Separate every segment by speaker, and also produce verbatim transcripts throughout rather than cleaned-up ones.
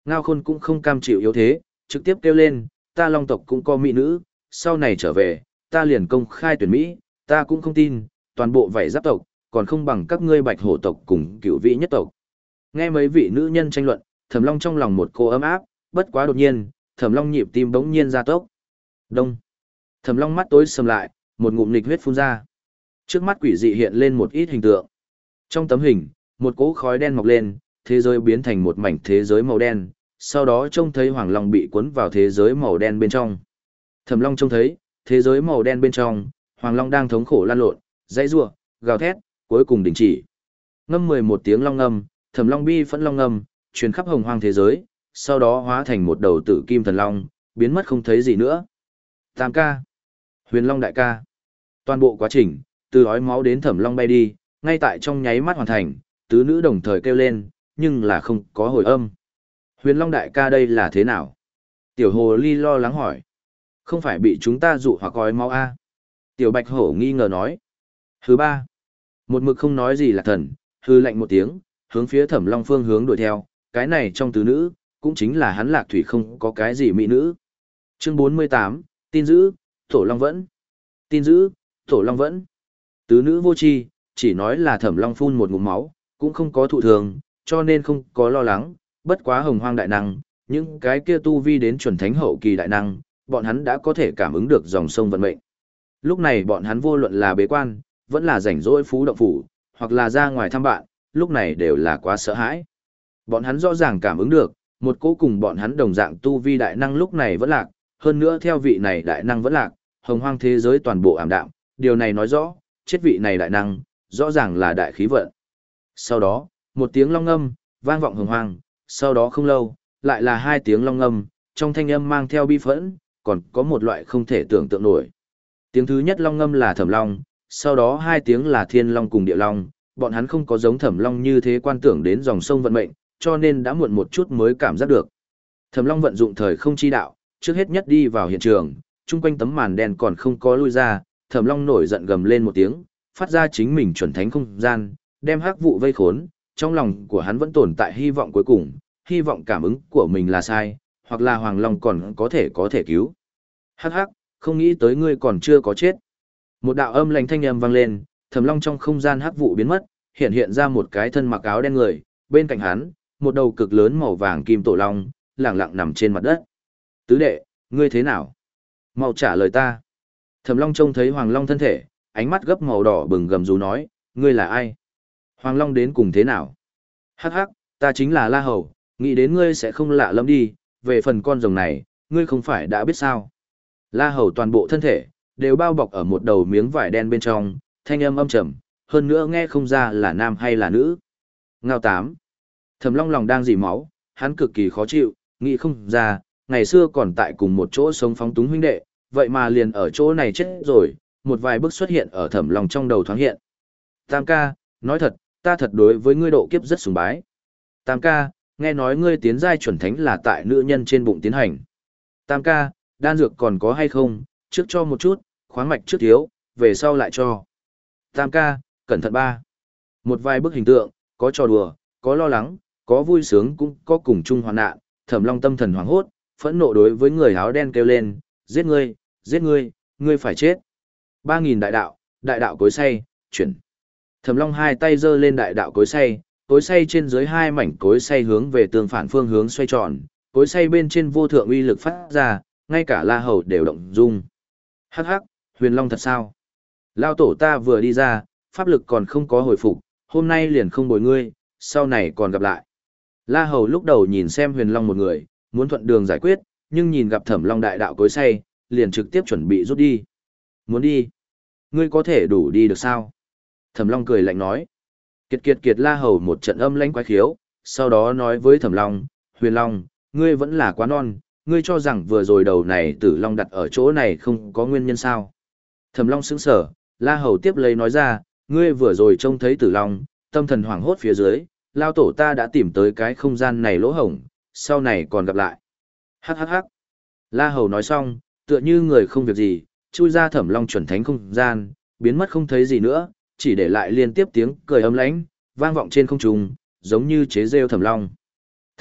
Speaker 1: Ngao Khôn cũng không cam chịu yếu thế, trực tiếp kêu lên, ta Long tộc cũng có mỹ nữ, sau này trở về, ta liền công khai tuyển Mỹ, ta cũng không tin, toàn bộ vảy giáp tộc, còn không bằng các ngươi bạch hổ tộc cùng cửu vị nhất tộc. Nghe mấy vị nữ nhân tranh luận, Thẩm Long trong lòng một cô ấm áp, bất quá đột nhiên, Thẩm Long nhịp tim bỗng nhiên gia tốc. Đông. Thẩm Long mắt tối sầm lại, một ngụm nghịch huyết phun ra. Trước mắt quỷ dị hiện lên một ít hình tượng. Trong tấm hình, một cỗ khói đen mọc lên, thế giới biến thành một mảnh thế giới màu đen, sau đó trông thấy Hoàng Long bị cuốn vào thế giới màu đen bên trong. Thẩm Long trông thấy, thế giới màu đen bên trong, Hoàng Long đang thống khổ lăn lộn, dãy rủa, gào thét, cuối cùng đình chỉ. Ngâm mười một tiếng long ngâm, Thẩm Long bi phẫn long ngâm, truyền khắp hồng hoang thế giới, sau đó hóa thành một đầu tử kim thần long, biến mất không thấy gì nữa. Tam ca, Huyền Long đại ca. Toàn bộ quá trình, từ ói máu đến Thẩm Long bay đi, ngay tại trong nháy mắt hoàn thành, tứ nữ đồng thời kêu lên, nhưng là không có hồi âm. Huyền Long đại ca đây là thế nào? Tiểu hồ ly lo lắng hỏi. Không phải bị chúng ta dụ hoặc ói máu a? Tiểu bạch hổ nghi ngờ nói. Thứ ba. Một mực không nói gì là thần, hư lạnh một tiếng, hướng phía Thẩm Long phương hướng đuổi theo, cái này trong tứ nữ, cũng chính là hắn Lạc Thủy không có cái gì mỹ nữ. Chương bốn mươi tám, tin giữ, Tổ Long vẫn. Tin giữ, Tổ Long vẫn. Tứ nữ vô tri, chỉ nói là Thẩm Long phun một ngụm máu, cũng không có thụ thường, cho nên không có lo lắng, bất quá hồng hoang đại năng, những cái kia tu vi đến chuẩn thánh hậu kỳ đại năng, bọn hắn đã có thể cảm ứng được dòng sông vận mệnh. Lúc này bọn hắn vô luận là bế quan, vẫn là rảnh rỗi phú động phủ, hoặc là ra ngoài thăm bạn, lúc này đều là quá sợ hãi. Bọn hắn rõ ràng cảm ứng được, một cố cùng bọn hắn đồng dạng tu vi đại năng lúc này vẫn lạc, hơn nữa theo vị này đại năng vẫn lạc, hồng hoang thế giới toàn bộ ảm đạm, điều này nói rõ, chết vị này đại năng, rõ ràng là đại khí vận. Sau đó, một tiếng long ngâm, vang vọng hồng hoang, sau đó không lâu, lại là hai tiếng long ngâm, trong thanh âm mang theo bi phẫn, còn có một loại không thể tưởng tượng nổi. Tiếng thứ nhất long ngâm là Thẩm Long, sau đó hai tiếng là Thiên Long cùng Địa Long, bọn hắn không có giống Thẩm Long như thế quan tưởng đến dòng sông vận mệnh, cho nên đã muộn một chút mới cảm giác được. Thẩm Long vận dụng thời không chi đạo, trước hết nhất đi vào hiện trường, chung quanh tấm màn đen còn không có lui ra, Thẩm Long nổi giận gầm lên một tiếng, phát ra chính mình chuẩn thánh không gian, đem hắc vụ vây khốn, trong lòng của hắn vẫn tồn tại hy vọng cuối cùng, hy vọng cảm ứng của mình là sai, hoặc là Hoàng Long còn có thể có thể cứu. Hắc hắc, không nghĩ tới ngươi còn chưa có chết. Một đạo âm lạnh thanh âm vang lên, Thẩm Long trong không gian hắc vụ biến mất, hiện hiện ra một cái thân mặc áo đen người, bên cạnh hắn, một đầu cực lớn màu vàng kim tổ long, lẳng lặng nằm trên mặt đất. Tứ đệ, ngươi thế nào? Mau trả lời ta. Thẩm Long trông thấy Hoàng Long thân thể, ánh mắt gấp màu đỏ bừng gầm rú nói, ngươi là ai? Hoàng Long đến cùng thế nào? Hắc hắc, ta chính là La Hầu, nghĩ đến ngươi sẽ không lạ lắm đi, về phần con rồng này, ngươi không phải đã biết sao? La Hầu toàn bộ thân thể, đều bao bọc ở một đầu miếng vải đen bên trong, thanh âm âm trầm, hơn nữa nghe không ra là nam hay là nữ. Ngao tám. Thẩm Long lòng đang dỉ máu, hắn cực kỳ khó chịu, nghĩ không ra, ngày xưa còn tại cùng một chỗ sống phóng túng huynh đệ, vậy mà liền ở chỗ này chết rồi, một vài bước xuất hiện ở Thẩm Long trong đầu thoáng hiện. Tam ca, nói thật, ta thật đối với ngươi độ kiếp rất sùng bái. Tam ca, nghe nói ngươi tiến giai chuẩn thánh là tại nữ nhân trên bụng tiến hành. Tam ca, đan dược còn có hay không, trước cho một chút, khoáng mạch trước thiếu, về sau lại cho. Tam ca, cẩn thận ba. Một vài bức hình tượng, có trò đùa, có lo lắng, có vui sướng cũng có cùng chung hoạn nạn, Thẩm Long tâm thần hoảng hốt, phẫn nộ đối với người áo đen kêu lên, giết ngươi, giết ngươi, ngươi phải chết. Ba nghìn đại đạo, đại đạo cối xay, chuyển. Thẩm Long hai tay giơ lên đại đạo cối xay, cối xay trên dưới hai mảnh cối xay hướng về tương phản phương hướng xoay tròn, cối xay bên trên vô thượng uy lực phát ra, ngay cả La Hầu đều động dung. Hắc hắc, Huyền Long thật sao? Lao tổ ta vừa đi ra, pháp lực còn không có hồi phục, hôm nay liền không bồi ngươi, sau này còn gặp lại. La Hầu lúc đầu nhìn xem Huyền Long một người, muốn thuận đường giải quyết, nhưng nhìn gặp Thẩm Long đại đạo cối xay, liền trực tiếp chuẩn bị rút đi. Muốn đi? Ngươi có thể đủ đi được sao? Thẩm Long cười lạnh nói. Kiệt kiệt kiệt La Hầu một trận âm lãnh quái khiếu, sau đó nói với Thẩm Long, Huyền Long, ngươi vẫn là quá non, ngươi cho rằng vừa rồi đầu này Tử Long đặt ở chỗ này không có nguyên nhân sao? Thẩm Long sững sờ, La Hầu tiếp lấy nói ra, ngươi vừa rồi trông thấy Tử Long, tâm thần hoảng hốt phía dưới, lao tổ ta đã tìm tới cái không gian này lỗ hổng, sau này còn gặp lại. Hắc hắc hắc. La Hầu nói xong, tựa như người không việc gì, chui ra Thẩm Long chuẩn thánh không gian, biến mất không thấy gì nữa, chỉ để lại liên tiếp tiếng cười ấm lãnh, vang vọng trên không trung, giống như chế rêu Thẩm Long.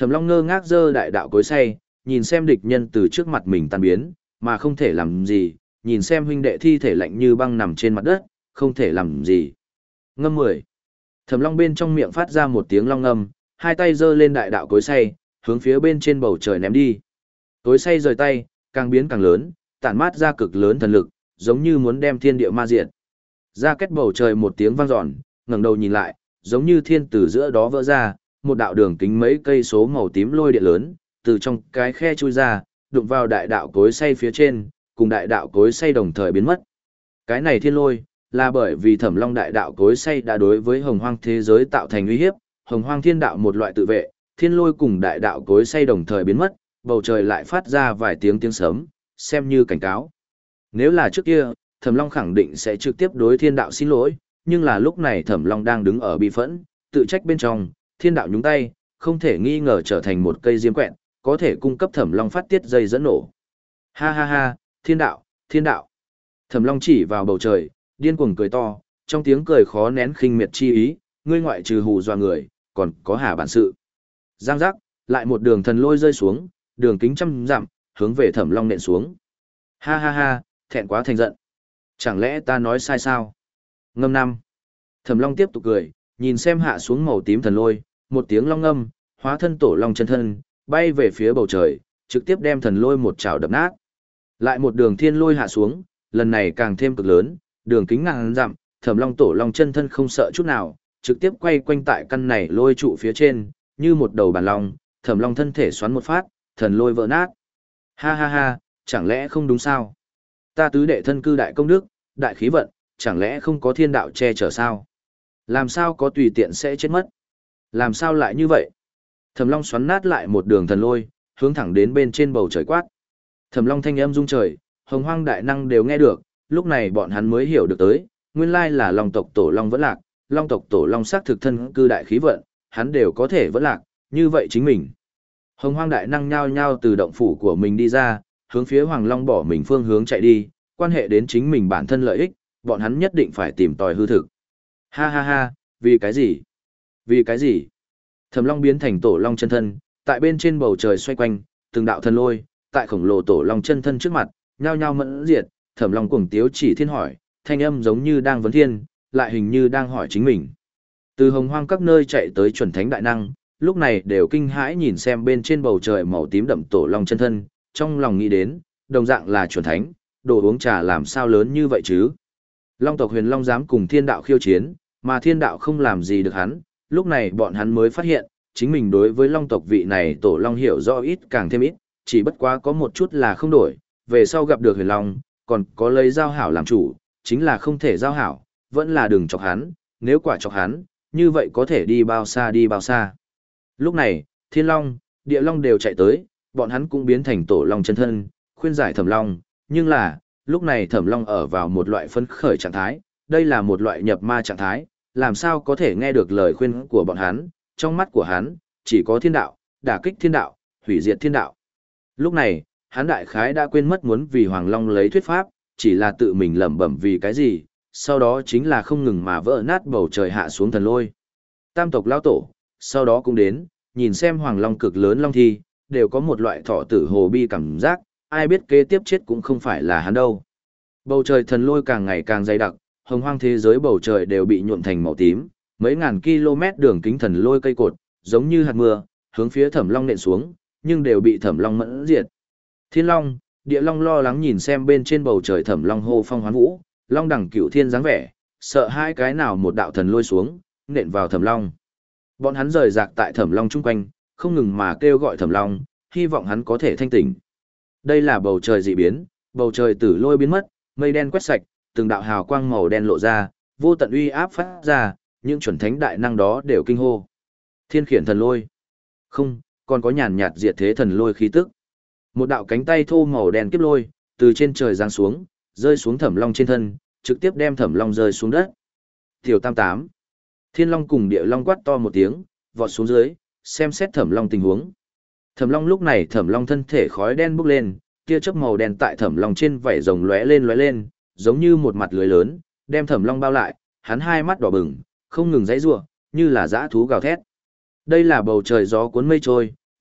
Speaker 1: Thẩm Long ngơ ngác giơ đại đạo cối xay, nhìn xem địch nhân từ trước mặt mình tan biến, mà không thể làm gì, nhìn xem huynh đệ thi thể lạnh như băng nằm trên mặt đất, không thể làm gì. Ngâm mười. Thẩm Long bên trong miệng phát ra một tiếng long ngâm, hai tay giơ lên đại đạo cối xay, hướng phía bên trên bầu trời ném đi. Cối xay rời tay, càng biến càng lớn, tản mát ra cực lớn thần lực, giống như muốn đem thiên địa ma diệt. Ra kết bầu trời một tiếng vang dọn, ngẩng đầu nhìn lại, giống như thiên từ giữa đó vỡ ra, một đạo đường kính mấy cây số màu tím lôi điện lớn, từ trong cái khe chui ra, đụng vào đại đạo cối xay phía trên, cùng đại đạo cối xay đồng thời biến mất. Cái này thiên lôi, là bởi vì Thẩm Long đại đạo cối xay đã đối với hồng hoang thế giới tạo thành uy hiếp, hồng hoang thiên đạo một loại tự vệ, thiên lôi cùng đại đạo cối xay đồng thời biến mất, bầu trời lại phát ra vài tiếng tiếng sấm, xem như cảnh cáo. Nếu là trước kia, Thẩm Long khẳng định sẽ trực tiếp đối thiên đạo xin lỗi, nhưng là lúc này Thẩm Long đang đứng ở bi phẫn, tự trách bên trong, thiên đạo nhúng tay, không thể nghi ngờ trở thành một cây diêm quẹn, có thể cung cấp Thẩm Long phát tiết dây dẫn nổ. Ha ha ha, thiên đạo, thiên đạo. Thẩm Long chỉ vào bầu trời, điên cuồng cười to, trong tiếng cười khó nén khinh miệt chi ý, ngươi ngoại trừ hù dọa người, còn có hà bản sự. Giang giác, lại một đường thần lôi rơi xuống, đường kính trăm dặm, hướng về Thẩm Long nện xuống. Ha ha ha, thẹn quá thành giận. Chẳng lẽ ta nói sai sao? Ngâm năm. Thẩm Long tiếp tục cười, nhìn xem hạ xuống màu tím thần lôi, một tiếng long ngâm, hóa thân tổ long chân thân, bay về phía bầu trời, trực tiếp đem thần lôi một chảo đập nát. Lại một đường thiên lôi hạ xuống, lần này càng thêm cực lớn, đường kính ngàn dặm, Thẩm Long tổ long chân thân không sợ chút nào, trực tiếp quay quanh tại căn này lôi trụ phía trên, như một đầu bàn long, Thẩm Long thân thể xoắn một phát, thần lôi vỡ nát. Ha ha ha, chẳng lẽ không đúng sao? Ta tứ đệ thân cư đại công đức, đại khí vận, chẳng lẽ không có thiên đạo che chở sao? Làm sao có tùy tiện sẽ chết mất? Làm sao lại như vậy? Thẩm Long xoắn nát lại một đường thần lôi, hướng thẳng đến bên trên bầu trời quát. Thẩm Long thanh âm rung trời, hồng hoang đại năng đều nghe được, lúc này bọn hắn mới hiểu được tới, nguyên lai là Long tộc tổ Long vẫn lạc, Long tộc tổ Long xác thực thân cư đại khí vận, hắn đều có thể vẫn lạc, như vậy chính mình. Hồng hoang đại năng nhao nhao từ động phủ của mình đi ra, hướng phía Hoàng Long bỏ mình phương hướng chạy đi, quan hệ đến chính mình bản thân lợi ích, bọn hắn nhất định phải tìm tòi hư thực. Ha ha ha, vì cái gì? Vì cái gì? Thẩm Long biến thành tổ Long chân thân, tại bên trên bầu trời xoay quanh, từng đạo thần lôi, tại khổng lồ tổ Long chân thân trước mặt, nhao nhao mẫn diệt, Thẩm Long cuồng tiếu chỉ thiên hỏi, thanh âm giống như đang vấn thiên, lại hình như đang hỏi chính mình. Từ hồng hoang các nơi chạy tới chuẩn thánh đại năng, lúc này đều kinh hãi nhìn xem bên trên bầu trời màu tím đậm tổ Long chân thân, trong lòng nghĩ đến, đồng dạng là chuẩn thánh, đồ uống trà làm sao lớn như vậy chứ? Long tộc Huyền Long dám cùng thiên đạo khiêu chiến, mà thiên đạo không làm gì được hắn, lúc này bọn hắn mới phát hiện, chính mình đối với Long tộc vị này tổ Long hiểu rõ ít càng thêm ít, chỉ bất quá có một chút là không đổi, về sau gặp được Huyền Long, còn có lấy giao hảo làm chủ, chính là không thể giao hảo, vẫn là đừng chọc hắn, nếu quả chọc hắn, như vậy có thể đi bao xa đi bao xa. Lúc này, Thiên Long, Địa Long đều chạy tới, bọn hắn cũng biến thành tổ Long chân thân, khuyên giải Thẩm Long, nhưng là, lúc này Thẩm Long ở vào một loại phấn khởi trạng thái, đây là một loại nhập ma trạng thái, làm sao có thể nghe được lời khuyên của bọn hắn, trong mắt của hắn, chỉ có thiên đạo, đả kích thiên đạo, hủy diệt thiên đạo. Lúc này, hắn đại khái đã quên mất muốn vì Hoàng Long lấy thuyết pháp, chỉ là tự mình lẩm bẩm vì cái gì, sau đó chính là không ngừng mà vỡ nát bầu trời hạ xuống thần lôi. Tam tộc lão tổ, sau đó cũng đến, nhìn xem Hoàng Long cực lớn long thi, đều có một loại thọ tử hồ bi cảm giác, ai biết kế tiếp chết cũng không phải là hắn đâu. Bầu trời thần lôi càng ngày càng dày đặc, hồng hoang thế giới bầu trời đều bị nhuộm thành màu tím, mấy ngàn km đường kính thần lôi cây cột, giống như hạt mưa, hướng phía Thẩm Long nện xuống, nhưng đều bị Thẩm Long mẫn diệt. Thiên Long, Địa Long lo lắng nhìn xem bên trên bầu trời Thẩm Long hô phong hoán vũ, Long đẳng cửu thiên dáng vẻ, sợ hai cái nào một đạo thần lôi xuống, nện vào Thẩm Long. Bọn hắn rời rạc tại Thẩm Long chung quanh, không ngừng mà kêu gọi Thẩm Long, hy vọng hắn có thể thanh tỉnh. Đây là bầu trời dị biến, bầu trời tử lôi biến mất, mây đen quét sạch, từng đạo hào quang màu đen lộ ra, vô tận uy áp phát ra, những chuẩn thánh đại năng đó đều kinh hô. Thiên khiển thần lôi. Không, còn có nhàn nhạt diệt thế thần lôi khí tức. Một đạo cánh tay thô màu đen kiếp lôi, từ trên trời giáng xuống, rơi xuống Thẩm Long trên thân, trực tiếp đem Thẩm Long rơi xuống đất. Tiểu Tam Tám. Thiên Long cùng Địa Long quát to một tiếng, vọt xuống dưới, xem xét Thẩm Long tình huống. Thẩm Long lúc này Thẩm Long thân thể khói đen bốc lên, tia chớp màu đen tại Thẩm Long trên vảy rồng lóe lên lóe lên, giống như một mặt lưới lớn, đem Thẩm Long bao lại, hắn hai mắt đỏ bừng, không ngừng giãy giụa, như là dã thú gào thét. Đây là bầu trời gió cuốn mây trôi,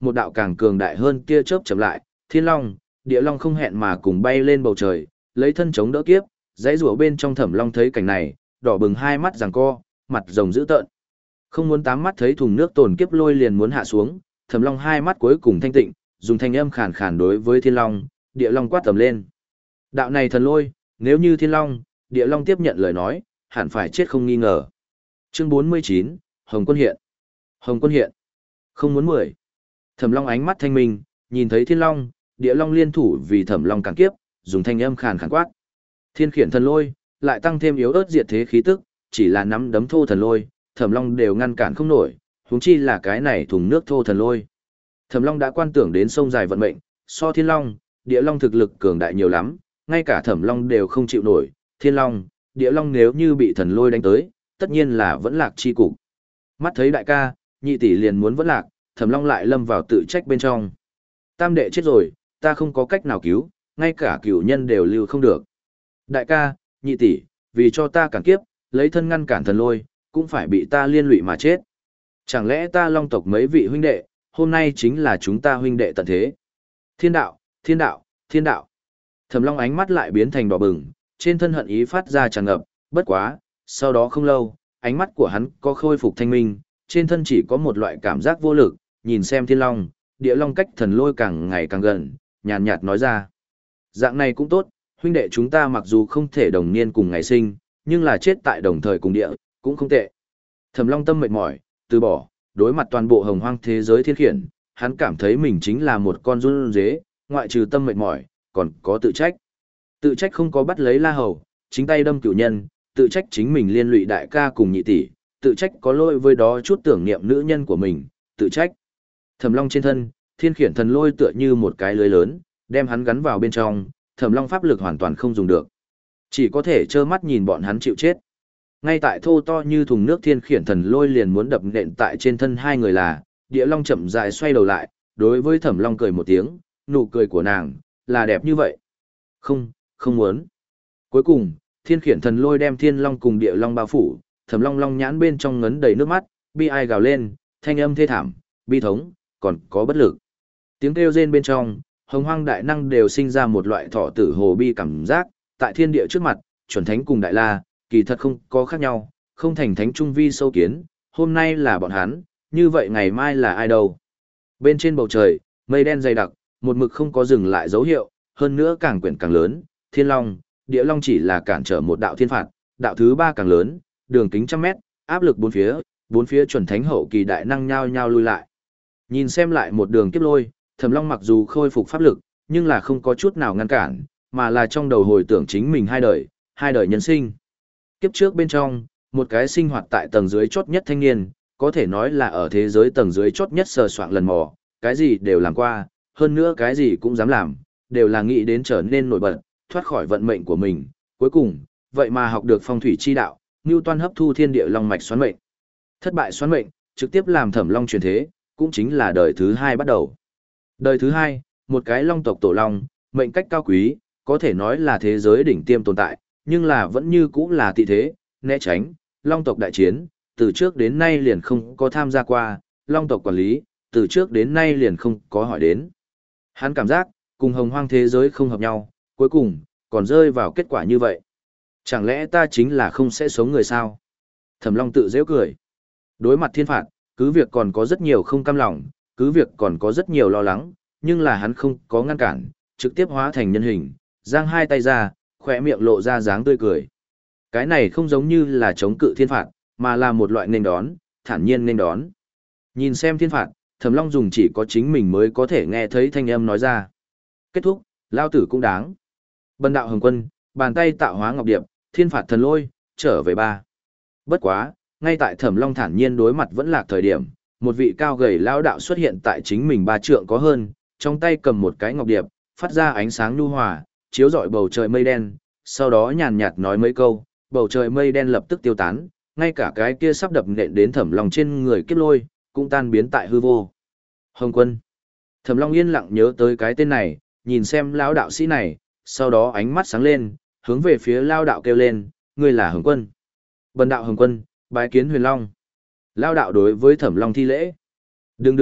Speaker 1: một đạo càng cường đại hơn tia chớp chậm lại, Thiên Long, Địa Long không hẹn mà cùng bay lên bầu trời, lấy thân chống đỡ kiếp, dãy rùa bên trong Thẩm Long thấy cảnh này, đỏ bừng hai mắt giằng co, mặt rồng dữ tợn. Không muốn tám mắt thấy thùng nước tồn kiếp lôi liền muốn hạ xuống, Thẩm Long hai mắt cuối cùng thanh tịnh, dùng thanh âm khàn khàn đối với Thiên Long, Địa Long quát tầm lên. Đạo này thần lôi, nếu như Thiên Long, Địa Long tiếp nhận lời nói, hẳn phải chết không nghi ngờ. Chương bốn mươi chín, Hồng Quân hiện. Hồng Quân hiện. Không muốn mười. Thẩm Long ánh mắt thanh minh, nhìn thấy Thiên Long, Địa Long liên thủ vì Thẩm Long cản kiếp, dùng thanh âm khàn khàn quát. Thiên khiển thần lôi, lại tăng thêm yếu ớt diệt thế khí tức, chỉ là nắm đấm thô thần lôi, Thẩm Long đều ngăn cản không nổi, huống chi là cái này thùng nước thô thần lôi. Thẩm Long đã quan tưởng đến sông dài vận mệnh, so Thiên Long, Địa Long thực lực cường đại nhiều lắm, ngay cả Thẩm Long đều không chịu nổi, Thiên Long, Địa Long nếu như bị thần lôi đánh tới, tất nhiên là vẫn lạc chi cục. Mắt thấy đại ca, nhị tỷ liền muốn vẫn lạc, Thẩm Long lại lâm vào tự trách bên trong. Tam đệ chết rồi, ta không có cách nào cứu, ngay cả cửu nhân đều lưu không được. Đại ca, nhị tỷ, vì cho ta cản kiếp, lấy thân ngăn cản thần lôi, cũng phải bị ta liên lụy mà chết. Chẳng lẽ ta Long tộc mấy vị huynh đệ, hôm nay chính là chúng ta huynh đệ tận thế. Thiên đạo, thiên đạo, thiên đạo. Thẩm Long ánh mắt lại biến thành đỏ bừng, trên thân hận ý phát ra tràn ngập, bất quá, sau đó không lâu, ánh mắt của hắn có khôi phục thanh minh, trên thân chỉ có một loại cảm giác vô lực, nhìn xem Thiên Long, Địa Long cách thần lôi càng ngày càng gần, nhàn nhạt nói ra. Dạng này cũng tốt, huynh đệ chúng ta mặc dù không thể đồng niên cùng ngày sinh, nhưng là chết tại đồng thời cùng địa, cũng không tệ. Thẩm Long tâm mệt mỏi, từ bỏ, đối mặt toàn bộ hồng hoang thế giới thiên khiển, hắn cảm thấy mình chính là một con run dế, ngoại trừ tâm mệt mỏi, còn có tự trách. Tự trách không có bắt lấy La Hầu, chính tay đâm cửu nhân, tự trách chính mình liên lụy đại ca cùng nhị tỷ, tự trách có lỗi với đó chút tưởng niệm nữ nhân của mình, tự trách. Thẩm Long trên thân, thiên khiển thần lôi tựa như một cái lưới lớn, đem hắn gắn vào bên trong, Thẩm Long pháp lực hoàn toàn không dùng được. Chỉ có thể trơ mắt nhìn bọn hắn chịu chết. Ngay tại thô to như thùng nước thiên khiển thần lôi liền muốn đập nện tại trên thân hai người là, Địa Long chậm rãi xoay đầu lại, đối với Thẩm Long cười một tiếng, nụ cười của nàng là đẹp như vậy. Không, không muốn. Cuối cùng, thiên khiển thần lôi đem Thiên Long cùng Địa Long bao phủ, Thẩm Long long nhãn bên trong ngấn đầy nước mắt, bi ai gào lên, thanh âm thê thảm, bi thống, còn có bất lực. Tiếng kêu rên bên trong, hồng hoang đại năng đều sinh ra một loại thọ tử hồ bi cảm giác, tại thiên địa trước mặt, chuẩn thánh cùng đại la, kỳ thật không có khác nhau, không thành thánh trung vi sâu kiến, hôm nay là bọn hắn, như vậy ngày mai là ai đâu. Bên trên bầu trời, mây đen dày đặc, một mực không có dừng lại dấu hiệu, hơn nữa càng quyển càng lớn, Thiên Long, Địa Long chỉ là cản trở một đạo thiên phạt, đạo thứ ba càng lớn, đường kính trăm mét, áp lực bốn phía, bốn phía chuẩn thánh hậu kỳ đại năng nhao nhao lui lại. Nhìn xem lại một đường kiếp lôi, Thẩm Long mặc dù khôi phục pháp lực, nhưng là không có chút nào ngăn cản, mà là trong đầu hồi tưởng chính mình hai đời, hai đời nhân sinh. Kiếp trước bên trong, một cái sinh hoạt tại tầng dưới chót nhất thanh niên, có thể nói là ở thế giới tầng dưới chót nhất sờ soạng lần mò, cái gì đều làm qua, hơn nữa cái gì cũng dám làm, đều là nghĩ đến trở nên nổi bật, thoát khỏi vận mệnh của mình. Cuối cùng, vậy mà học được phong thủy chi đạo, Newton hấp thu thiên địa long mạch xoán mệnh. Thất bại xoán mệnh, trực tiếp làm Thẩm Long truyền thế, cũng chính là đời thứ hai bắt đầu. Đời thứ hai, một cái long tộc tổ long, mệnh cách cao quý, có thể nói là thế giới đỉnh tiêm tồn tại, nhưng là vẫn như cũ là tị thế, né tránh, long tộc đại chiến, từ trước đến nay liền không có tham gia qua, long tộc quản lý, từ trước đến nay liền không có hỏi đến. Hắn cảm giác, cùng hồng hoang thế giới không hợp nhau, cuối cùng, còn rơi vào kết quả như vậy. Chẳng lẽ ta chính là không sẽ sống người sao? Thẩm Long tự giễu cười. Đối mặt thiên phạt, cứ việc còn có rất nhiều không cam lòng, cứ việc còn có rất nhiều lo lắng, nhưng là hắn không có ngăn cản, trực tiếp hóa thành nhân hình, giang hai tay ra, khỏe miệng lộ ra dáng tươi cười. Cái này không giống như là chống cự thiên phạt, mà là một loại nên đón, thản nhiên nên đón. Nhìn xem thiên phạt, Thẩm Long dùng chỉ có chính mình mới có thể nghe thấy thanh âm nói ra. Kết thúc, lao tử cũng đáng. Bần đạo Hồng Quân, bàn tay tạo hóa ngọc điệp, thiên phạt thần lôi, trở về ba. Bất quá, ngay tại Thẩm Long thản nhiên đối mặt vẫn lạc thời điểm, một vị cao gầy lão đạo xuất hiện tại chính mình ba trượng có hơn, trong tay cầm một cái ngọc điệp, phát ra ánh sáng nhu hòa, chiếu rọi bầu trời mây đen, sau đó nhàn nhạt nói mấy câu, bầu trời mây đen lập tức tiêu tán, ngay cả cái kia sắp đập nện đến Thẩm Long trên người kiếp lôi, cũng tan biến tại hư vô. Hồng Quân. Thẩm Long yên lặng nhớ tới cái tên này, nhìn xem lão đạo sĩ này, sau đó ánh mắt sáng lên, hướng về phía lão đạo kêu lên, ngươi là Hồng Quân. Bần đạo Hồng Quân, bái kiến Huyền Long. Lão đạo đối với Thẩm Long thi lễ. Đừng đừng,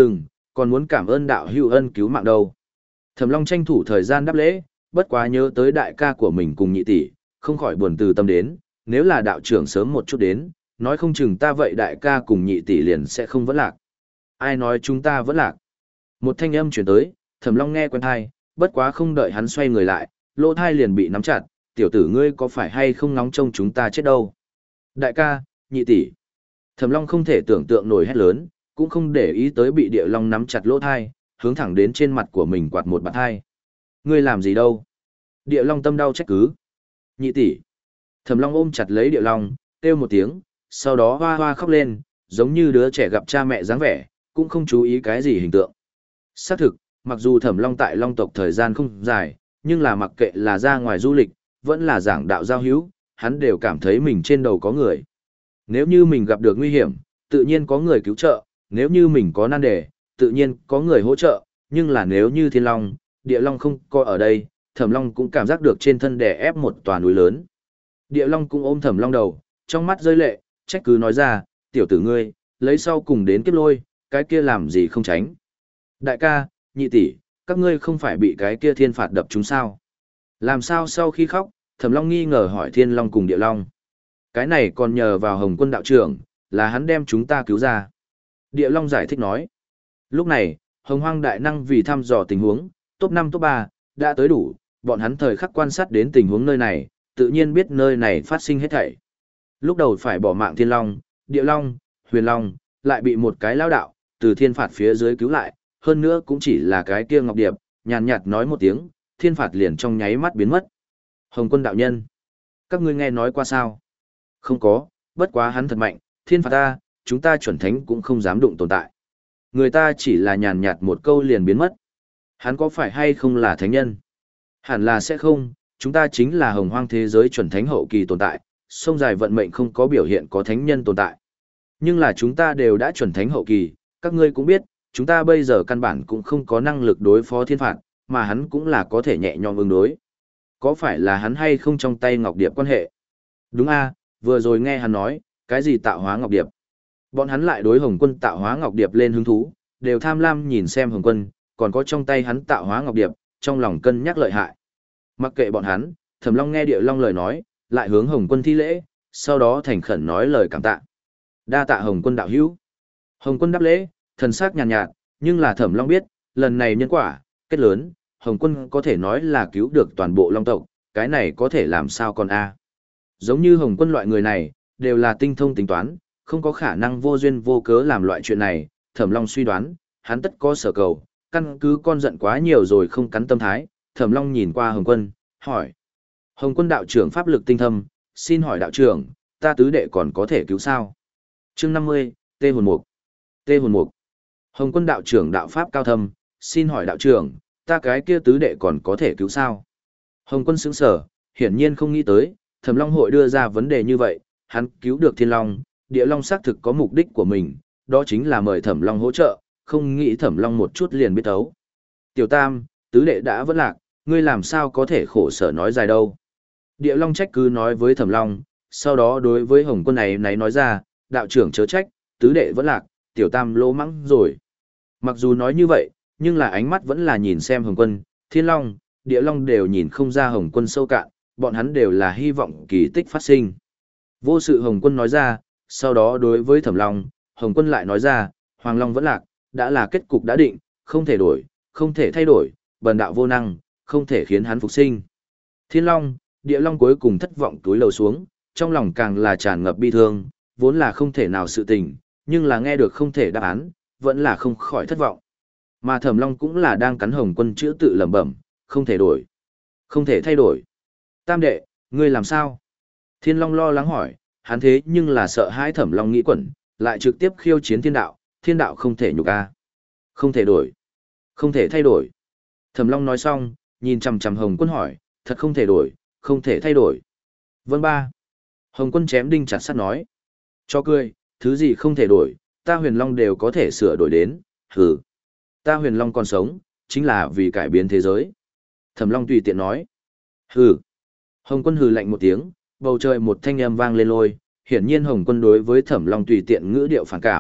Speaker 1: còn muốn cảm ơn đạo hữu ân cứu mạng đâu. Thẩm Long tranh thủ thời gian đáp lễ, bất quá nhớ tới đại ca của mình cùng nhị tỷ, không khỏi buồn từ tâm đến, nếu là đạo trưởng sớm một chút đến, nói không chừng ta vậy đại ca cùng nhị tỷ liền sẽ không vẫn lạc. Ai nói chúng ta vẫn lạc? Một thanh âm chuyển tới, Thẩm Long nghe quen thai, bất quá không đợi hắn xoay người lại, lỗ thai liền bị nắm chặt, tiểu tử ngươi có phải hay không nóng trông chúng ta chết đâu. Đại ca, nhị tỷ. Thẩm Long không thể tưởng tượng nổi hét lớn, cũng không để ý tới bị Địa Long nắm chặt lỗ thai, hướng thẳng đến trên mặt của mình quạt một bạt thai. Ngươi làm gì đâu? Địa Long tâm đau trách cứ. Nhị tỷ. Thẩm Long ôm chặt lấy Địa Long, kêu một tiếng, sau đó hoa hoa khóc lên, giống như đứa trẻ gặp cha mẹ dáng vẻ, cũng không chú ý cái gì hình tượng. Xác thực, mặc dù Thẩm Long tại Long tộc thời gian không dài, nhưng là mặc kệ là ra ngoài du lịch, vẫn là giảng đạo giao hữu, hắn đều cảm thấy mình trên đầu có người. Nếu như mình gặp được nguy hiểm, tự nhiên có người cứu trợ, nếu như mình có nan đề, tự nhiên có người hỗ trợ, nhưng là nếu như Thiên Long, Địa Long không có ở đây, Thẩm Long cũng cảm giác được trên thân đè ép một tòa núi lớn. Địa Long cũng ôm Thẩm Long đầu, trong mắt rơi lệ, trách cứ nói ra, tiểu tử ngươi, lấy sau cùng đến kiếp lôi, cái kia làm gì không tránh. Đại ca, nhị tỷ, các ngươi không phải bị cái kia thiên phạt đập chúng sao? Làm sao sau khi khóc, Thẩm Long nghi ngờ hỏi Thiên Long cùng Địa Long. Cái này còn nhờ vào Hồng Quân đạo trưởng, là hắn đem chúng ta cứu ra. Địa Long giải thích nói. Lúc này, Hồng Hoang đại năng vì thăm dò tình huống, top năm top ba, đã tới đủ, bọn hắn thời khắc quan sát đến tình huống nơi này, tự nhiên biết nơi này phát sinh hết thảy. Lúc đầu phải bỏ mạng Thiên Long, Địa Long, Huyền Long, lại bị một cái lao đạo, từ thiên phạt phía dưới cứu lại, hơn nữa cũng chỉ là cái kia Ngọc Điệp, nhàn nhạt nói một tiếng, thiên phạt liền trong nháy mắt biến mất. Hồng Quân đạo nhân, các ngươi nghe nói qua sao? Không có, bất quá hắn thật mạnh, thiên phạt ta, chúng ta chuẩn thánh cũng không dám đụng tồn tại. Người ta chỉ là nhàn nhạt một câu liền biến mất. Hắn có phải hay không là thánh nhân? Hẳn là sẽ không, chúng ta chính là hồng hoang thế giới chuẩn thánh hậu kỳ tồn tại, sông dài vận mệnh không có biểu hiện có thánh nhân tồn tại. Nhưng là chúng ta đều đã chuẩn thánh hậu kỳ, các ngươi cũng biết, chúng ta bây giờ căn bản cũng không có năng lực đối phó thiên phạt, mà hắn cũng là có thể nhẹ nhõm ứng đối. Có phải là hắn hay không trong tay Ngọc Điệp quan hệ? Đúng a, vừa rồi nghe hắn nói, cái gì tạo hóa Ngọc Điệp. Bọn hắn lại đối Hồng Quân tạo hóa Ngọc Điệp lên hứng thú, đều tham lam nhìn xem Hồng Quân, còn có trong tay hắn tạo hóa Ngọc Điệp, trong lòng cân nhắc lợi hại. Mặc kệ bọn hắn, Thẩm Long nghe Địa Long lời nói, lại hướng Hồng Quân thi lễ, sau đó thành khẩn nói lời cảm tạ. Đa tạ Hồng Quân đạo hữu. Hồng Quân đáp lễ, thần sắc nhàn nhạt, nhạt, nhưng là Thẩm Long biết, lần này nhân quả, kết lớn, Hồng Quân có thể nói là cứu được toàn bộ Long tộc, cái này có thể làm sao còn a? Giống như Hồng Quân loại người này, đều là tinh thông tính toán, không có khả năng vô duyên vô cớ làm loại chuyện này, Thẩm Long suy đoán, hắn tất có sở cầu, căn cứ con giận quá nhiều rồi không cắn tâm thái, Thẩm Long nhìn qua Hồng Quân, hỏi. Hồng Quân đạo trưởng pháp lực tinh thâm, xin hỏi đạo trưởng, ta tứ đệ còn có thể cứu sao? Chương năm mươi, Tê Hồn Mục. Tê Hồn Mục. Hồng Quân đạo trưởng đạo pháp cao thâm, xin hỏi đạo trưởng, ta cái kia tứ đệ còn có thể cứu sao? Hồng Quân sững sờ, hiển nhiên không nghĩ tới, Thẩm Long hội đưa ra vấn đề như vậy, hắn cứu được Thiên Long, Địa Long xác thực có mục đích của mình, đó chính là mời Thẩm Long hỗ trợ, không nghĩ Thẩm Long một chút liền biết ấu. Tiểu Tam, tứ đệ đã vẫn lạc, ngươi làm sao có thể khổ sở nói dài đâu. Địa Long trách cứ nói với Thẩm Long, sau đó đối với Hồng Quân này này nói ra, đạo trưởng chớ trách, tứ đệ vẫn lạc, Tiểu Tam lỗ mắng rồi. Mặc dù nói như vậy, nhưng là ánh mắt vẫn là nhìn xem Hồng Quân, Thiên Long, Địa Long đều nhìn không ra Hồng Quân sâu cạn, bọn hắn đều là hy vọng kỳ tích phát sinh. Vô sự Hồng Quân nói ra, sau đó đối với Thẩm Long, Hồng Quân lại nói ra, Hoàng Long vẫn lạc, đã là kết cục đã định, không thể đổi, không thể thay đổi, bần đạo vô năng, không thể khiến hắn phục sinh. Thiên Long, Địa Long cuối cùng thất vọng túi lầu xuống, trong lòng càng là tràn ngập bi thương, vốn là không thể nào sự tình, nhưng là nghe được không thể đáp án, vẫn là không khỏi thất vọng. Mà Thẩm Long cũng là đang cắn Hồng Quân chữ tự lẩm bẩm, không thể đổi, không thể thay đổi. Tam đệ, ngươi làm sao? Thiên Long lo lắng hỏi, hắn thế nhưng là sợ hãi Thẩm Long nghĩ quẩn, lại trực tiếp khiêu chiến thiên đạo, thiên đạo không thể nhục a. Không thể đổi, không thể thay đổi. Thẩm Long nói xong, nhìn chằm chằm Hồng Quân hỏi, thật không thể đổi, không thể thay đổi. Vâng ba. Hồng Quân chém đinh chặt sắt nói. Cho cười, thứ gì không thể đổi, ta Huyền Long đều có thể sửa đổi đến, hừ. Ta Huyền Long còn sống, chính là vì cải biến thế giới. Thẩm Long tùy tiện nói. Hừ. Hồng Quân hừ lạnh một tiếng, bầu trời một thanh âm vang lên lôi, hiển nhiên Hồng Quân đối với Thẩm Long tùy tiện ngữ điệu phản cảm,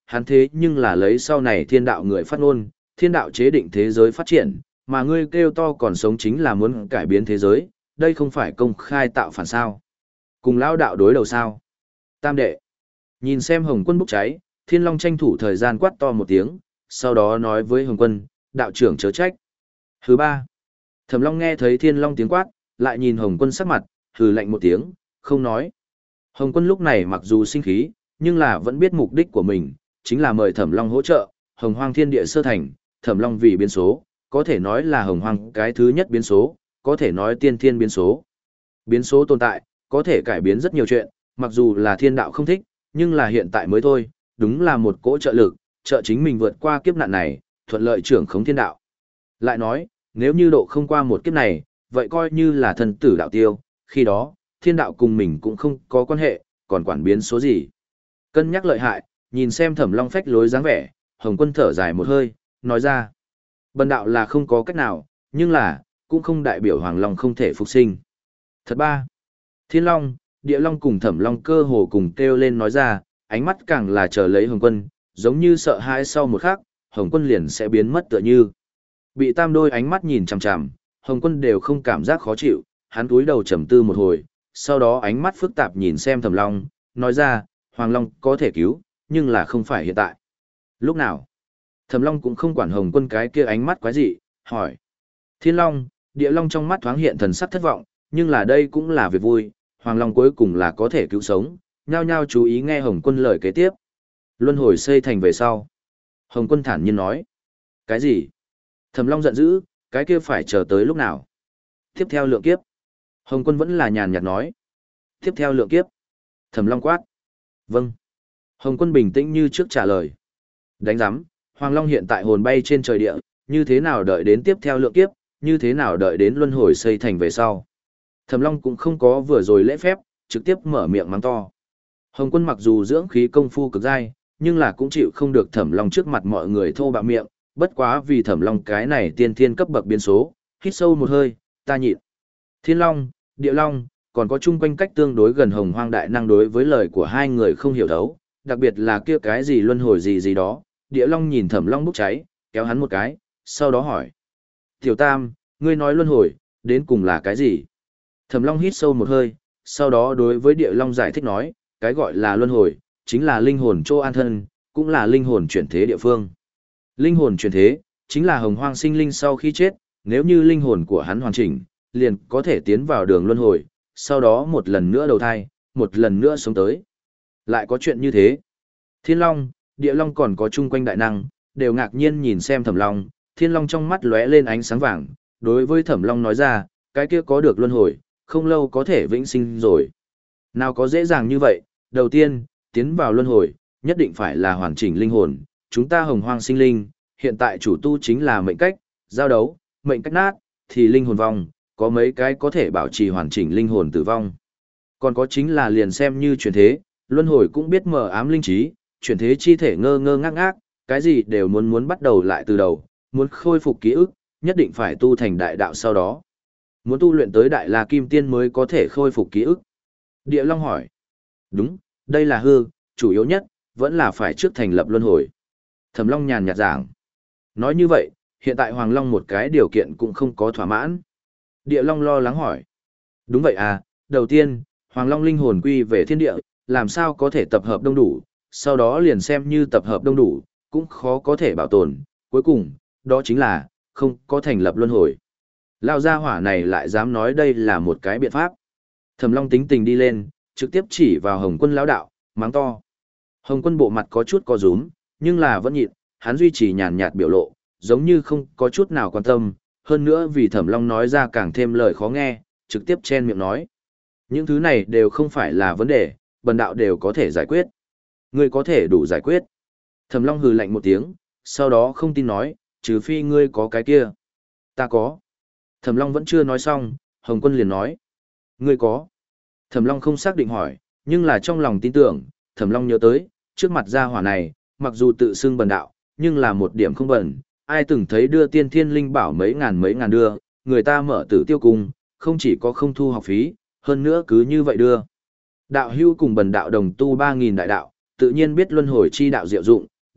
Speaker 1: hắn thế nhưng là lấy sau này thiên đạo người phát ngôn, thiên đạo chế định thế giới phát triển, mà ngươi kêu to còn sống chính là muốn cải biến thế giới, đây không phải công khai tạo phản sao. Cùng lao đạo đối đầu sao. Tam đệ. Nhìn xem Hồng Quân bốc cháy, Thiên Long tranh thủ thời gian quát to một tiếng, sau đó nói với Hồng Quân, đạo trưởng chớ trách. Thứ ba. Thẩm Long nghe thấy Thiên Long tiếng quát, lại nhìn Hồng Quân sắc mặt, hừ lạnh một tiếng, không nói. Hồng Quân lúc này mặc dù sinh khí, nhưng là vẫn biết mục đích của mình, chính là mời Thẩm Long hỗ trợ, Hồng Hoang Thiên Địa sơ thành, Thẩm Long vì biến số, có thể nói là Hồng Hoang cái thứ nhất biến số, có thể nói tiên thiên biến số. Biến số tồn tại, có thể cải biến rất nhiều chuyện, mặc dù là thiên đạo không thích, nhưng là hiện tại mới thôi, đúng là một cỗ trợ lực, trợ chính mình vượt qua kiếp nạn này, thuận lợi trưởng khống thiên đạo. Lại nói, nếu như độ không qua một kiếp này, vậy coi như là thần tử đạo tiêu, khi đó, thiên đạo cùng mình cũng không có quan hệ, còn quản biến số gì. Cân nhắc lợi hại, nhìn xem Thẩm Long phách lối dáng vẻ, Hồng Quân thở dài một hơi, nói ra. Bần đạo là không có cách nào, nhưng là, cũng không đại biểu Hoàng Long không thể phục sinh. Thật ba. Thiên Long, Địa Long cùng Thẩm Long cơ hồ cùng kêu lên nói ra, ánh mắt càng là chờ lấy Hồng Quân, giống như sợ hãi sau một khắc, Hồng Quân liền sẽ biến mất tựa như. Bị tam đôi ánh mắt nhìn chằm chằm, Hồng Quân đều không cảm giác khó chịu, hắn cúi đầu trầm tư một hồi, sau đó ánh mắt phức tạp nhìn xem Thẩm Long, nói ra, Hoàng Long có thể cứu, nhưng là không phải hiện tại. Lúc nào? Thẩm Long cũng không quản Hồng Quân cái kia ánh mắt quái dị, hỏi. Thiên Long, Địa Long trong mắt thoáng hiện thần sắc thất vọng, nhưng là đây cũng là việc vui, Hoàng Long cuối cùng là có thể cứu sống, nhao nhao chú ý nghe Hồng Quân lời kế tiếp. Luân hồi xây thành về sau. Hồng Quân thản nhiên nói. Cái gì? Thẩm Long giận dữ, cái kia phải chờ tới lúc nào? Tiếp theo lượng kiếp. Hồng Quân vẫn là nhàn nhạt nói. Tiếp theo lượng kiếp. Thẩm Long quát. Vâng. Hồng Quân bình tĩnh như trước trả lời. Đánh giám, Hoàng Long hiện tại hồn bay trên trời địa, như thế nào đợi đến tiếp theo lượng kiếp, như thế nào đợi đến luân hồi xây thành về sau. Thẩm Long cũng không có vừa rồi lễ phép, trực tiếp mở miệng mắng to. Hồng Quân mặc dù dưỡng khí công phu cực dai, nhưng là cũng chịu không được Thẩm Long trước mặt mọi người thô bạo miệng, bất quá vì Thẩm Long cái này tiên thiên cấp bậc biến số, hít sâu một hơi, ta nhịn. Thiên Long, Địa Long, còn có chung quanh cách tương đối gần Hồng Hoang đại năng đối với lời của hai người không hiểu thấu, đặc biệt là kia cái gì luân hồi gì gì đó. Địa Long nhìn Thẩm Long bốc cháy, kéo hắn một cái, sau đó hỏi. Tiểu Tam, ngươi nói luân hồi, đến cùng là cái gì? Thẩm Long hít sâu một hơi, sau đó đối với Địa Long giải thích nói, cái gọi là luân hồi, chính là linh hồn chỗ an thân, cũng là linh hồn chuyển thế địa phương. Linh hồn chuyển thế, chính là Hồng Hoang sinh linh sau khi chết, nếu như linh hồn của hắn hoàn chỉnh, liền có thể tiến vào đường luân hồi, sau đó một lần nữa đầu thai, một lần nữa sống tới. Lại có chuyện như thế. Thiên Long, Địa Long còn có chung quanh đại năng, đều ngạc nhiên nhìn xem Thẩm Long, Thiên Long trong mắt lóe lên ánh sáng vàng, đối với Thẩm Long nói ra, cái kia có được luân hồi, không lâu có thể vĩnh sinh rồi. Nào có dễ dàng như vậy, đầu tiên, tiến vào luân hồi, nhất định phải là hoàn chỉnh linh hồn, chúng ta Hồng Hoang sinh linh, hiện tại chủ tu chính là mệnh cách, giao đấu, mệnh cách nát, thì linh hồn vong, có mấy cái có thể bảo trì hoàn chỉnh linh hồn tử vong. Còn có chính là liền xem như chuyển thế, luân hồi cũng biết mờ ám linh trí, chuyển thế chi thể ngơ ngơ ngác ngác, cái gì đều muốn muốn bắt đầu lại từ đầu, muốn khôi phục ký ức, nhất định phải tu thành đại đạo sau đó. Muốn tu luyện tới đại la kim tiên mới có thể khôi phục ký ức. Địa Long hỏi. Đúng, đây là hư, chủ yếu nhất, vẫn là phải trước thành lập luân hồi. Thẩm Long nhàn nhạt giảng. Nói như vậy, hiện tại Hoàng Long một cái điều kiện cũng không có thỏa mãn. Địa Long lo lắng hỏi. Đúng vậy à, đầu tiên, Hoàng Long linh hồn quy về thiên địa, làm sao có thể tập hợp đông đủ, sau đó liền xem như tập hợp đông đủ, cũng khó có thể bảo tồn. Cuối cùng, đó chính là, không có thành lập luân hồi. Lao gia hỏa này lại dám nói đây là một cái biện pháp. Thẩm Long tính tình đi lên, trực tiếp chỉ vào Hồng Quân lão đạo, mắng to. Hồng Quân bộ mặt có chút co rúm, nhưng là vẫn nhịn, hắn duy trì nhàn nhạt biểu lộ, giống như không có chút nào quan tâm, hơn nữa vì Thẩm Long nói ra càng thêm lời khó nghe, trực tiếp chen miệng nói. Những thứ này đều không phải là vấn đề, bần đạo đều có thể giải quyết. Ngươi có thể đủ giải quyết. Thẩm Long hừ lạnh một tiếng, sau đó không tin nói, trừ phi ngươi có cái kia. Ta có. Thẩm Long vẫn chưa nói xong, Hồng Quân liền nói. Ngươi có. Thẩm Long không xác định hỏi, nhưng là trong lòng tin tưởng, Thẩm Long nhớ tới, trước mặt gia hỏa này, mặc dù tự xưng bần đạo, nhưng là một điểm không bẩn, ai từng thấy đưa tiên thiên linh bảo mấy ngàn mấy ngàn đưa, người ta mở tử tiêu cung, không chỉ có không thu học phí, hơn nữa cứ như vậy đưa. Đạo hưu cùng bần đạo đồng tu ba nghìn đại đạo, tự nhiên biết luân hồi chi đạo diệu dụng,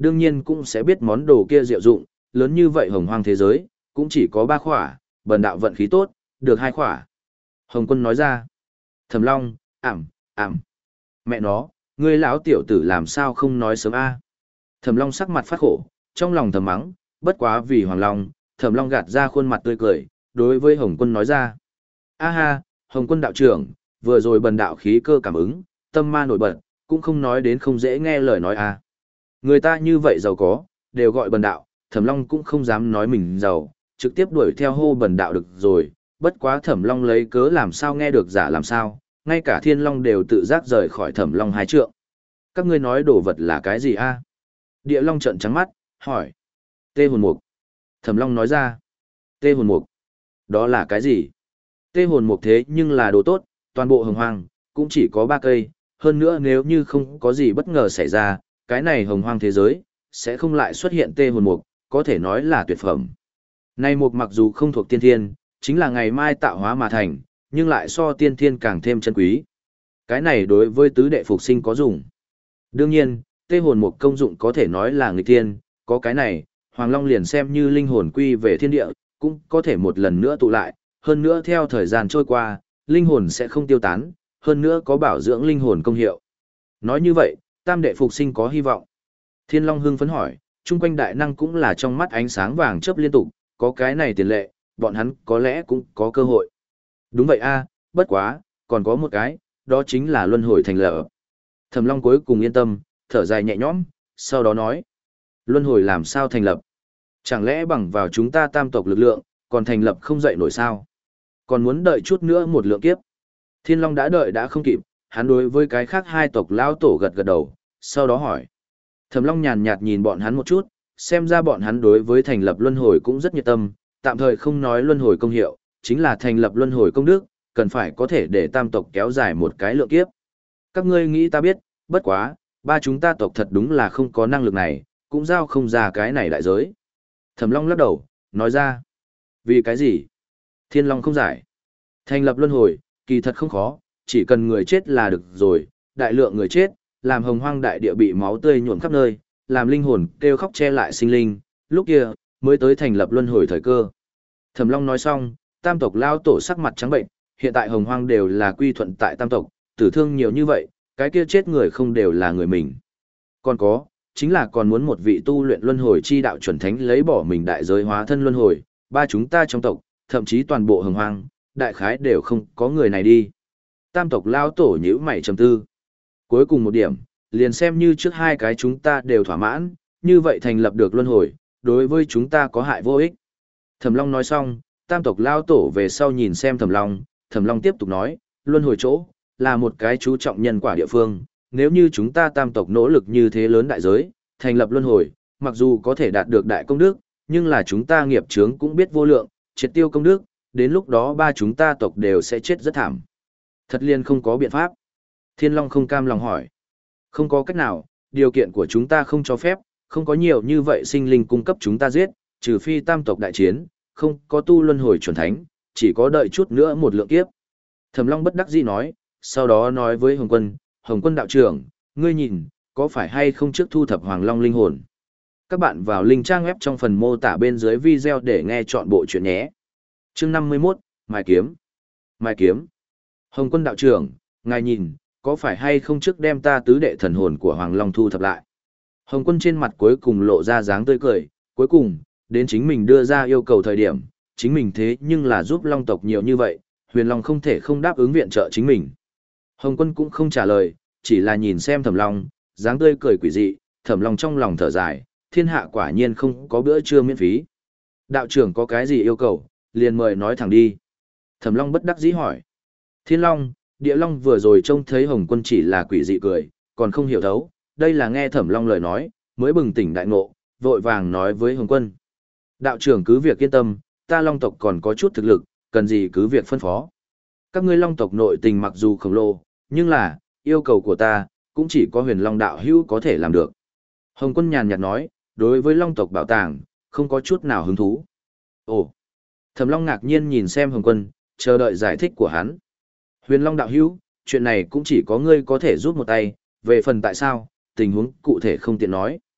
Speaker 1: đương nhiên cũng sẽ biết món đồ kia diệu dụng, lớn như vậy hồng hoang thế giới, cũng chỉ có ba khỏa, bần đạo vận khí tốt, được hai khỏa. Hồng Quân nói ra. Thẩm Long, ảm, ảm. Mẹ nó, ngươi lão tiểu tử làm sao không nói sớm a? Thẩm Long sắc mặt phát khổ, trong lòng thầm mắng, bất quá vì Hoàng Long, Thẩm Long gạt ra khuôn mặt tươi cười, đối với Hồng Quân nói ra. A ha, Hồng Quân đạo trưởng, vừa rồi bần đạo khí cơ cảm ứng, tâm ma nổi bật, cũng không nói đến không dễ nghe lời nói a. Người ta như vậy giàu có, đều gọi bần đạo, Thẩm Long cũng không dám nói mình giàu, trực tiếp đuổi theo hô bần đạo được rồi, bất quá Thẩm Long lấy cớ làm sao nghe được giả làm sao, ngay cả Thiên Long đều tự giác rời khỏi Thẩm Long hai trượng. Các ngươi nói đồ vật là cái gì a? Địa Long trợn trắng mắt, hỏi. Tê hồn mục. Thẩm Long nói ra. Tê hồn mục. Đó là cái gì? Tê hồn mục thế nhưng là đồ tốt, toàn bộ hồng hoang, cũng chỉ có ba cây, hơn nữa nếu như không có gì bất ngờ xảy ra, cái này hồng hoang thế giới, sẽ không lại xuất hiện tê hồn mục, có thể nói là tuyệt phẩm. Này mục mặc dù không thuộc tiên thiên, chính là ngày mai tạo hóa mà thành, nhưng lại so tiên thiên càng thêm chân quý. Cái này đối với tứ đệ phục sinh có dùng. Đương nhiên, tê hồn mục công dụng có thể nói là nghịch thiên, có cái này, Hoàng Long liền xem như linh hồn quy về thiên địa, cũng có thể một lần nữa tụ lại, hơn nữa theo thời gian trôi qua, linh hồn sẽ không tiêu tán, hơn nữa có bảo dưỡng linh hồn công hiệu. Nói như vậy, tam đệ phục sinh có hy vọng. Thiên Long hưng phấn hỏi, chung quanh đại năng cũng là trong mắt ánh sáng vàng chớp liên tục, có cái này tiền lệ, bọn hắn có lẽ cũng có cơ hội. Đúng vậy a, bất quá, còn có một cái, đó chính là luân hồi thành lập. Thẩm Long cuối cùng yên tâm, thở dài nhẹ nhõm, sau đó nói, luân hồi làm sao thành lập? Chẳng lẽ bằng vào chúng ta tam tộc lực lượng, còn thành lập không dậy nổi sao? Còn muốn đợi chút nữa một lượng kiếp. Thiên Long đã đợi đã không kịp, hắn đối với cái khác hai tộc lão tổ gật gật đầu, sau đó hỏi. Thẩm Long nhàn nhạt nhìn bọn hắn một chút, xem ra bọn hắn đối với thành lập luân hồi cũng rất nhiệt tâm, tạm thời không nói luân hồi công hiệu, chính là thành lập luân hồi công đức, cần phải có thể để tam tộc kéo dài một cái lượng kiếp. Các ngươi nghĩ ta biết, bất quá, ba chúng ta tộc thật đúng là không có năng lực này, cũng giao không ra cái này đại giới. Thẩm Long lắc đầu, nói ra. Vì cái gì? Thiên Long không giải. Thành lập luân hồi, kỳ thật không khó, chỉ cần người chết là được rồi, đại lượng người chết, làm hồng hoang đại địa bị máu tươi nhuộm khắp nơi, làm linh hồn kêu khóc che lại sinh linh, lúc kia, mới tới thành lập luân hồi thời cơ. Thẩm Long nói xong, tam tộc lao tổ sắc mặt trắng bệnh, hiện tại hồng hoang đều là quy thuận tại tam tộc, tử thương nhiều như vậy, cái kia chết người không đều là người mình. Còn có, chính là còn muốn một vị tu luyện luân hồi chi đạo chuẩn thánh lấy bỏ mình đại giới hóa thân luân hồi, ba chúng ta trong tộc, thậm chí toàn bộ hồng hoang, đại khái đều không có người này đi. Tam tộc lao tổ nhíu mày trầm tư. Cuối cùng một điểm, liền xem như trước hai cái chúng ta đều thỏa mãn, như vậy thành lập được luân hồi, đối với chúng ta có hại vô ích. Thẩm Long nói xong, tam tộc lao tổ về sau nhìn xem Thẩm Long, Thẩm Long tiếp tục nói, luân hồi chỗ, là một cái chú trọng nhân quả địa phương, nếu như chúng ta tam tộc nỗ lực như thế lớn đại giới, thành lập luân hồi, mặc dù có thể đạt được đại công đức, nhưng là chúng ta nghiệp chướng cũng biết vô lượng, triệt tiêu công đức, đến lúc đó ba chúng ta tộc đều sẽ chết rất thảm. Thật liên không có biện pháp. Thiên Long không cam lòng hỏi. Không có cách nào, điều kiện của chúng ta không cho phép, không có nhiều như vậy sinh linh cung cấp chúng ta giết, trừ phi tam tộc đại chiến, không có tu luân hồi chuẩn thánh, chỉ có đợi chút nữa một lượng kiếp. Thẩm Long bất đắc dĩ nói, sau đó nói với Hồng Quân, Hồng Quân đạo trưởng, ngươi nhìn, có phải hay không trước thu thập Hoàng Long linh hồn? Các bạn vào link trang web trong phần mô tả bên dưới video để nghe chọn bộ chuyện nhé. Chương năm mươi mốt, Mai Kiếm. Mai Kiếm. Hồng Quân đạo trưởng, ngài nhìn, có phải hay không trước đem ta tứ đệ thần hồn của Hoàng Long thu thập lại? Hồng Quân trên mặt cuối cùng lộ ra dáng tươi cười, cuối cùng, đến chính mình đưa ra yêu cầu thời điểm, chính mình thế nhưng là giúp Long tộc nhiều như vậy, Huyền Long không thể không đáp ứng viện trợ chính mình. Hồng Quân cũng không trả lời, chỉ là nhìn xem Thẩm Long, dáng tươi cười quỷ dị, Thẩm Long trong lòng thở dài, thiên hạ quả nhiên không có bữa trưa miễn phí. Đạo trưởng có cái gì yêu cầu, liền mời nói thẳng đi. Thẩm Long bất đắc dĩ hỏi. Thiên Long, Địa Long vừa rồi trông thấy Hồng Quân chỉ là quỷ dị cười, còn không hiểu thấu, đây là nghe Thẩm Long lời nói, mới bừng tỉnh đại ngộ, vội vàng nói với Hồng Quân. Đạo trưởng cứ việc yên tâm, ta Long tộc còn có chút thực lực, cần gì cứ việc phân phó. Các ngươi Long tộc nội tình mặc dù khổng lồ, nhưng là, yêu cầu của ta, cũng chỉ có Huyền Long đạo hữu có thể làm được. Hồng Quân nhàn nhạt nói, đối với Long tộc bảo tàng, không có chút nào hứng thú. Ồ! Thẩm Long ngạc nhiên nhìn xem Hồng Quân, chờ đợi giải thích của hắn. Huyền Long đạo hữu, chuyện này cũng chỉ có ngươi có thể giúp một tay, về phần tại sao, tình huống cụ thể không tiện nói.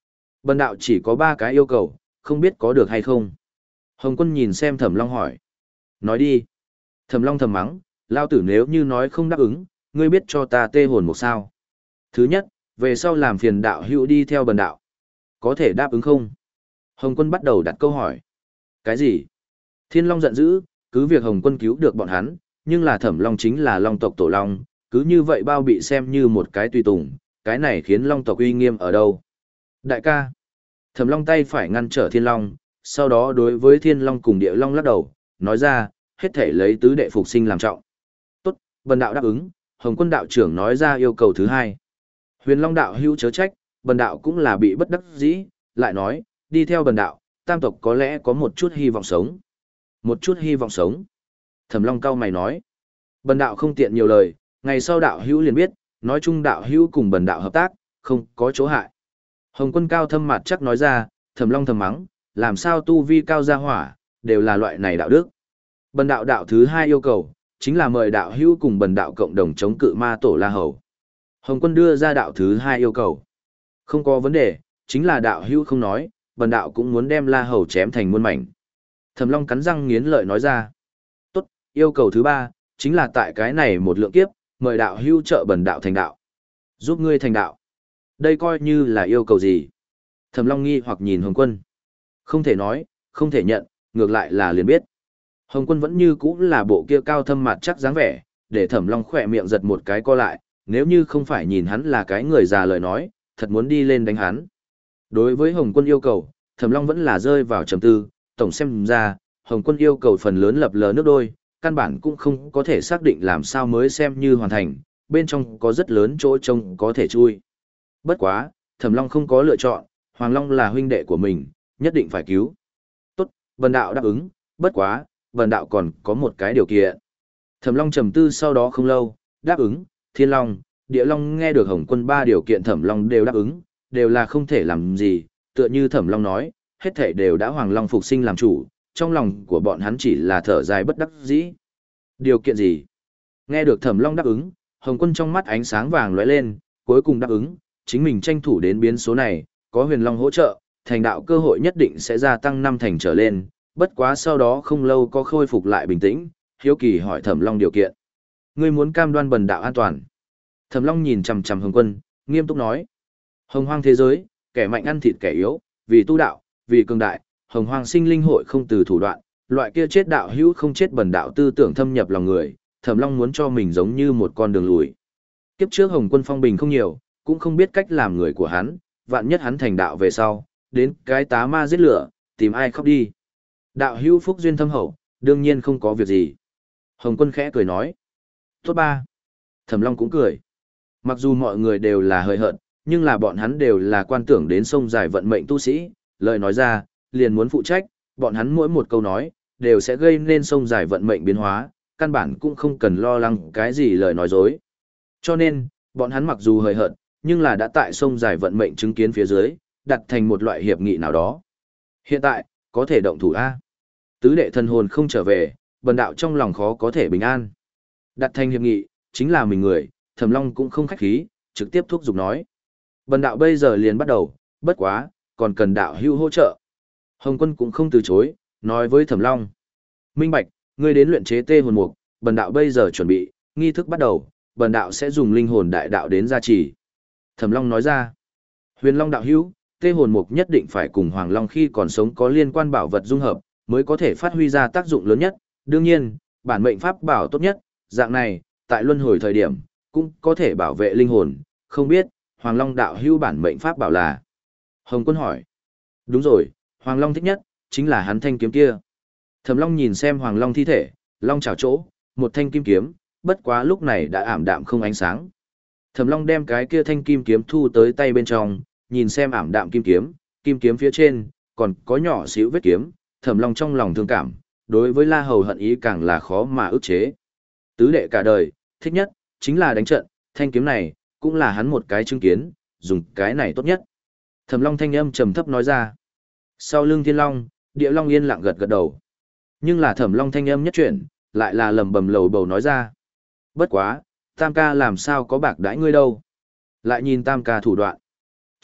Speaker 1: Bần đạo chỉ có ba cái yêu cầu, không biết có được hay không. Hồng Quân nhìn xem Thẩm Long hỏi. Nói đi. Thẩm Long thầm mắng, lao tử nếu như nói không đáp ứng, ngươi biết cho ta tê hồn một sao. Thứ nhất, về sau làm phiền đạo hữu đi theo bần đạo. Có thể đáp ứng không? Hồng Quân bắt đầu đặt câu hỏi. Cái gì? Thiên Long giận dữ, cứ việc Hồng Quân cứu được bọn hắn, nhưng là Thẩm Long chính là Long tộc tổ Long, cứ như vậy bao bị xem như một cái tùy tùng, cái này khiến Long tộc uy nghiêm ở đâu? Đại ca. Thẩm Long tay phải ngăn trở Thiên Long, sau đó đối với Thiên Long cùng Địa Long lắc đầu, nói ra, hết thể lấy tứ đệ phục sinh làm trọng. Tốt, bần đạo đáp ứng, Hồng Quân đạo trưởng nói ra yêu cầu thứ hai. Huyền Long đạo hữu chớ trách, bần đạo cũng là bị bất đắc dĩ, lại nói, đi theo bần đạo, tam tộc có lẽ có một chút hy vọng sống. Một chút hy vọng sống. Thẩm Long cao mày nói, bần đạo không tiện nhiều lời, ngày sau đạo hữu liền biết, nói chung đạo hữu cùng bần đạo hợp tác, không có chỗ hại. Hồng Quân cao thâm mặt chắc nói ra, Thẩm Long thầm mắng, làm sao tu vi cao gia hỏa, đều là loại này đạo đức. Bần đạo đạo thứ hai yêu cầu, chính là mời đạo hữu cùng bần đạo cộng đồng chống cự ma tổ La Hầu. Hồng Quân đưa ra đạo thứ hai yêu cầu. Không có vấn đề, chính là đạo hữu không nói, bần đạo cũng muốn đem La Hầu chém thành muôn mảnh. Thẩm Long cắn răng nghiến lợi nói ra. Tốt, yêu cầu thứ ba, chính là tại cái này một lượng kiếp, mời đạo hữu trợ bần đạo thành đạo. Giúp ngươi thành đạo. Đây coi như là yêu cầu gì? Thẩm Long nghi hoặc nhìn Hồng Quân. Không thể nói, không thể nhận, ngược lại là liền biết. Hồng Quân vẫn như cũ là bộ kia cao thâm mặt chắc dáng vẻ, để Thẩm Long khỏe miệng giật một cái co lại, nếu như không phải nhìn hắn là cái người già lời nói, thật muốn đi lên đánh hắn. Đối với Hồng Quân yêu cầu, Thẩm Long vẫn là rơi vào trầm tư, tổng xem ra, Hồng Quân yêu cầu phần lớn lập lờ nước đôi, căn bản cũng không có thể xác định làm sao mới xem như hoàn thành, bên trong có rất lớn chỗ trông có thể chui. Bất quá, Thẩm Long không có lựa chọn, Hoàng Long là huynh đệ của mình, nhất định phải cứu. Tốt, bần đạo đáp ứng, bất quá, bần đạo còn có một cái điều kiện. Thẩm Long trầm tư sau đó không lâu, đáp ứng, Thiên Long, Địa Long nghe được Hồng Quân ba điều kiện Thẩm Long đều đáp ứng, đều là không thể làm gì, tựa như Thẩm Long nói, hết thảy đều đã Hoàng Long phục sinh làm chủ, trong lòng của bọn hắn chỉ là thở dài bất đắc dĩ. Điều kiện gì? Nghe được Thẩm Long đáp ứng, Hồng Quân trong mắt ánh sáng vàng lóe lên, cuối cùng đáp ứng, chính mình tranh thủ đến biến số này, có Huyền Long hỗ trợ, thành đạo cơ hội nhất định sẽ gia tăng năm thành trở lên, bất quá sau đó không lâu có khôi phục lại bình tĩnh, hiếu kỳ hỏi Thẩm Long điều kiện. Ngươi muốn cam đoan bần đạo an toàn. Thẩm Long nhìn chằm chằm Hồng Quân, nghiêm túc nói. Hồng hoang thế giới, kẻ mạnh ăn thịt kẻ yếu, vì tu đạo, vì cường đại, Hồng hoang sinh linh hội không từ thủ đoạn, loại kia chết đạo hữu không chết bần đạo tư tưởng thâm nhập lòng người, Thẩm Long muốn cho mình giống như một con đường lùi. Kiếp trước Hồng Quân phong bình không nhiều, cũng không biết cách làm người của hắn, vạn nhất hắn thành đạo về sau, đến cái tá ma giết lửa, tìm ai khóc đi. Đạo hữu phúc duyên thâm hậu, đương nhiên không có việc gì. Hồng Quân khẽ cười nói. Tốt ba. Thẩm Long cũng cười. Mặc dù mọi người đều là hời hợt, nhưng là bọn hắn đều là quan tưởng đến sông dài vận mệnh tu sĩ, lời nói ra, liền muốn phụ trách, bọn hắn mỗi một câu nói, đều sẽ gây nên sông dài vận mệnh biến hóa, căn bản cũng không cần lo lắng cái gì lời nói dối. Cho nên, bọn hắn mặc dù hời hợt, nhưng là đã tại sông dài vận mệnh chứng kiến phía dưới, đặt thành một loại hiệp nghị nào đó. Hiện tại, có thể động thủ A. Tứ đệ thần hồn không trở về, bần đạo trong lòng khó có thể bình an. Đặt thành hiệp nghị, chính là mình người, Thẩm Long cũng không khách khí, trực tiếp thúc giục nói. Bần đạo bây giờ liền bắt đầu, bất quá, còn cần đạo hữu hỗ trợ. Hồng Quân cũng không từ chối, nói với Thẩm Long. Minh Bạch, ngươi đến luyện chế tê hồn mục, bần đạo bây giờ chuẩn bị, nghi thức bắt đầu, bần đạo sẽ dùng linh hồn đại đạo đến gia trì. Thẩm Long nói ra. Huyền Long đạo hữu, tê hồn mục nhất định phải cùng Hoàng Long khi còn sống có liên quan bảo vật dung hợp, mới có thể phát huy ra tác dụng lớn nhất. Đương nhiên, bản mệnh pháp bảo tốt nhất, dạng này, tại luân hồi thời điểm, cũng có thể bảo vệ linh hồn, không biết, Hoàng Long đạo hữu bản mệnh pháp bảo là. Hồng Quân hỏi. Đúng rồi, Hoàng Long thích nhất, chính là hắn thanh kiếm kia. Thẩm Long nhìn xem Hoàng Long thi thể, Long chảo chỗ, một thanh kim kiếm, bất quá lúc này đã ảm đạm không ánh sáng. Thẩm Long đem cái kia thanh kim kiếm thu tới tay bên trong, nhìn xem ảm đạm kim kiếm, kim kiếm phía trên, còn có nhỏ xíu vết kiếm, Thẩm Long trong lòng thương cảm, đối với La Hầu hận ý càng là khó mà ức chế. Tứ đệ cả đời, thích nhất, chính là đánh trận, thanh kiếm này, cũng là hắn một cái chứng kiến, dùng cái này tốt nhất. Thẩm Long thanh âm trầm thấp nói ra. Sau lưng Thiên Long, Địa Long yên lặng gật gật đầu. Nhưng là Thẩm Long thanh âm nhất chuyển, lại là lầm bầm lầu bầu nói ra. Bất quá, Tam ca làm sao có bạc đãi ngươi đâu. Lại nhìn Tam ca thủ đoạn.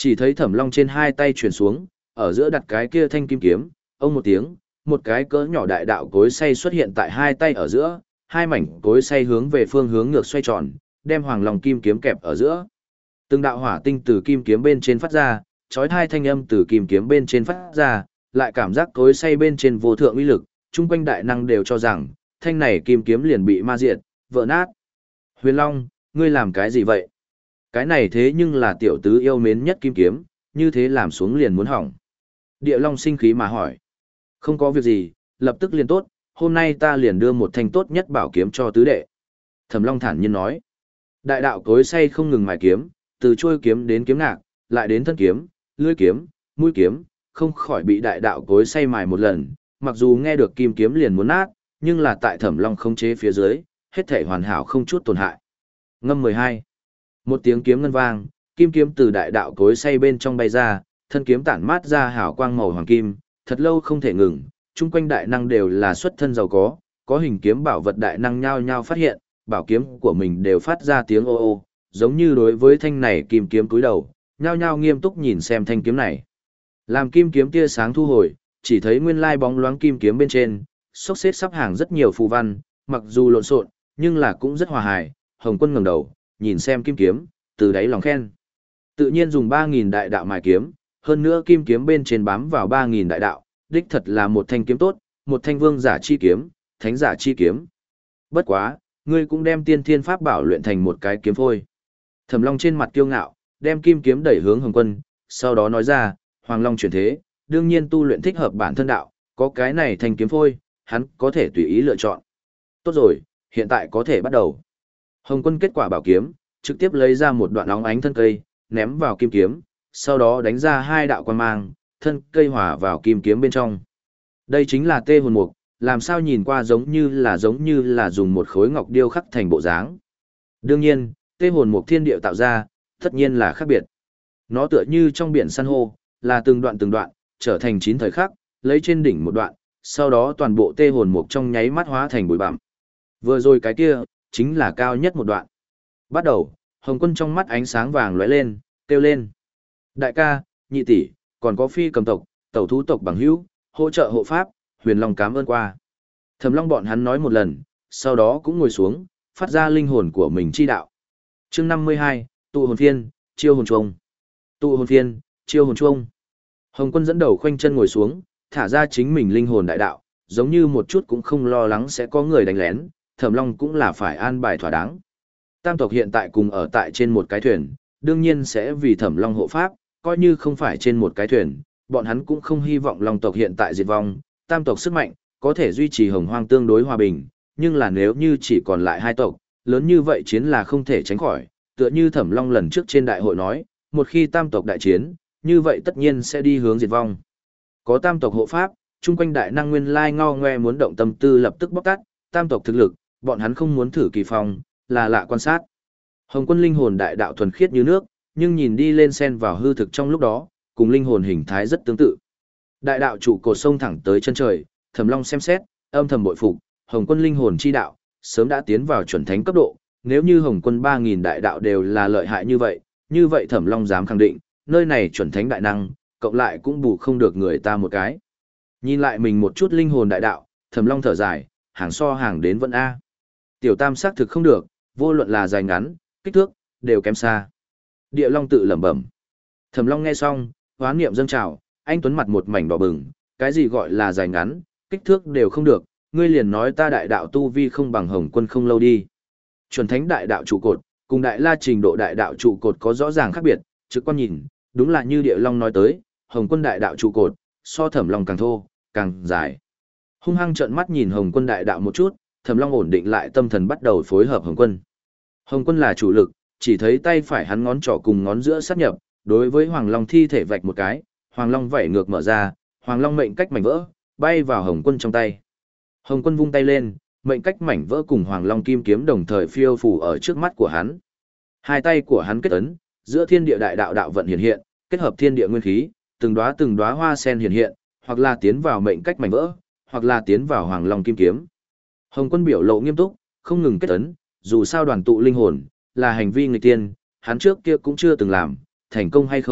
Speaker 1: Chỉ thấy Thẩm Long trên hai tay chuyển xuống, ở giữa đặt cái kia thanh kim kiếm, ông một tiếng, một cái cỡ nhỏ đại đạo cối xay xuất hiện tại hai tay ở giữa, hai mảnh cối xay hướng về phương hướng ngược xoay tròn, đem Hoàng Long kim kiếm kẹp ở giữa. Từng đạo hỏa tinh từ kim kiếm bên trên phát ra, chói tai thanh âm từ kim kiếm bên trên phát ra, lại cảm giác cối xay bên trên vô thượng uy lực, chung quanh đại năng đều cho rằng, thanh này kim kiếm liền bị ma diệt, vỡ nát. Huyền Long, ngươi làm cái gì vậy? Cái này thế nhưng là tiểu tứ yêu mến nhất kim kiếm, như thế làm xuống liền muốn hỏng. Địa Long sinh khí mà hỏi. Không có việc gì, lập tức liền tốt, hôm nay ta liền đưa một thanh tốt nhất bảo kiếm cho tứ đệ. Thẩm Long thản nhiên nói. Đại đạo cối xay không ngừng mài kiếm, từ chuôi kiếm đến kiếm ngạc, lại đến thân kiếm, lưỡi kiếm, mũi kiếm, không khỏi bị đại đạo cối xay mài một lần, mặc dù nghe được kim kiếm liền muốn nát, nhưng là tại Thẩm Long khống chế phía dưới, hết thể hoàn hảo không chút tổn hại. Ngâm mười hai. Một tiếng kiếm ngân vang, kim kiếm từ đại đạo cối xay bên trong bay ra, thân kiếm tản mát ra hào quang màu hoàng kim, thật lâu không thể ngừng, chung quanh đại năng đều là xuất thân giàu có, có hình kiếm bảo vật đại năng nhao nhao phát hiện, bảo kiếm của mình đều phát ra tiếng ô ô, giống như đối với thanh này kim kiếm cúi đầu, nhao nhao nghiêm túc nhìn xem thanh kiếm này. Làm kim kiếm tia sáng thu hồi, chỉ thấy nguyên lai bóng loáng kim kiếm bên trên, xốc xếp sắp hàng rất nhiều phù văn, mặc dù lộn xộn, nhưng là cũng rất hòa hài. Hồng Quân ngẩng đầu, nhìn xem kim kiếm, từ đáy lòng khen. Tự nhiên dùng ba nghìn đại đạo mài kiếm, hơn nữa kim kiếm bên trên bám vào ba nghìn đại đạo, đích thật là một thanh kiếm tốt, một thanh vương giả chi kiếm, thánh giả chi kiếm. Bất quá, ngươi cũng đem tiên thiên pháp bảo luyện thành một cái kiếm phôi. Thẩm Long trên mặt kiêu ngạo, đem kim kiếm đẩy hướng Hồng Quân, sau đó nói ra, Hoàng Long chuyển thế, đương nhiên tu luyện thích hợp bản thân đạo, có cái này thành kiếm phôi, hắn có thể tùy ý lựa chọn. Tốt rồi, hiện tại có thể bắt đầu. Hồng Quân kết quả bảo kiếm, trực tiếp lấy ra một đoạn óng ánh thân cây, ném vào kim kiếm, sau đó đánh ra hai đạo quan mang, thân cây hòa vào kim kiếm bên trong. Đây chính là tê hồn mục, làm sao nhìn qua giống như là giống như là dùng một khối ngọc điêu khắc thành bộ dáng. Đương nhiên, tê hồn mục thiên điệu tạo ra, tất nhiên là khác biệt. Nó tựa như trong biển san hô, là từng đoạn từng đoạn, trở thành chín thời khắc, lấy trên đỉnh một đoạn, sau đó toàn bộ tê hồn mục trong nháy mắt hóa thành bụi bặm. Vừa rồi cái kia, chính là cao nhất một đoạn. Bắt đầu, Hồng Quân trong mắt ánh sáng vàng lóe lên, kêu lên. Đại ca, nhị tỷ, còn có phi cầm tộc, tẩu thú tộc bằng hữu, hỗ trợ hộ pháp, Huyền Long cảm ơn qua. Thẩm Long bọn hắn nói một lần, sau đó cũng ngồi xuống, phát ra linh hồn của mình chi đạo. Chương năm mươi hai, tụ hồn phiên, chiêu hồn chuông. Tụ hồn phiên, chiêu hồn chuông. Hồng Quân dẫn đầu khoanh chân ngồi xuống, thả ra chính mình linh hồn đại đạo, giống như một chút cũng không lo lắng sẽ có người đánh lén, Thẩm Long cũng là phải an bài thỏa đáng. Tam tộc hiện tại cùng ở tại trên một cái thuyền, đương nhiên sẽ vì Thẩm Long hộ pháp, coi như không phải trên một cái thuyền, bọn hắn cũng không hy vọng Long tộc hiện tại diệt vong, tam tộc sức mạnh, có thể duy trì hồng hoang tương đối hòa bình, nhưng là nếu như chỉ còn lại hai tộc, lớn như vậy chiến là không thể tránh khỏi, tựa như Thẩm Long lần trước trên đại hội nói, một khi tam tộc đại chiến, như vậy tất nhiên sẽ đi hướng diệt vong. Có tam tộc hộ pháp, chung quanh đại năng nguyên lai ngao ngoe muốn động tâm tư lập tức bóc tát, tam tộc thực lực, bọn hắn không muốn thử kỳ phong, là lạ quan sát. Hồng Quân linh hồn đại đạo thuần khiết như nước, nhưng nhìn đi lên xen vào hư thực trong lúc đó, cùng linh hồn hình thái rất tương tự. Đại đạo trụ cột sông thẳng tới chân trời, Thẩm Long xem xét, âm thầm bội phục, Hồng Quân linh hồn chi đạo, sớm đã tiến vào chuẩn thánh cấp độ, nếu như Hồng Quân ba nghìn đại đạo đều là lợi hại như vậy, như vậy Thẩm Long dám khẳng định, nơi này chuẩn thánh đại năng, cộng lại cũng bù không được người ta một cái. Nhìn lại mình một chút linh hồn đại đạo, Thẩm Long thở dài, hàng so hàng đến vẫn A. Tiểu tam xác thực không được, vô luận là dài ngắn, kích thước, đều kém xa. Địa Long tự lẩm bẩm. Thẩm Long nghe xong, hoán niệm dâng trào, anh tuấn mặt một mảnh đỏ bừng, cái gì gọi là dài ngắn, kích thước đều không được, ngươi liền nói ta đại đạo tu vi không bằng Hồng Quân không lâu đi. Chuẩn thánh đại đạo trụ cột, cùng đại la trình độ đại đạo trụ cột có rõ ràng khác biệt, trực quan nhìn, đúng là như Địa Long nói tới, Hồng Quân đại đạo trụ cột, so Thẩm Long càng thô, càng dài. Hung hăng trợn mắt nhìn Hồng Quân đại đạo một chút, Thẩm Long ổn định lại tâm thần bắt đầu phối hợp Hồng Quân. Hồng Quân là chủ lực, chỉ thấy tay phải hắn ngón trỏ cùng ngón giữa sát nhập, đối với Hoàng Long thi thể vạch một cái, Hoàng Long vảy ngược mở ra, Hoàng Long mệnh cách mảnh vỡ, bay vào Hồng Quân trong tay. Hồng Quân vung tay lên, mệnh cách mảnh vỡ cùng Hoàng Long kim kiếm đồng thời phiêu phù ở trước mắt của hắn. Hai tay của hắn kết ấn, giữa thiên địa đại đạo đạo vận hiện hiện, kết hợp thiên địa nguyên khí, từng đóa từng đóa hoa sen hiện hiện, hoặc là tiến vào mệnh cách mảnh vỡ, hoặc là tiến vào Hoàng Long kim kiếm. Hồng Quân biểu lộ nghiêm túc, không ngừng kết ấn, dù sao đoàn tụ linh hồn là hành vi nghịch tiên, hắn trước kia cũng chưa từng làm, thành công hay không,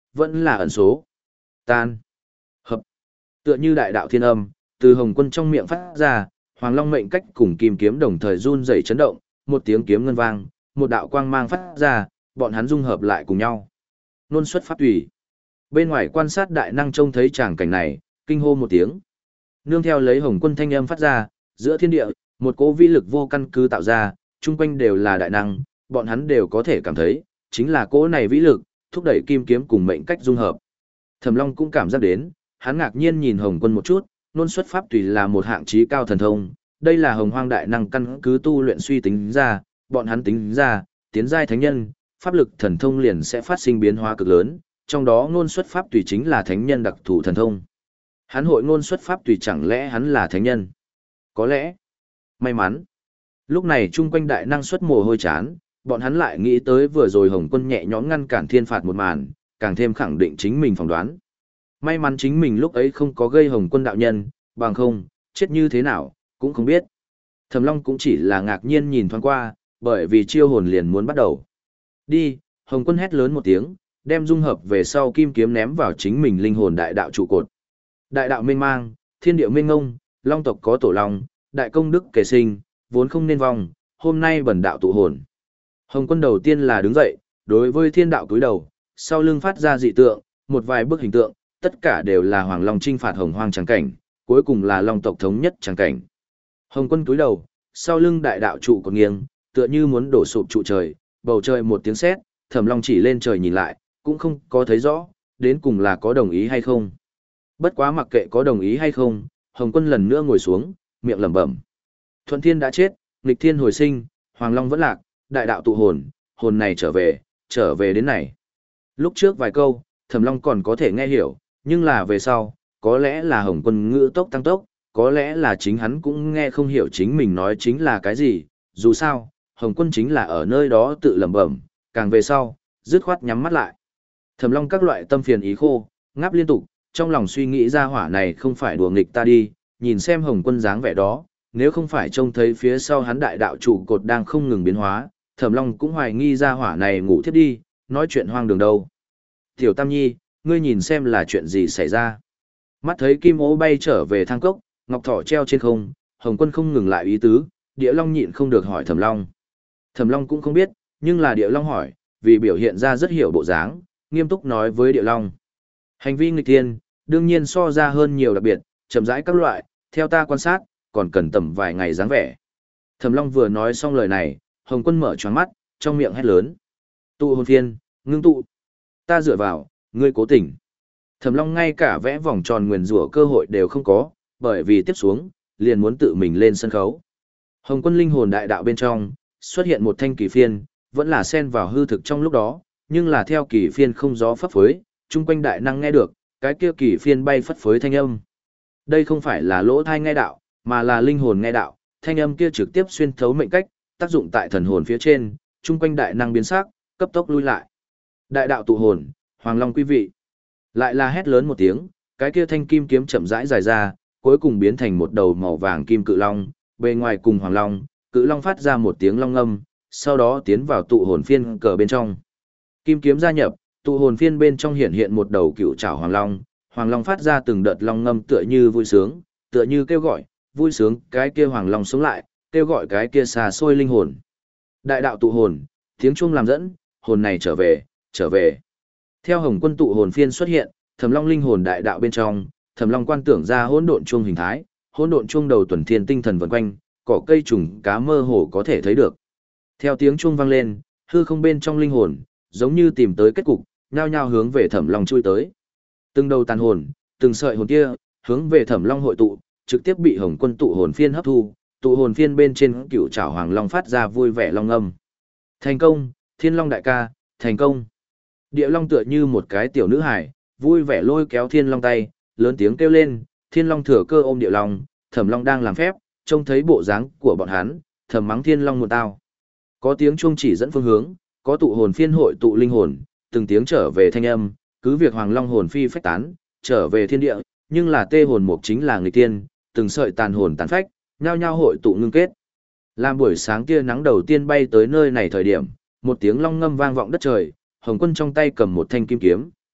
Speaker 1: vẫn là ẩn số. Tan. Hợp. Tựa như đại đạo thiên âm, từ Hồng Quân trong miệng phát ra, Hoàng Long mệnh cách cùng kim kiếm đồng thời run rẩy chấn động, một tiếng kiếm ngân vang, một đạo quang mang phát ra, bọn hắn dung hợp lại cùng nhau. Nôn xuất pháp tùy. Bên ngoài quan sát đại năng trông thấy tràng cảnh này, kinh hô một tiếng. Nương theo lấy Hồng Quân thanh âm phát ra, giữa thiên địa, một cỗ vĩ lực vô căn cứ tạo ra, chung quanh đều là đại năng, bọn hắn đều có thể cảm thấy, chính là cỗ này vĩ lực, thúc đẩy kim kiếm cùng mệnh cách dung hợp. Thẩm Long cũng cảm giác đến, hắn ngạc nhiên nhìn Hồng Quân một chút, nôn xuất pháp tùy là một hạng chí cao thần thông, đây là Hồng Hoang đại năng căn cứ tu luyện suy tính ra, bọn hắn tính ra, tiến giai thánh nhân, pháp lực thần thông liền sẽ phát sinh biến hóa cực lớn, trong đó ngôn xuất pháp tùy chính là thánh nhân đặc thù thần thông. Hắn hội ngôn xuất pháp tùy chẳng lẽ hắn là thánh nhân? Có lẽ. May mắn. Lúc này chung quanh đại năng xuất mồ hôi chán, bọn hắn lại nghĩ tới vừa rồi Hồng Quân nhẹ nhõm ngăn cản thiên phạt một màn, càng thêm khẳng định chính mình phỏng đoán. May mắn chính mình lúc ấy không có gây Hồng Quân đạo nhân, bằng không, chết như thế nào, cũng không biết. Thẩm Long cũng chỉ là ngạc nhiên nhìn thoáng qua, bởi vì chiêu hồn liền muốn bắt đầu. Đi, Hồng Quân hét lớn một tiếng, đem dung hợp về sau kim kiếm ném vào chính mình linh hồn đại đạo trụ cột. Đại đạo mênh mang, thiên địa mênh ngông, long tộc có tổ long, đại công đức kề sinh, vốn không nên vong, hôm nay bần đạo tụ hồn. Hồng Quân đầu tiên là đứng dậy, đối với thiên đạo cúi đầu, sau lưng phát ra dị tượng, một vài bức hình tượng, tất cả đều là Hoàng Long chinh phạt Hồng Hoang tràng cảnh, cuối cùng là long tộc thống nhất tràng cảnh. Hồng Quân cúi đầu, sau lưng đại đạo trụ còn nghiêng, tựa như muốn đổ sụp trụ trời, bầu trời một tiếng sét, Thẩm Long chỉ lên trời nhìn lại, cũng không có thấy rõ, đến cùng là có đồng ý hay không. Bất quá mặc kệ có đồng ý hay không, Hồng Quân lần nữa ngồi xuống, miệng lẩm bẩm. Thuận Thiên đã chết, nghịch thiên hồi sinh, Hoàng Long vẫn lạc, đại đạo tụ hồn, hồn này trở về, trở về đến này. Lúc trước vài câu, Thẩm Long còn có thể nghe hiểu, nhưng là về sau, có lẽ là Hồng Quân ngữ tốc tăng tốc, có lẽ là chính hắn cũng nghe không hiểu chính mình nói chính là cái gì, dù sao, Hồng Quân chính là ở nơi đó tự lẩm bẩm, càng về sau, dứt khoát nhắm mắt lại. Thẩm Long các loại tâm phiền ý khô, ngáp liên tục, trong lòng suy nghĩ ra hỏa này không phải đùa nghịch ta đi, nhìn xem Hồng Quân dáng vẻ đó, nếu không phải trông thấy phía sau hắn đại đạo trụ cột đang không ngừng biến hóa, Thẩm Long cũng hoài nghi ra hỏa này ngủ thiếp đi, nói chuyện hoang đường đâu. Tiểu Tam Nhi, ngươi nhìn xem là chuyện gì xảy ra. Mắt thấy kim ố bay trở về thang cốc, ngọc thỏ treo trên không, Hồng Quân không ngừng lại ý tứ, Địa Long nhịn không được hỏi Thẩm Long. Thẩm Long cũng không biết, nhưng là Địa Long hỏi, vì biểu hiện ra rất hiểu bộ dáng, nghiêm túc nói với Địa Long. Hành vi nghịch thiên, đương nhiên so ra hơn nhiều đặc biệt, chậm rãi các loại, theo ta quan sát, còn cần tầm vài ngày dáng vẻ. Thẩm Long vừa nói xong lời này, Hồng Quân mở tròn mắt, trong miệng hét lớn. Tụ hồn phiên, ngưng tụ. Ta dựa vào, ngươi cố tình. Thẩm Long ngay cả vẽ vòng tròn nguyền rủa cơ hội đều không có, bởi vì tiếp xuống, liền muốn tự mình lên sân khấu. Hồng Quân linh hồn đại đạo bên trong, xuất hiện một thanh kỳ phiên, vẫn là xen vào hư thực trong lúc đó, nhưng là theo kỳ phiên không gió phấp phới, chung quanh đại năng nghe được, cái kia kỳ phiên bay phất phới thanh âm. Đây không phải là lỗ thai nghe đạo, mà là linh hồn nghe đạo, thanh âm kia trực tiếp xuyên thấu mệnh cách, tác dụng tại thần hồn phía trên, chung quanh đại năng biến sắc, cấp tốc lui lại. Đại đạo tụ hồn, Hoàng Long quý vị. Lại là hét lớn một tiếng, cái kia thanh kim kiếm chậm rãi dài ra, cuối cùng biến thành một đầu màu vàng kim cự long, bề ngoài cùng Hoàng Long, cự long phát ra một tiếng long ngâm, sau đó tiến vào tụ hồn phiên cờ bên trong. Kim kiếm gia nhập, tụ hồn phiên bên trong hiện hiện một đầu cựu trảo Hoàng Long, Hoàng Long phát ra từng đợt long ngâm tựa như vui sướng, tựa như kêu gọi, vui sướng cái kia Hoàng Long sống lại, kêu gọi cái kia xa xôi linh hồn. Đại đạo tụ hồn, tiếng chuông làm dẫn, hồn này trở về, trở về. Theo Hồng Quân tụ hồn phiên xuất hiện, Thẩm Long linh hồn đại đạo bên trong, Thẩm Long quan tưởng ra hỗn độn chuông hình thái, hỗn độn chuông đầu tuần thiên tinh thần vần quanh, cỏ cây trùng cá mơ hồ có thể thấy được. Theo tiếng chuông vang lên, hư không bên trong linh hồn, giống như tìm tới kết cục, nhao nhao hướng về Thẩm Long chui tới. Từng đầu tàn hồn, từng sợi hồn kia, hướng về Thẩm Long hội tụ, trực tiếp bị Hồng Quân tụ hồn phiên hấp thu, tụ hồn phiên bên trên cựu trảo Hoàng Long phát ra vui vẻ long âm. Thành công, Thiên Long đại ca, thành công. Địa Long tựa như một cái tiểu nữ hài, vui vẻ lôi kéo Thiên Long tay, lớn tiếng kêu lên, Thiên Long thừa cơ ôm Địa Long, Thẩm Long đang làm phép, trông thấy bộ dáng của bọn hắn, thầm mắng Thiên Long một tao. Có tiếng chuông chỉ dẫn phương hướng, có tụ hồn phiên hội tụ linh hồn, từng tiếng trở về thanh âm, cứ việc Hoàng Long hồn phi phách tán, trở về thiên địa, nhưng là tê hồn mục chính là người tiên, từng sợi tàn hồn tàn phách, nhao nhao hội tụ ngưng kết. Làm buổi sáng tia nắng đầu tiên bay tới nơi này thời điểm, một tiếng long ngâm vang vọng đất trời, Hồng Quân trong tay cầm một thanh kim kiếm,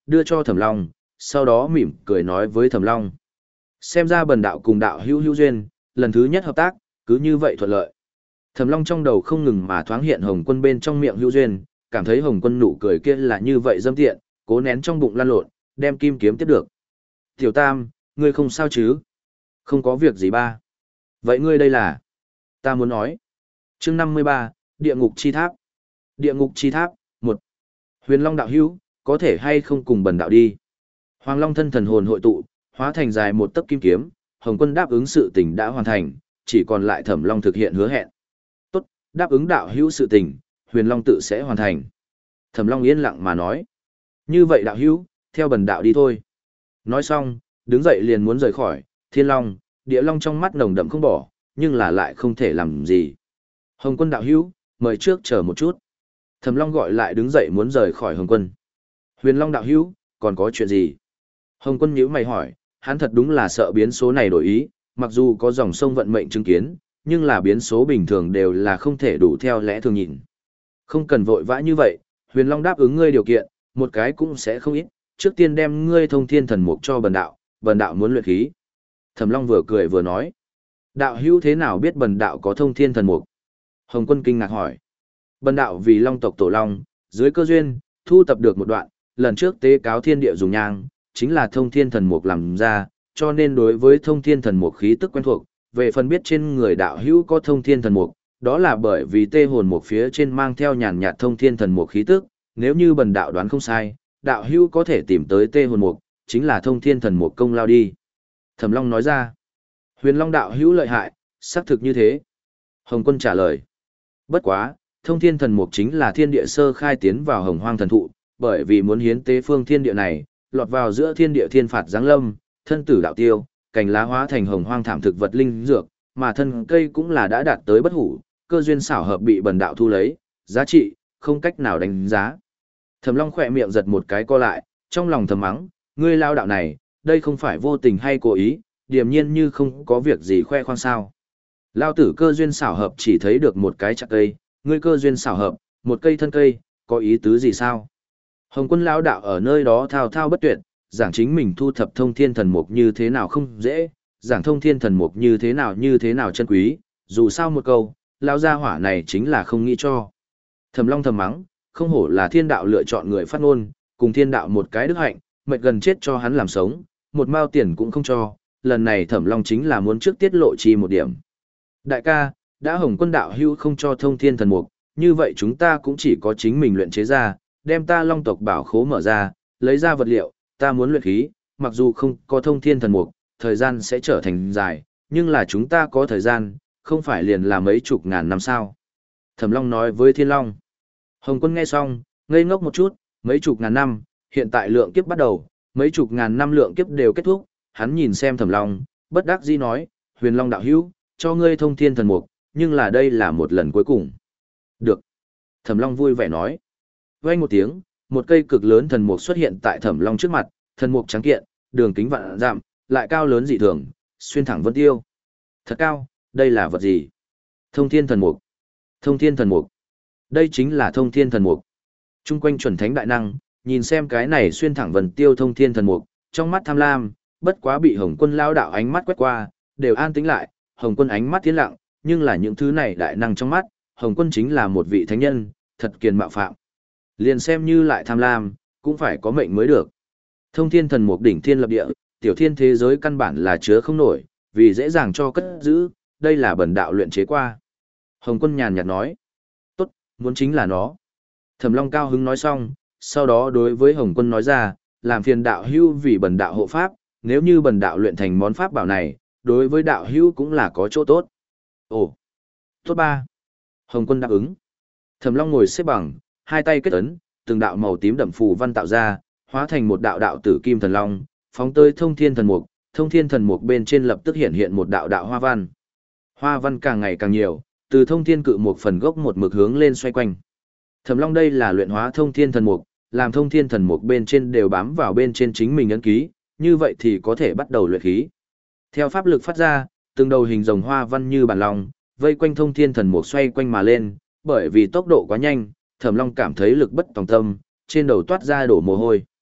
Speaker 1: đưa cho Thẩm Long, sau đó mỉm cười nói với Thẩm Long. Xem ra bần đạo cùng đạo hữu hữu duyên, lần thứ nhất hợp tác, cứ như vậy thuận lợi. Thẩm Long trong đầu không ngừng mà thoáng hiện Hồng Quân bên trong miệng hữu duyên, cảm thấy Hồng Quân nụ cười kia là như vậy dâm tiện, cố nén trong bụng lăn lộn, đem kim kiếm tiếp được. Tiểu Tam, ngươi không sao chứ? Không có việc gì ba. Vậy ngươi đây là? Ta muốn nói. Chương năm mươi ba, Địa ngục chi tháp. Địa ngục chi tháp, một. Huyền Long đạo hữu, có thể hay không cùng bần đạo đi? Hoàng Long thân thần hồn hội tụ, hóa thành dài một tấc kim kiếm, Hồng Quân đáp ứng sự tình đã hoàn thành, chỉ còn lại Thẩm Long thực hiện hứa hẹn. Tốt, đáp ứng đạo hữu sự tình, Huyền Long tự sẽ hoàn thành. Thẩm Long yên lặng mà nói. Như vậy đạo hữu, theo bần đạo đi thôi. Nói xong, đứng dậy liền muốn rời khỏi, Thiên Long, Địa Long trong mắt nồng đậm không bỏ, nhưng là lại không thể làm gì. Hồng Quân đạo hữu, mời trước chờ một chút. Thẩm Long gọi lại đứng dậy muốn rời khỏi Hồng Quân. Huyền Long đạo hữu, còn có chuyện gì? Hồng Quân nhíu mày hỏi, hắn thật đúng là sợ biến số này đổi ý, mặc dù có dòng sông vận mệnh chứng kiến, nhưng là biến số bình thường đều là không thể đủ theo lẽ thường nhìn. Không cần vội vã như vậy, Huyền Long đáp ứng ngươi điều kiện, một cái cũng sẽ không ít, trước tiên đem ngươi thông thiên thần mục cho bần đạo, bần đạo muốn luyện khí. Thẩm Long vừa cười vừa nói, đạo hữu thế nào biết bần đạo có thông thiên thần mục? Hồng Quân kinh ngạc hỏi, bần đạo vì Long tộc tổ Long, dưới cơ duyên, thu tập được một đoạn, lần trước tế cáo thiên địa dùng nhang, chính là thông thiên thần mục làm ra, cho nên đối với thông thiên thần mục khí tức quen thuộc, về phần biết trên người đạo hữu có thông thiên thần mục, đó là bởi vì tê hồn mục phía trên mang theo nhàn nhạt thông thiên thần mục khí tức, nếu như bần đạo đoán không sai, đạo hữu có thể tìm tới tê hồn mục, chính là thông thiên thần mục công lao đi. Thẩm Long nói ra, Huyền Long đạo hữu lợi hại, xác thực như thế. Hồng Quân trả lời, bất quá, thông thiên thần mục chính là thiên địa sơ khai tiến vào hồng hoang thần thụ, bởi vì muốn hiến tế phương thiên địa này, lọt vào giữa thiên địa thiên phạt giáng lâm, thân tử đạo tiêu, cành lá hóa thành hồng hoang thảm thực vật linh dược, mà thân cây cũng là đã đạt tới bất hủ, cơ duyên xảo hợp bị bần đạo thu lấy, giá trị, không cách nào đánh giá. Thẩm Long khỏe miệng giật một cái co lại, trong lòng thầm mắng, ngươi lao đạo này, đây không phải vô tình hay cố ý, điềm nhiên như không có việc gì khoe khoang sao. Lao tử cơ duyên xảo hợp chỉ thấy được một cái chặt cây, ngươi cơ duyên xảo hợp, một cây thân cây, có ý tứ gì sao? Hồng Quân lão đạo ở nơi đó thao thao bất tuyệt, giảng chính mình thu thập thông thiên thần mục như thế nào không dễ, giảng thông thiên thần mục như thế nào như thế nào chân quý, dù sao một câu, lão gia hỏa này chính là không nghĩ cho. Thẩm Long thầm mắng, không hổ là thiên đạo lựa chọn người phát ngôn, cùng thiên đạo một cái đức hạnh, mệt gần chết cho hắn làm sống, một mao tiền cũng không cho, lần này Thẩm Long chính là muốn trước tiết lộ chi một điểm. Đại ca, đã Hồng Quân đạo hữu không cho thông thiên thần mục, như vậy chúng ta cũng chỉ có chính mình luyện chế ra, đem ta Long tộc bảo khố mở ra, lấy ra vật liệu, ta muốn luyện khí, mặc dù không có thông thiên thần mục, thời gian sẽ trở thành dài, nhưng là chúng ta có thời gian, không phải liền là mấy chục ngàn năm sao. Thẩm Long nói với Thiên Long. Hồng Quân nghe xong, ngây ngốc một chút, mấy chục ngàn năm, hiện tại lượng kiếp bắt đầu, mấy chục ngàn năm lượng kiếp đều kết thúc, hắn nhìn xem Thẩm Long, bất đắc dĩ nói, Huyền Long đạo hữu, cho ngươi thông thiên thần mục, nhưng là đây là một lần cuối cùng. Được. Thẩm Long vui vẻ nói. Vang một tiếng, một cây cực lớn thần mục xuất hiện tại Thẩm Long trước mặt, thần mục trắng kiện, đường kính vạn dặm, lại cao lớn dị thường, xuyên thẳng vân tiêu. Thật cao, đây là vật gì? Thông thiên thần mục. Thông thiên thần mục. Đây chính là thông thiên thần mục. Trung quanh chuẩn thánh đại năng, nhìn xem cái này xuyên thẳng vân tiêu thông thiên thần mục, trong mắt tham lam, bất quá bị Hồng Quân lao đạo ánh mắt quét qua, đều an tĩnh lại, Hồng Quân ánh mắt tiến lặng, nhưng là những thứ này đại năng trong mắt, Hồng Quân chính là một vị thánh nhân, thật kiền mạo phạm. Liền xem như lại tham lam, cũng phải có mệnh mới được. Thông thiên thần mục đỉnh thiên lập địa, tiểu thiên thế giới căn bản là chứa không nổi, vì dễ dàng cho cất giữ, đây là bần đạo luyện chế qua. Hồng Quân nhàn nhạt nói, tốt, muốn chính là nó. Thẩm Long cao hứng nói xong, sau đó đối với Hồng Quân nói ra, làm phiền đạo hữu vì bần đạo hộ pháp, nếu như bần đạo luyện thành món pháp bảo này, đối với đạo hữu cũng là có chỗ tốt. Ồ, tốt ba. Hồng Quân đáp ứng. Thẩm Long ngồi xếp bằng, hai tay kết ấn, từng đạo màu tím đậm phù văn tạo ra, hóa thành một đạo đạo tử kim thần long, phóng tới thông thiên thần mục, thông thiên thần mục bên trên lập tức hiện hiện một đạo đạo hoa văn. Hoa văn càng ngày càng nhiều, từ thông thiên cự mục phần gốc một mực hướng lên xoay quanh. Thẩm Long đây là luyện hóa thông thiên thần mục, làm thông thiên thần mục bên trên đều bám vào bên trên chính mình ấn ký, như vậy thì có thể bắt đầu luyện khí. Theo pháp lực phát ra, từng đầu hình rồng hoa văn như bản long, vây quanh thông thiên thần mục xoay quanh mà lên, bởi vì tốc độ quá nhanh, Thẩm Long cảm thấy lực bất tòng tâm, trên đầu toát ra đổ mồ hôi.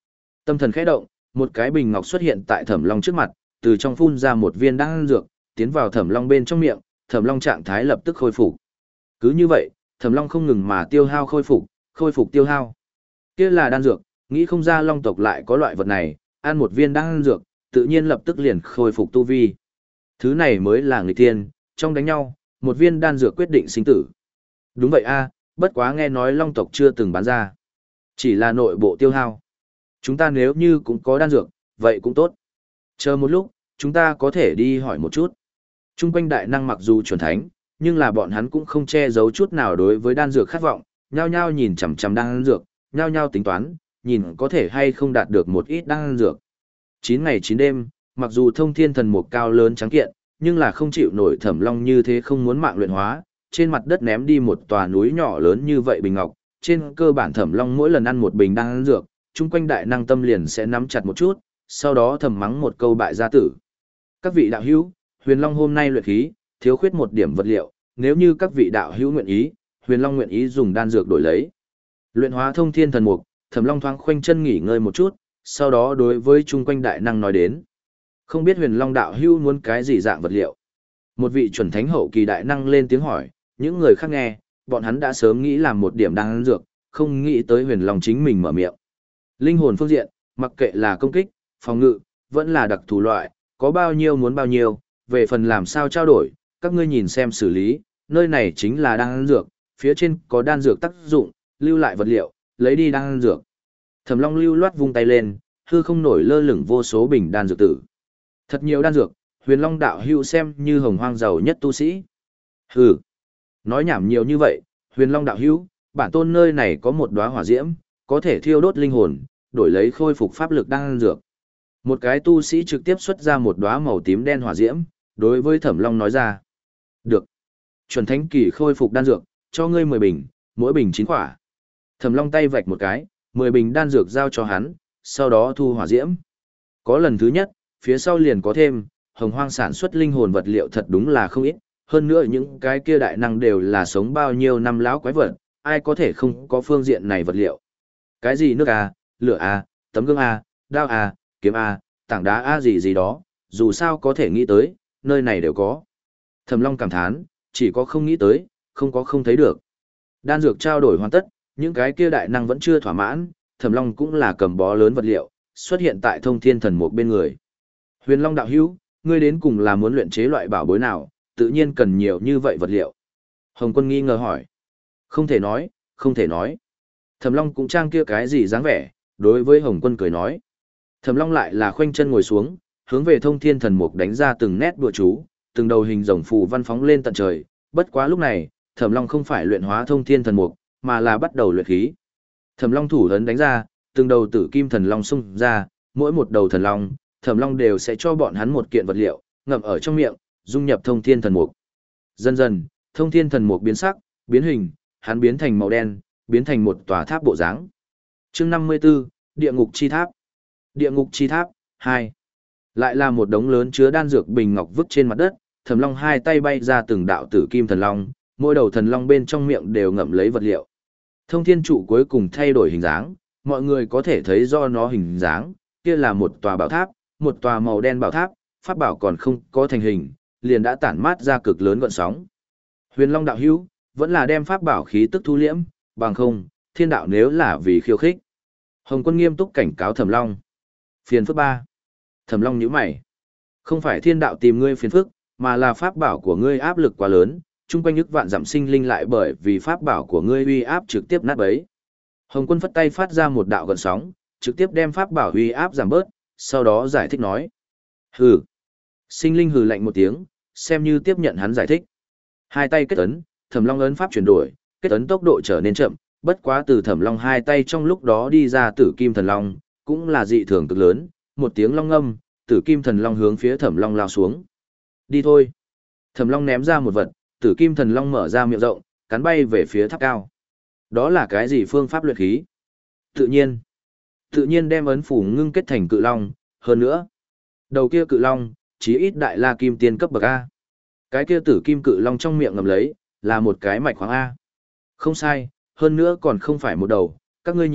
Speaker 1: Tâm thần khẽ động, một cái bình ngọc xuất hiện tại Thẩm Long trước mặt, từ trong phun ra một viên đan dược, tiến vào Thẩm Long bên trong miệng, Thẩm Long trạng thái lập tức khôi phục. Cứ như vậy, Thẩm Long không ngừng mà tiêu hao khôi phục, khôi phục tiêu hao. Kia là đan dược, nghĩ không ra Long tộc lại có loại vật này, ăn một viên đan dược, tự nhiên lập tức liền khôi phục tu vi. Thứ này mới là người tiên, trong đánh nhau, một viên đan dược quyết định sinh tử. Đúng vậy a, bất quá nghe nói Long tộc chưa từng bán ra. Chỉ là nội bộ tiêu hao. Chúng ta nếu như cũng có đan dược, vậy cũng tốt. Chờ một lúc, chúng ta có thể đi hỏi một chút. Trung quanh đại năng mặc dù chuẩn thánh, nhưng là bọn hắn cũng không che giấu chút nào đối với đan dược khát vọng, nhao nhao nhìn chằm chằm đan dược, nhao nhao tính toán, nhìn có thể hay không đạt được một ít đan dược. Chín ngày chín đêm, mặc dù thông thiên thần mục cao lớn trắng kiện, nhưng là không chịu nổi Thẩm Long như thế không muốn mạng luyện hóa, trên mặt đất ném đi một tòa núi nhỏ lớn như vậy bình ngọc, trên cơ bản Thẩm Long mỗi lần ăn một bình đan dược, chung quanh đại năng tâm liền sẽ nắm chặt một chút, sau đó thầm mắng một câu bại gia tử. Các vị đạo hữu, Huyền Long hôm nay luyện khí, thiếu khuyết một điểm vật liệu, nếu như các vị đạo hữu nguyện ý, Huyền Long nguyện ý dùng đan dược đổi lấy. Luyện hóa thông thiên thần mục, Thẩm Long thoáng khoanh chân nghỉ ngơi một chút, sau đó đối với chung quanh đại năng nói đến. Không biết Huyền Long đạo hữu muốn cái gì dạng vật liệu? Một vị chuẩn thánh hậu kỳ đại năng lên tiếng hỏi, những người khác nghe, bọn hắn đã sớm nghĩ làm một điểm đan dược, không nghĩ tới Huyền Long chính mình mở miệng. Linh hồn phương diện, mặc kệ là công kích, phòng ngự, vẫn là đặc thù loại, có bao nhiêu muốn bao nhiêu, về phần làm sao trao đổi, các ngươi nhìn xem xử lý, nơi này chính là đan dược, phía trên có đan dược tác dụng, lưu lại vật liệu, lấy đi đan dược. Thẩm Long lưu loát vung tay lên, hư không nổi lơ lửng vô số bình đan dược tử. Thật nhiều đan dược, Huyền Long đạo hữu xem như hồng hoang giàu nhất tu sĩ. Hừ, nói nhảm nhiều như vậy, Huyền Long đạo hữu, bản tôn nơi này có một đóa hỏa diễm, có thể thiêu đốt linh hồn, đổi lấy khôi phục pháp lực đan dược. Một cái tu sĩ trực tiếp xuất ra một đóa màu tím đen hỏa diễm, đối với Thẩm Long nói ra. Được. Chuẩn thánh kỳ khôi phục đan dược, cho ngươi mười bình, mỗi bình chín quả. Thẩm Long tay vạch một cái, mười bình đan dược giao cho hắn, sau đó thu hỏa diễm. Có lần thứ nhất, phía sau liền có thêm, hồng hoang sản xuất linh hồn vật liệu thật đúng là không ít, hơn nữa những cái kia đại năng đều là sống bao nhiêu năm lão quái vật, ai có thể không có phương diện này vật liệu. Cái gì nước à, lửa à, tấm gương à, đao à, kiếm à, tảng đá à gì gì đó, dù sao có thể nghĩ tới, nơi này đều có. Thẩm Long cảm thán, chỉ có không nghĩ tới, không có không thấy được. Đan dược trao đổi hoàn tất, những cái kia đại năng vẫn chưa thỏa mãn, Thẩm Long cũng là cầm bó lớn vật liệu, xuất hiện tại Thông Thiên Thần Mục bên người. Huyền Long đạo hữu, ngươi đến cùng là muốn luyện chế loại bảo bối nào, tự nhiên cần nhiều như vậy vật liệu. Hồng Quân nghi ngờ hỏi. Không thể nói, không thể nói. Thẩm Long cũng trang kia cái gì dáng vẻ, đối với Hồng Quân cười nói. Thẩm Long lại là khoanh chân ngồi xuống, hướng về Thông Thiên Thần Mục đánh ra từng nét đùa chú, từng đầu hình rồng phù văn phóng lên tận trời, bất quá lúc này, Thẩm Long không phải luyện hóa Thông Thiên Thần Mục, mà là bắt đầu luyện khí. Thẩm Long thủ ấn đánh ra, từng đầu tử kim thần long xung ra, mỗi một đầu thần long, Thẩm Long đều sẽ cho bọn hắn một kiện vật liệu, ngậm ở trong miệng, dung nhập Thông Thiên Thần Mục. Dần dần, Thông Thiên Thần Mục biến sắc, biến hình, hắn biến thành màu đen, biến thành một tòa tháp bộ dáng. Chương năm mươi 54, Địa ngục chi tháp. Địa ngục chi tháp hai. Lại là một đống lớn chứa đan dược bình ngọc vứt trên mặt đất, Thẩm Long hai tay bay ra từng đạo tử kim thần long, mỗi đầu thần long bên trong miệng đều ngậm lấy vật liệu. Thông thiên trụ cuối cùng thay đổi hình dáng, mọi người có thể thấy do nó hình dáng, kia là một tòa bảo tháp, một tòa màu đen bảo tháp, pháp bảo còn không có thành hình, liền đã tản mát ra cực lớn gợn sóng. Huyền Long đạo hữu, vẫn là đem pháp bảo khí tức thu liễm, bằng không, thiên đạo nếu là vì khiêu khích. Hồng Quân nghiêm túc cảnh cáo Thẩm Long. Phiền phức ba. Thẩm Long nhíu mày. Không phải thiên đạo tìm ngươi phiền phức, mà là pháp bảo của ngươi áp lực quá lớn, chung quanh ức vạn dặm sinh linh lại bởi vì pháp bảo của ngươi uy áp trực tiếp nát bấy. Hồng Quân phất tay phát ra một đạo gợn sóng, trực tiếp đem pháp bảo uy áp giảm bớt, sau đó giải thích nói. Hừ. Sinh linh hừ lạnh một tiếng, xem như tiếp nhận hắn giải thích. Hai tay kết ấn, Thẩm Long ấn pháp chuyển đổi, kết ấn tốc độ trở nên chậm, bất quá từ Thẩm Long hai tay trong lúc đó đi ra Tử Kim Thần Long, cũng là dị thường cực lớn, một tiếng long ngâm, Tử Kim Thần Long hướng phía Thẩm Long lao xuống. Đi thôi. Thẩm Long ném ra một vật, Tử Kim Thần Long mở ra miệng rộng, cắn bay về phía tháp cao. Đó là cái gì phương pháp luyện khí? Tự nhiên. Tự nhiên đem ấn phủ ngưng kết thành cự long, hơn nữa. Đầu kia cự long, chí ít đại la kim tiên cấp bậc A. Cái kia tử kim cự long trong miệng ngầm lấy, là một cái mạch khoáng A. Không sai, hơn nữa còn không phải một đầu, các ngươi nhìn,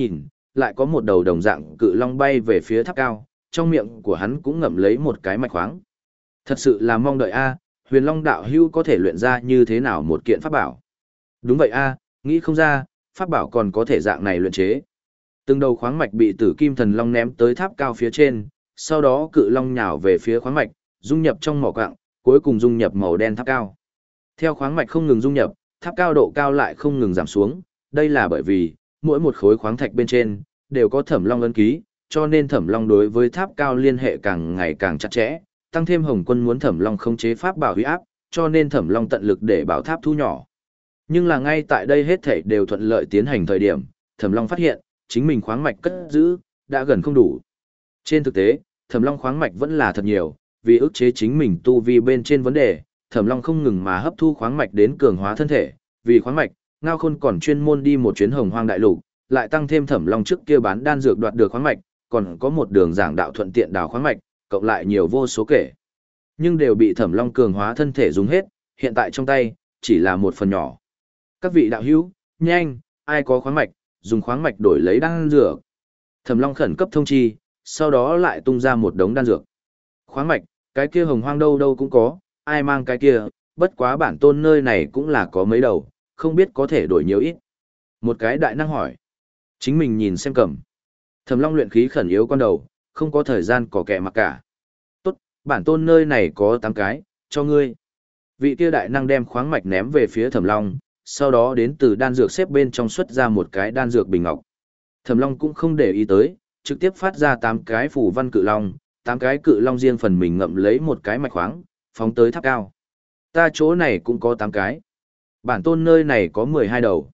Speaker 1: lại có một đầu đồng dạng cự long bay về phía tháp cao, trong miệng của hắn cũng ngậm lấy một cái mạch khoáng. Thật sự là mong đợi a, Huyền Long đạo hữu có thể luyện ra như thế nào một kiện pháp bảo. Đúng vậy a, nghĩ không ra, pháp bảo còn có thể dạng này luyện chế. Từng đầu khoáng mạch bị Tử Kim Thần Long ném tới tháp cao phía trên, sau đó cự long nhào về phía khoáng mạch, dung nhập trong mỏ quặng, cuối cùng dung nhập màu đen tháp cao. Theo khoáng mạch không ngừng dung nhập, tháp cao độ cao lại không ngừng giảm xuống, đây là bởi vì mỗi một khối khoáng thạch bên trên đều có Thẩm Long ấn ký, cho nên Thẩm Long đối với tháp cao liên hệ càng ngày càng chặt chẽ, tăng thêm Hồng Quân muốn Thẩm Long khống chế pháp bảo uy áp, cho nên Thẩm Long tận lực để bảo tháp thu nhỏ. Nhưng là ngay tại đây hết thảy đều thuận lợi tiến hành thời điểm, Thẩm Long phát hiện, chính mình khoáng mạch cất giữ đã gần không đủ. Trên thực tế, Thẩm Long khoáng mạch vẫn là thật nhiều, vì ức chế chính mình tu vi bên trên vấn đề, Thẩm Long không ngừng mà hấp thu khoáng mạch đến cường hóa thân thể, vì khoáng mạch, Ngao Khôn còn chuyên môn đi một chuyến Hồng Hoang đại lục, lại tăng thêm Thẩm Long trước kia bán đan dược đoạt được khoáng mạch, còn có một đường giảng đạo thuận tiện đào khoáng mạch, cộng lại nhiều vô số kể. Nhưng đều bị Thẩm Long cường hóa thân thể dùng hết, hiện tại trong tay chỉ là một phần nhỏ. Các vị đạo hữu, nhanh, ai có khoáng mạch, dùng khoáng mạch đổi lấy đan dược. Thẩm Long khẩn cấp thông chi, sau đó lại tung ra một đống đan dược. Khoáng mạch, cái kia Hồng Hoang đâu đâu cũng có, ai mang cái kia, bất quá bản tôn nơi này cũng là có mấy đầu, không biết có thể đổi nhiều ít. Một cái đại năng hỏi. Chính mình nhìn xem cầm. Thẩm Long luyện khí khẩn yếu con đầu, không có thời gian có kẻ mặc cả. Tốt, bản tôn nơi này có tám cái, cho ngươi. Vị kia đại năng đem khoáng mạch ném về phía Thẩm Long, sau đó đến từ đan dược xếp bên trong xuất ra một cái đan dược bình ngọc. Thẩm Long cũng không để ý tới, trực tiếp phát ra tám cái phù văn cự long, tám cái cự long riêng phần mình ngậm lấy một cái mạch khoáng, phóng tới tháp cao. Ta chỗ này cũng có tám cái. Bản tôn nơi này có mười hai đầu.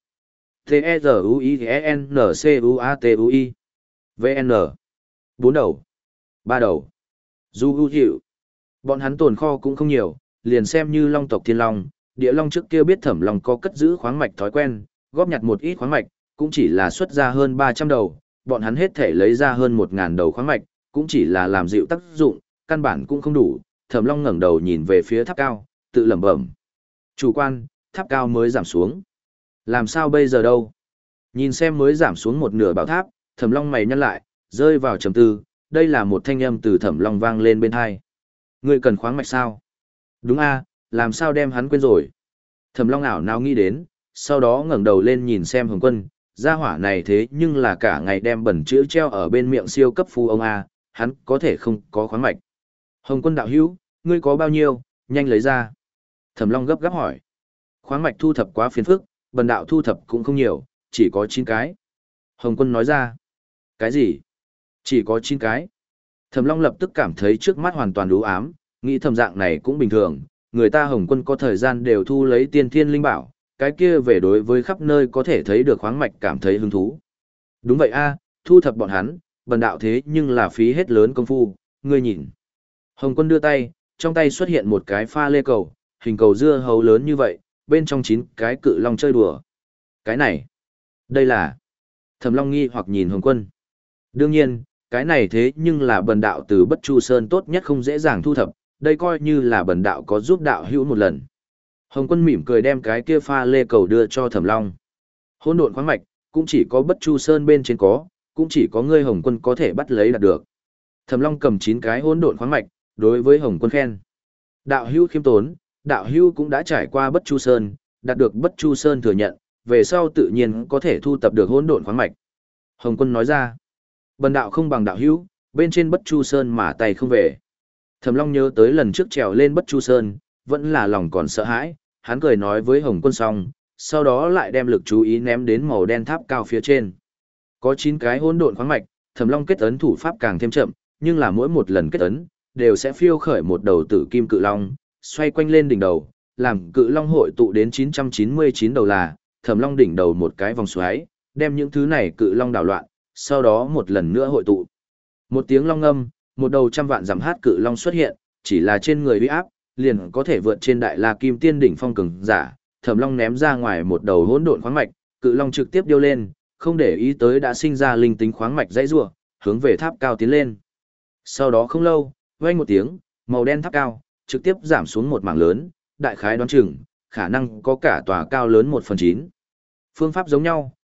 Speaker 1: T-E-Z-U-I-N-C-U-A-T-U-I. vê en. bốn đầu. ba đầu. Du ưu hiệu. Bọn hắn tồn kho cũng không nhiều, liền xem như long tộc thiên long, địa long trước kia biết Thẩm Long có cất giữ khoáng mạch thói quen, góp nhặt một ít khoáng mạch, cũng chỉ là xuất ra hơn ba trăm đầu, bọn hắn hết thể lấy ra hơn một nghìn đầu khoáng mạch, cũng chỉ là làm dịu tác dụng, căn bản cũng không đủ. Thẩm Long ngẩng đầu nhìn về phía tháp cao, tự lẩm bẩm. Chủ quan, tháp cao mới giảm xuống. Làm sao bây giờ đâu? Nhìn xem mới giảm xuống một nửa bảo tháp, Thẩm Long mày nhăn lại, rơi vào trầm tư, đây là một thanh âm từ Thẩm Long vang lên bên tai. Ngươi cần khoáng mạch sao? Đúng a, làm sao đem hắn quên rồi? Thẩm Long ảo nào nghĩ đến, sau đó ngẩng đầu lên nhìn xem Hồng Quân, gia hỏa này thế nhưng là cả ngày đem bẩn chữ treo ở bên miệng siêu cấp phu ông a, hắn có thể không có khoáng mạch. Hồng Quân đạo hữu, ngươi có bao nhiêu, nhanh lấy ra. Thẩm Long gấp gáp hỏi. Khoáng mạch thu thập quá phiền phức, bần đạo thu thập cũng không nhiều, chỉ có chín cái. Hồng Quân nói ra. Cái gì? Chỉ có chín cái. Thẩm Long lập tức cảm thấy trước mắt hoàn toàn u ám, nghĩ thầm dạng này cũng bình thường, người ta Hồng Quân có thời gian đều thu lấy tiên thiên linh bảo, cái kia về đối với khắp nơi có thể thấy được khoáng mạch cảm thấy hứng thú. Đúng vậy a, thu thập bọn hắn, bần đạo thế nhưng là phí hết lớn công phu, ngươi nhìn. Hồng Quân đưa tay, trong tay xuất hiện một cái pha lê cầu, hình cầu dưa hấu lớn như vậy, bên trong chín cái cự long chơi đùa. Cái này, đây là... Thẩm Long nghi hoặc nhìn Hồng Quân. Đương nhiên, cái này thế nhưng là bần đạo từ Bất Chu Sơn tốt nhất không dễ dàng thu thập, đây coi như là bần đạo có giúp đạo hữu một lần. Hồng Quân mỉm cười đem cái kia pha lê cầu đưa cho Thẩm Long. Hỗn độn khoáng mạch, cũng chỉ có Bất Chu Sơn bên trên có, cũng chỉ có ngươi Hồng Quân có thể bắt lấy đạt được. Thẩm Long cầm chín cái hỗn độn khoáng mạch, đối với Hồng Quân khen. Đạo hữu khiêm tốn, đạo hữu cũng đã trải qua Bất Chu Sơn, đạt được Bất Chu Sơn thừa nhận, về sau tự nhiên có thể thu tập được hỗn độn khoáng mạch. Hồng Quân nói ra, bần đạo không bằng đạo hữu, bên trên Bất Chu Sơn mà tay không về. Thẩm Long nhớ tới lần trước trèo lên Bất Chu Sơn, vẫn là lòng còn sợ hãi, hắn cười nói với Hồng Quân xong, sau đó lại đem lực chú ý ném đến màu đen tháp cao phía trên. Có chín cái hỗn độn khoáng mạch, Thẩm Long kết ấn thủ pháp càng thêm chậm, nhưng là mỗi một lần kết ấn đều sẽ phiêu khởi một đầu tử kim cự long, xoay quanh lên đỉnh đầu, làm cự long hội tụ đến chín trăm chín mươi chín đầu là, Thẩm Long đỉnh đầu một cái vòng xoáy, đem những thứ này cự long đảo loạn, sau đó một lần nữa hội tụ. Một tiếng long ngâm, một đầu trăm vạn dặm hát cự long xuất hiện, chỉ là trên người uy áp, liền có thể vượt trên đại la kim tiên đỉnh phong cường giả. Thẩm Long ném ra ngoài một đầu hỗn độn khoáng mạch, cự long trực tiếp điêu lên, không để ý tới đã sinh ra linh tính khoáng mạch dãy rủa, hướng về tháp cao tiến lên. Sau đó không lâu, vang một tiếng, màu đen tháp cao trực tiếp giảm xuống một mảng lớn, đại khái đoán chừng khả năng có cả tòa cao lớn một phần chín. Phương pháp giống nhau,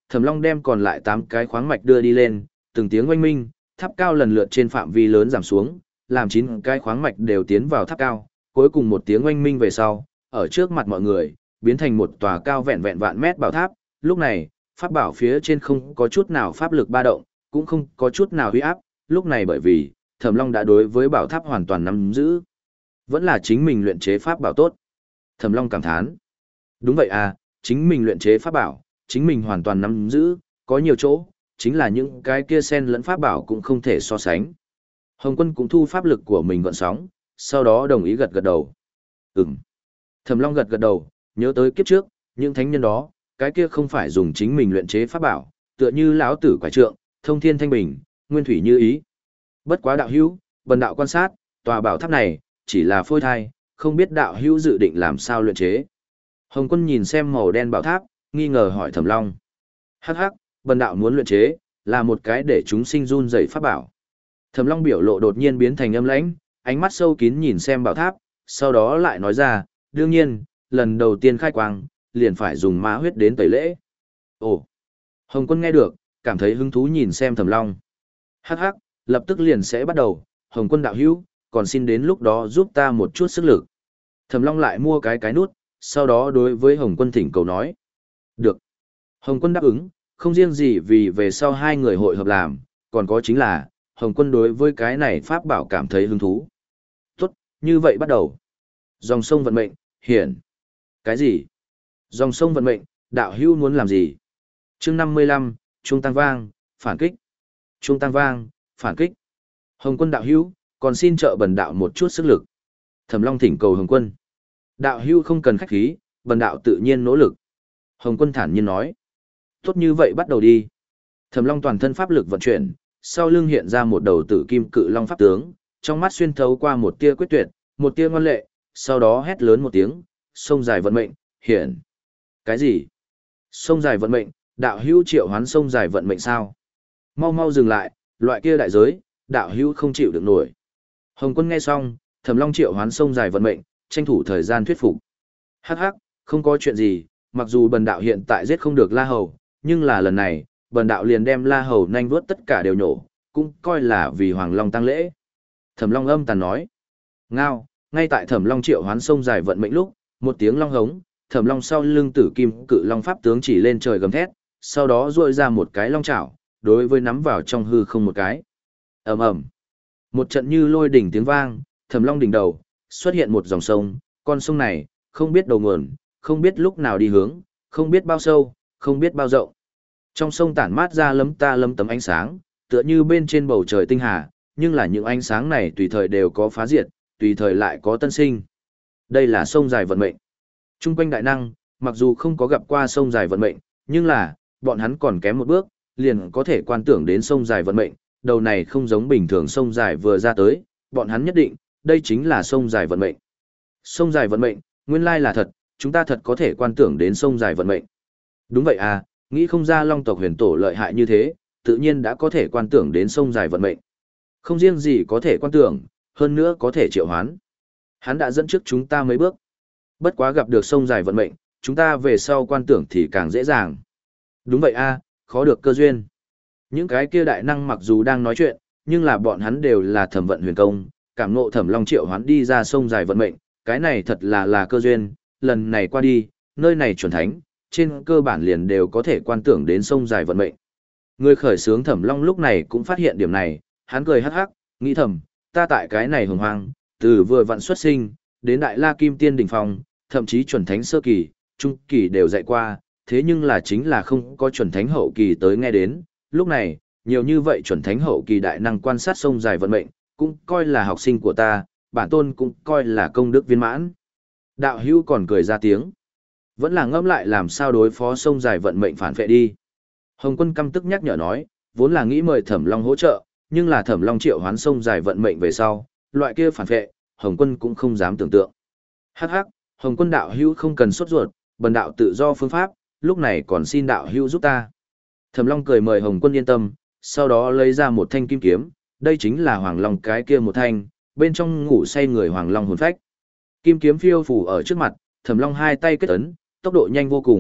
Speaker 1: Thẩm Long đem còn lại tám cái khoáng mạch đưa đi lên, từng tiếng oanh minh, tháp cao lần lượt trên phạm vi lớn giảm xuống, làm chín cái khoáng mạch đều tiến vào tháp cao, cuối cùng một tiếng oanh minh về sau, ở trước mặt mọi người, biến thành một tòa cao vẹn vẹn vạn mét bảo tháp. Lúc này, pháp bảo phía trên không có chút nào pháp lực ba động, cũng không có chút nào uy áp, lúc này bởi vì Thẩm Long đã đối với bảo tháp hoàn toàn nắm giữ. Vẫn là chính mình luyện chế pháp bảo tốt. Thẩm Long cảm thán. Đúng vậy à, chính mình luyện chế pháp bảo, chính mình hoàn toàn nắm giữ, có nhiều chỗ, chính là những cái kia sen lẫn pháp bảo cũng không thể so sánh. Hồng Quân cũng thu pháp lực của mình gọn sóng, sau đó đồng ý gật gật đầu. Ừm. Thẩm Long gật gật đầu, nhớ tới kiếp trước, những thánh nhân đó, cái kia không phải dùng chính mình luyện chế pháp bảo, tựa như lão tử quải trượng, thông thiên thanh bình, nguyên thủy như ý. Bất quá đạo hữu, bần đạo quan sát, tòa bảo tháp này chỉ là phôi thai, không biết đạo hữu dự định làm sao luyện chế. Hồng Quân nhìn xem màu đen bảo tháp, nghi ngờ hỏi Thẩm Long. Hắc hắc, bần đạo muốn luyện chế, là một cái để chúng sinh run rẩy pháp bảo. Thẩm Long biểu lộ đột nhiên biến thành âm lãnh, ánh mắt sâu kín nhìn xem bảo tháp, sau đó lại nói ra, đương nhiên, lần đầu tiên khai quang, liền phải dùng ma huyết đến tẩy lễ. Ồ! Hồng Quân nghe được, cảm thấy hứng thú nhìn xem Thẩm Long. Hắc hắc, lập tức liền sẽ bắt đầu, Hồng Quân đạo hữu, còn xin đến lúc đó giúp ta một chút sức lực. Thẩm Long lại mua cái cái nút, sau đó đối với Hồng Quân thỉnh cầu nói. Được. Hồng Quân đáp ứng, không riêng gì vì về sau hai người hội hợp làm, còn có chính là, Hồng Quân đối với cái này pháp bảo cảm thấy hứng thú. Tốt, như vậy bắt đầu. Dòng sông vận mệnh, hiển. Cái gì? Dòng sông vận mệnh, đạo hữu muốn làm gì? Chương năm mươi lăm, chuông tăng vang, phản kích. Chuông tăng vang, phản kích. Hồng Quân đạo hữu, còn xin trợ bần đạo một chút sức lực. Thẩm Long thỉnh cầu Hồng Quân. Đạo hữu không cần khách khí, bần đạo tự nhiên nỗ lực. Hồng Quân thản nhiên nói. Tốt như vậy bắt đầu đi. Thẩm Long toàn thân pháp lực vận chuyển, sau lưng hiện ra một đầu tử kim cự long pháp tướng, trong mắt xuyên thấu qua một tia quyết tuyệt, một tia ngoan lệ, sau đó hét lớn một tiếng, sông dài vận mệnh, hiển. Cái gì? Sông dài vận mệnh, đạo hữu triệu hoán sông dài vận mệnh sao? Mau mau dừng lại, loại kia đại giới, đạo hữu không chịu được nổi. Hồng Quân nghe xong, Thẩm Long triệu hoán sông dài vận mệnh, tranh thủ thời gian thuyết phục. Hắc hắc, không có chuyện gì, mặc dù bần đạo hiện tại giết không được La Hầu, nhưng là lần này, bần đạo liền đem La Hầu nhanh vuốt tất cả đều nhổ, cũng coi là vì Hoàng Long tăng lễ. Thẩm Long âm tàn nói. Ngao, ngay tại Thẩm Long triệu hoán sông dài vận mệnh lúc, một tiếng long hống, Thẩm Long sau lưng tử kim cự long pháp tướng chỉ lên trời gầm thét, sau đó duỗi ra một cái long chảo, đối với nắm vào trong hư không một cái. Ầm ầm. Một trận như lôi đỉnh tiếng vang, Thẩm Long đỉnh đầu xuất hiện một dòng sông, con sông này không biết đầu nguồn, không biết lúc nào đi hướng, không biết bao sâu, không biết bao rộng. Trong sông tản mát ra lấm ta lấm tấm ánh sáng, tựa như bên trên bầu trời tinh hà, nhưng là những ánh sáng này tùy thời đều có phá diệt, tùy thời lại có tân sinh. Đây là sông dài vận mệnh. Trung quanh đại năng, mặc dù không có gặp qua sông dài vận mệnh, nhưng là, bọn hắn còn kém một bước, liền có thể quan tưởng đến sông dài vận mệnh, đầu này không giống bình thường sông dài vừa ra tới, bọn hắn nhất định, đây chính là sông dài vận mệnh. Sông dài vận mệnh, nguyên lai là thật, chúng ta thật có thể quan tưởng đến sông dài vận mệnh. Đúng vậy à, nghĩ không ra Long tộc huyền tổ lợi hại như thế, tự nhiên đã có thể quan tưởng đến sông dài vận mệnh. Không riêng gì có thể quan tưởng, hơn nữa có thể triệu hoán. Hắn đã dẫn trước chúng ta mấy bước. Bất quá gặp được sông dài vận mệnh, chúng ta về sau quan tưởng thì càng dễ dàng. Đúng vậy a, khó được cơ duyên. Những cái kia đại năng mặc dù đang nói chuyện, nhưng là bọn hắn đều là thẩm vận huyền công, cảm ngộ Thẩm Long triệu hoán đi ra sông dài vận mệnh, cái này thật là là cơ duyên, lần này qua đi, nơi này chuẩn thánh, trên cơ bản liền đều có thể quan tưởng đến sông dài vận mệnh. Người khởi xướng Thẩm Long lúc này cũng phát hiện điểm này, hắn cười hắc hắc, nghĩ thầm, ta tại cái này hồng hoang, từ vừa vặn xuất sinh, đến đại la kim tiên đỉnh phong, thậm chí chuẩn thánh sơ kỳ, trung kỳ đều dạy qua, thế nhưng là chính là không có chuẩn thánh hậu kỳ tới nghe đến, lúc này, nhiều như vậy chuẩn thánh hậu kỳ đại năng quan sát sông dài vận mệnh, cũng coi là học sinh của ta, bản tôn cũng coi là công đức viên mãn. Đạo hữu còn cười ra tiếng. Vẫn là ngẫm lại làm sao đối phó sông dài vận mệnh phản vệ đi. Hồng Quân căm tức nhắc nhở nói, vốn là nghĩ mời Thẩm Long hỗ trợ, nhưng là Thẩm Long triệu hoán sông dài vận mệnh về sau, loại kia phản vệ, Hồng Quân cũng không dám tưởng tượng. Hắc hắc, Hồng Quân đạo hữu không cần sốt ruột, bần đạo tự do phương pháp, lúc này còn xin đạo hữu giúp ta. Thẩm Long cười mời Hồng Quân yên tâm, sau đó lấy ra một thanh kim kiếm, đây chính là Hoàng Long cái kia một thanh, bên trong ngủ say người Hoàng Long hồn phách. Kim kiếm phiêu phủ ở trước mặt, Thẩm Long hai tay kết ấn, tốc độ nhanh vô cùng,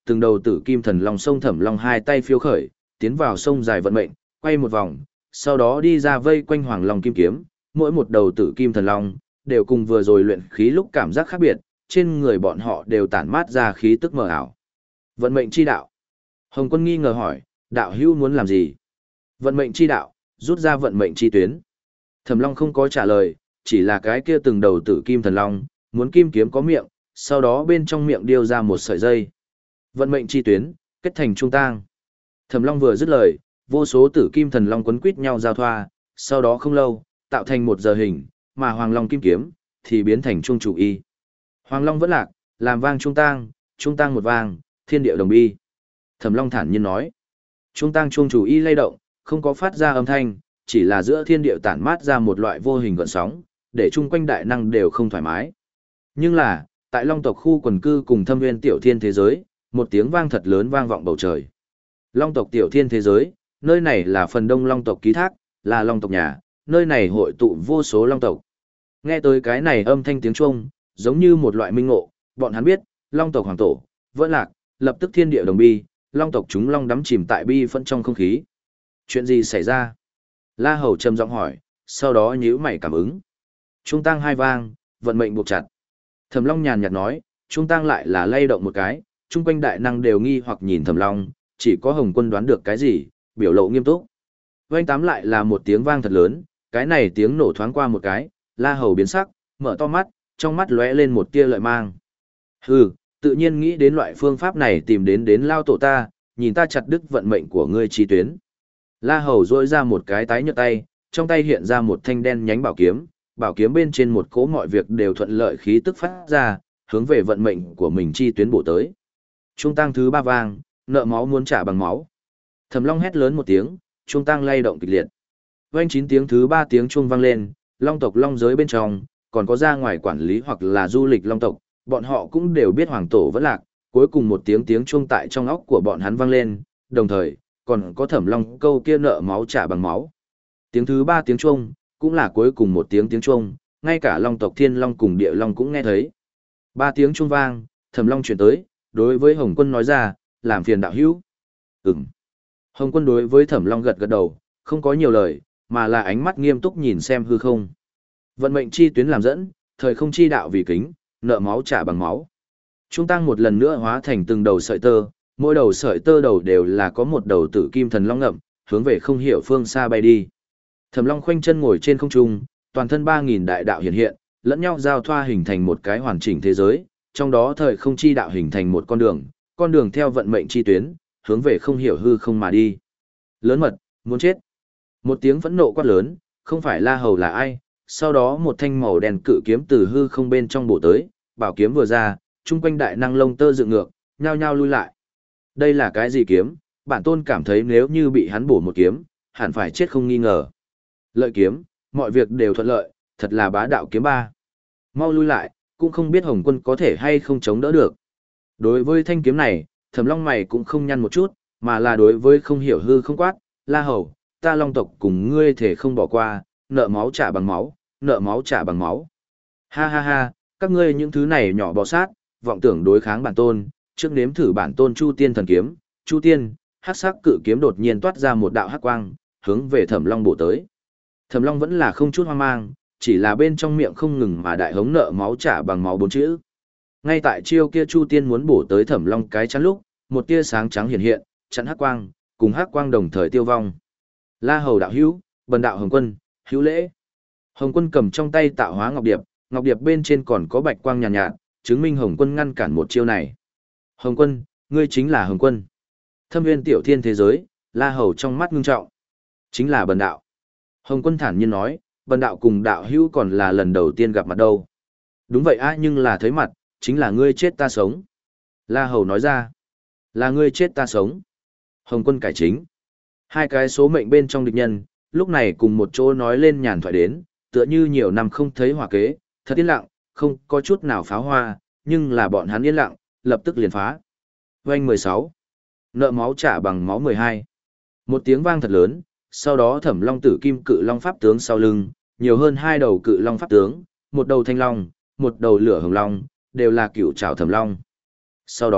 Speaker 1: từng đầu tử kim thần long sông Thẩm Long hai tay phiêu khởi, tiến vào sông dài vận mệnh, quay một vòng, sau đó đi ra vây quanh Hoàng Long kim kiếm, mỗi một đầu tử kim thần long đều cùng vừa rồi luyện khí lúc cảm giác khác biệt, trên người bọn họ đều tản mát ra khí tức mờ ảo. Vận mệnh chi đạo. Hồng Quân nghi ngờ hỏi, đạo hữu muốn làm gì? Vận mệnh chi đạo, rút ra vận mệnh chi tuyến. Thẩm Long không có trả lời, chỉ là cái kia từng đầu tử kim thần long, muốn kim kiếm có miệng, sau đó bên trong miệng điêu ra một sợi dây. Vận mệnh chi tuyến, kết thành trung tang. Thẩm Long vừa dứt lời, vô số tử kim thần long quấn quít nhau giao thoa, sau đó không lâu, tạo thành một giờ hình, mà Hoàng Long kim kiếm thì biến thành trung chủ y. Hoàng Long vẫn lạc, làm vang trung tang, trung tang một vang, thiên địa đồng bi. Thẩm Long thản nhiên nói, trung tang trung chủ y lay động, không có phát ra âm thanh, chỉ là giữa thiên địa tản mát ra một loại vô hình gợn sóng, để chung quanh đại năng đều không thoải mái. Nhưng là, tại Long tộc khu quần cư cùng Thâm Nguyên tiểu thiên thế giới, một tiếng vang thật lớn vang vọng bầu trời. Long tộc tiểu thiên thế giới, nơi này là phần đông Long tộc ký thác, là Long tộc nhà, nơi này hội tụ vô số Long tộc. Nghe tới cái này âm thanh tiếng chuông, giống như một loại minh ngộ, bọn hắn biết, Long tộc hoàng tổ, vỡ lạc, lập tức thiên địa đồng bi, Long tộc chúng Long đắm chìm tại bi phân trong không khí. Chuyện gì xảy ra? La Hầu trầm giọng hỏi, sau đó nhíu mày cảm ứng. Trung tang hai vang, vận mệnh buộc chặt. Thẩm Long nhàn nhạt nói, trung tang lại là lay động một cái, chung quanh đại năng đều nghi hoặc nhìn Thẩm Long, chỉ có Hồng Quân đoán được cái gì, biểu lộ nghiêm túc. Vang tám lại là một tiếng vang thật lớn, cái này tiếng nổ thoáng qua một cái, La Hầu biến sắc, mở to mắt, trong mắt lóe lên một tia lợi mang. Hừ, tự nhiên nghĩ đến loại phương pháp này tìm đến đến lao tổ ta, nhìn ta chặt đứt vận mệnh của ngươi chi tuyến. La Hầu duỗi ra một cái tái nhợt tay, trong tay hiện ra một thanh đen nhánh bảo kiếm, bảo kiếm bên trên một cỗ mọi việc đều thuận lợi khí tức phát ra, hướng về vận mệnh của mình chi tuyến bổ tới. Trung tang thứ ba vang, nợ máu muốn trả bằng máu. Thẩm Long hét lớn một tiếng, trung tang lay động kịch liệt. Vang chín tiếng thứ ba tiếng chuông vang lên, Long tộc long giới bên trong, còn có ra ngoài quản lý hoặc là du lịch Long tộc, bọn họ cũng đều biết hoàng tổ vẫn lạc, cuối cùng một tiếng tiếng chuông tại trong óc của bọn hắn vang lên, đồng thời, còn có Thẩm Long câu kia nợ máu trả bằng máu. Tiếng thứ ba tiếng chuông, cũng là cuối cùng một tiếng tiếng chuông, ngay cả Long tộc Thiên Long cùng Địa Long cũng nghe thấy. Ba tiếng chuông vang, Thẩm Long chuyển tới, đối với Hồng Quân nói ra, làm phiền đạo hữu. Ừm. Hồng Quân đối với Thẩm Long gật gật đầu, không có nhiều lời, mà là ánh mắt nghiêm túc nhìn xem hư không. Vận mệnh chi tuyến làm dẫn, thời không chi đạo vì kính, nợ máu trả bằng máu. Trung tăng một lần nữa hóa thành từng đầu sợi tơ, mỗi đầu sợi tơ đầu đều là có một đầu tử kim thần long ngậm, hướng về không hiểu phương xa bay đi. Thẩm Long khoanh chân ngồi trên không trung, toàn thân ba nghìn đại đạo hiện hiện, lẫn nhau giao thoa hình thành một cái hoàn chỉnh thế giới, trong đó thời không chi đạo hình thành một con đường, con đường theo vận mệnh chi tuyến, hướng về không hiểu hư không mà đi. Lớn mật, muốn chết. Một tiếng phẫn nộ quát lớn, không phải La Hầu là ai, sau đó một thanh màu đen cự kiếm từ hư không bên trong bổ tới, bảo kiếm vừa ra, chung quanh đại năng lông tơ dựng ngược, nhao nhao lui lại. Đây là cái gì kiếm? Bản tôn cảm thấy nếu như bị hắn bổ một kiếm, hẳn phải chết không nghi ngờ. Lợi kiếm, mọi việc đều thuận lợi, thật là bá đạo kiếm ba. Mau lui lại, cũng không biết Hồng Quân có thể hay không chống đỡ được. Đối với thanh kiếm này, Thẩm Long mày cũng không nhăn một chút, mà là đối với không hiểu hư không quát, La Hầu, ta Long tộc cùng ngươi thể không bỏ qua, nợ máu trả bằng máu, nợ máu trả bằng máu. Ha ha ha, các ngươi những thứ này nhỏ bò sát, vọng tưởng đối kháng bản tôn, trước nếm thử bản tôn Chu Tiên thần kiếm, Chu Tiên, hắc sắc cự kiếm đột nhiên toát ra một đạo hắc quang, hướng về Thẩm Long bổ tới. Thẩm Long vẫn là không chút hoang mang, chỉ là bên trong miệng không ngừng mà đại hống nợ máu trả bằng máu bốn chữ. Ngay tại chiêu kia Chu Tiên muốn bổ tới Thẩm Long cái chắn lúc, một tia sáng trắng hiện hiện, chắn hắc quang, cùng hắc quang đồng thời tiêu vong. La Hầu đạo hữu, bần đạo Hồng Quân, hữu lễ. Hồng Quân cầm trong tay tạo hóa ngọc điệp, ngọc điệp bên trên còn có bạch quang nhàn nhạt, nhạt, chứng minh Hồng Quân ngăn cản một chiêu này. Hồng Quân, ngươi chính là Hồng Quân. Thâm Nguyên tiểu thiên thế giới, La Hầu trong mắt ngưng trọng. Chính là bần đạo. Hồng Quân thản nhiên nói, bần đạo cùng đạo hữu còn là lần đầu tiên gặp mặt đâu. Đúng vậy á, nhưng là thấy mặt, chính là ngươi chết ta sống. La Hầu nói ra, là ngươi chết ta sống. Hồng Quân cải chính. Hai cái số mệnh bên trong địch nhân, lúc này cùng một chỗ nói lên nhàn thoại đến, tựa như nhiều năm không thấy hòa kế, thật yên lặng, không có chút nào pháo hoa, nhưng là bọn hắn yên lặng, lập tức liền phá. Vành mười sáu. Nợ máu trả bằng máu mười hai. Một tiếng vang thật lớn, sau đó Thẩm Long tử kim cự long pháp tướng sau lưng, nhiều hơn hai đầu cự long pháp tướng, một đầu thanh long, một đầu lửa hồng long, đều là cựu trảo Thẩm Long. Sau đó,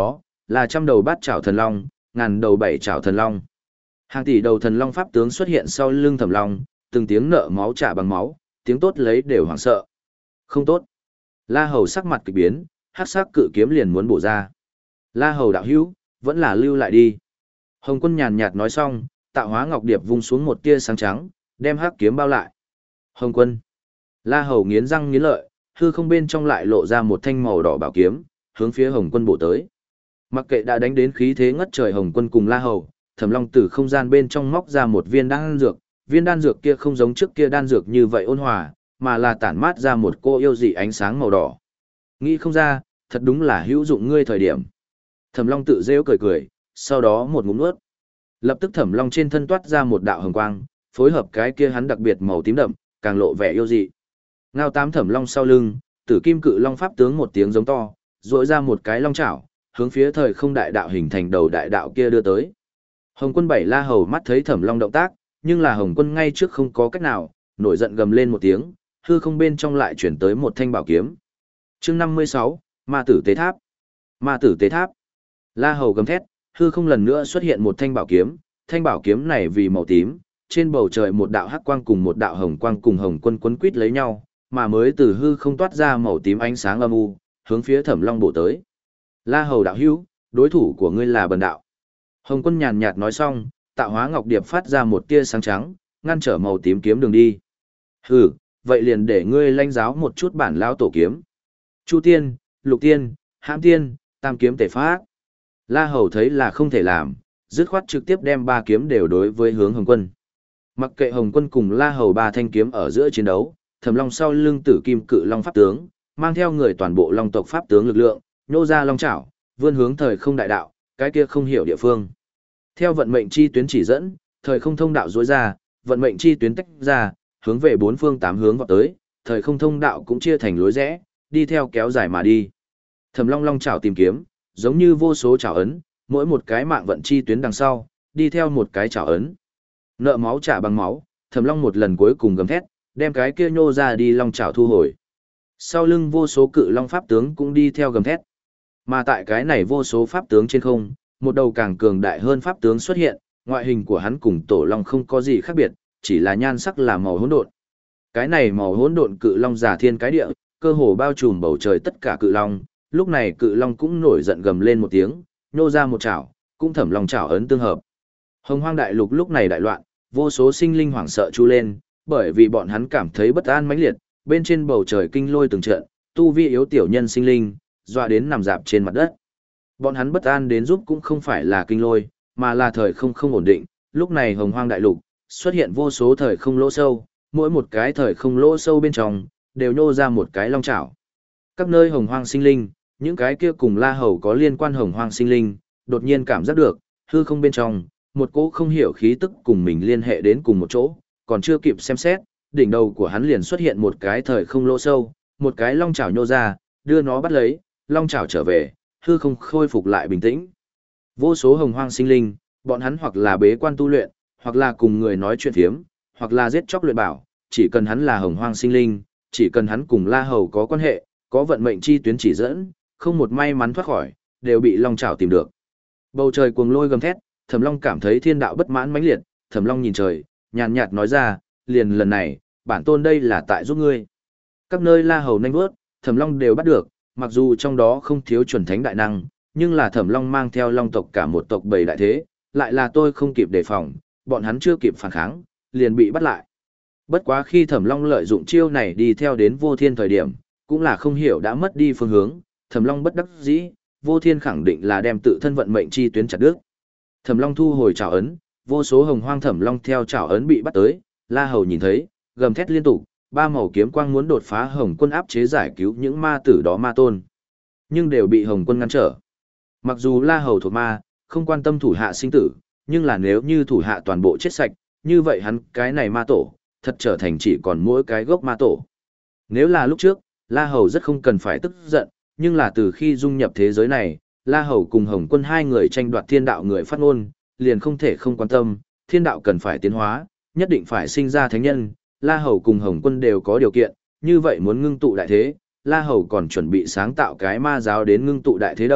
Speaker 1: là trăm đầu bát chảo thần long, ngàn đầu bảy chảo thần long. Hàng tỷ đầu thần long pháp tướng xuất hiện sau lưng Thẩm Long, từng tiếng nợ máu trả bằng máu, tiếng tốt lấy đều hoảng sợ. Không tốt. La Hầu sắc mặt kỳ biến, hắc sắc cự kiếm liền muốn bổ ra. La Hầu đạo hữu, vẫn là lưu lại đi. Hồng Quân nhàn nhạt nói xong, Tạo Hóa Ngọc Điệp vung xuống một tia sáng trắng, đem hắc kiếm bao lại. Hồng Quân. La Hầu nghiến răng nghiến lợi, hư không bên trong lại lộ ra một thanh màu đỏ bảo kiếm, hướng phía Hồng Quân bổ tới. Mặc kệ đã đánh đến khí thế ngất trời Hồng Quân cùng La Hầu, Thẩm Long từ không gian bên trong móc ra một viên đan dược, viên đan dược kia không giống trước kia đan dược như vậy ôn hòa, mà là tản mát ra một cô yêu dị ánh sáng màu đỏ. Nghĩ không ra, thật đúng là hữu dụng ngươi thời điểm. Thẩm Long tự rêu cười cười, sau đó một ngụm nuốt. Lập tức Thẩm Long trên thân toát ra một đạo hồng quang, phối hợp cái kia hắn đặc biệt màu tím đậm, càng lộ vẻ yêu dị. Ngao tám Thẩm Long sau lưng, Tử Kim Cự Long pháp tướng một tiếng giống to, rỗi ra một cái long chảo, hướng phía thời không đại đạo hình thành đầu đại đạo kia đưa tới. Hồng Quân bảy La Hầu mắt thấy Thẩm Long động tác, nhưng là Hồng Quân ngay trước không có cách nào, nổi giận gầm lên một tiếng, hư không bên trong lại chuyển tới một thanh bảo kiếm. Chương năm mươi sáu, Ma tử tế tháp. Ma tử tế tháp. La Hầu gầm thét, hư không lần nữa xuất hiện một thanh bảo kiếm, thanh bảo kiếm này vì màu tím, trên bầu trời một đạo hắc quang cùng một đạo hồng quang cùng Hồng Quân quấn quýt lấy nhau, mà mới từ hư không toát ra màu tím ánh sáng âm u, hướng phía Thẩm Long bổ tới. La Hầu đạo hữu, đối thủ của ngươi là Bần đạo. Hồng Quân nhàn nhạt nói xong, Tạo Hóa Ngọc Điệp phát ra một tia sáng trắng, ngăn trở màu tím kiếm đường đi. Hừ, vậy liền để ngươi lãnh giáo một chút bản lão tổ kiếm. Chu Tiên, Lục Tiên, Hãm Tiên, Tam kiếm tề phát. La Hầu thấy là không thể làm, dứt khoát trực tiếp đem ba kiếm đều đối với hướng Hồng Quân. Mặc kệ Hồng Quân cùng La Hầu ba thanh kiếm ở giữa chiến đấu, Thẩm Long sau lưng Tử Kim Cự Long pháp tướng, mang theo người toàn bộ Long tộc pháp tướng lực lượng, nhô ra long chảo, vươn hướng thời không đại đạo, cái kia không hiểu địa phương. Theo vận mệnh chi tuyến chỉ dẫn, thời không thông đạo rối ra, vận mệnh chi tuyến tách ra, hướng về bốn phương tám hướng vọt tới, thời không thông đạo cũng chia thành lối rẽ, đi theo kéo dài mà đi. Thẩm Long long chảo tìm kiếm, giống như vô số chảo ấn, mỗi một cái mạng vận chi tuyến đằng sau, đi theo một cái chảo ấn. Nợ máu trả bằng máu, Thẩm Long một lần cuối cùng gầm thét, đem cái kia nhô ra đi long chảo thu hồi. Sau lưng vô số cự long pháp tướng cũng đi theo gầm thét. Mà tại cái này vô số pháp tướng trên không, một đầu càng cường đại hơn pháp tướng xuất hiện, ngoại hình của hắn cùng tổ long không có gì khác biệt, chỉ là nhan sắc là màu hỗn độn. Cái này màu hỗn độn cự long giả thiên cái địa, cơ hồ bao trùm bầu trời tất cả cự long, lúc này cự long cũng nổi giận gầm lên một tiếng, nhô ra một chảo, cũng Thẩm Long chảo ấn tương hợp. Hồng Hoang đại lục lúc này đại loạn, vô số sinh linh hoảng sợ chu lên, bởi vì bọn hắn cảm thấy bất an mãnh liệt, bên trên bầu trời kinh lôi từng trận, tu vi yếu tiểu nhân sinh linh, dọa đến nằm dạp trên mặt đất. Bọn hắn bất an đến giúp cũng không phải là kinh lôi, mà là thời không không ổn định, lúc này Hồng Hoang đại lục xuất hiện vô số thời không lỗ sâu, mỗi một cái thời không lỗ sâu bên trong đều nhô ra một cái long chảo. Các nơi Hồng Hoang sinh linh, những cái kia cùng La Hầu có liên quan Hồng Hoang sinh linh, đột nhiên cảm giác được, hư không bên trong, một cỗ không hiểu khí tức cùng mình liên hệ đến cùng một chỗ, còn chưa kịp xem xét, đỉnh đầu của hắn liền xuất hiện một cái thời không lỗ sâu, một cái long chảo nhô ra, đưa nó bắt lấy, long chảo trở về, hư không khôi phục lại bình tĩnh. Vô số Hồng Hoang sinh linh, bọn hắn hoặc là bế quan tu luyện, hoặc là cùng người nói chuyện thiếm, hoặc là giết chóc luyện bảo, chỉ cần hắn là Hồng Hoang sinh linh, chỉ cần hắn cùng La Hầu có quan hệ, có vận mệnh chi tuyến chỉ dẫn, không một may mắn thoát khỏi, đều bị long chảo tìm được. Bầu trời cuồng lôi gầm thét, Thẩm Long cảm thấy thiên đạo bất mãn mãnh liệt, Thẩm Long nhìn trời, nhàn nhạt nói ra, liền lần này, bản tôn đây là tại giúp ngươi. Các nơi La Hầu nhanh bước, Thẩm Long đều bắt được, mặc dù trong đó không thiếu chuẩn thánh đại năng, nhưng là Thẩm Long mang theo long tộc cả một tộc bầy đại thế, lại là tôi không kịp đề phòng, bọn hắn chưa kịp phản kháng, liền bị bắt lại. Bất quá khi Thẩm Long lợi dụng chiêu này đi theo đến Vô Thiên thời điểm, cũng là không hiểu đã mất đi phương hướng, Thẩm Long bất đắc dĩ, Vô Thiên khẳng định là đem tự thân vận mệnh chi tuyến chặt đứt. Thẩm Long thu hồi trảo ấn, vô số Hồng Hoang Thẩm Long theo trảo ấn bị bắt tới, La Hầu nhìn thấy, gầm thét liên tục, ba màu kiếm quang muốn đột phá Hồng Quân áp chế giải cứu những ma tử đó ma tôn, nhưng đều bị Hồng Quân ngăn trở. Mặc dù La Hầu thuộc ma, không quan tâm thủ hạ sinh tử, nhưng là nếu như thủ hạ toàn bộ chết sạch, như vậy hắn cái này ma tổ, thật trở thành chỉ còn mỗi cái gốc ma tổ. Nếu là lúc trước, La Hầu rất không cần phải tức giận, nhưng là từ khi dung nhập thế giới này, La Hầu cùng Hồng Quân hai người tranh đoạt thiên đạo người phát ngôn, liền không thể không quan tâm, thiên đạo cần phải tiến hóa, nhất định phải sinh ra thánh nhân, La Hầu cùng Hồng Quân đều có điều kiện, như vậy muốn ngưng tụ đại thế, La Hầu còn chuẩn bị sáng tạo cái ma giáo đến ngưng tụ đại thế đâu,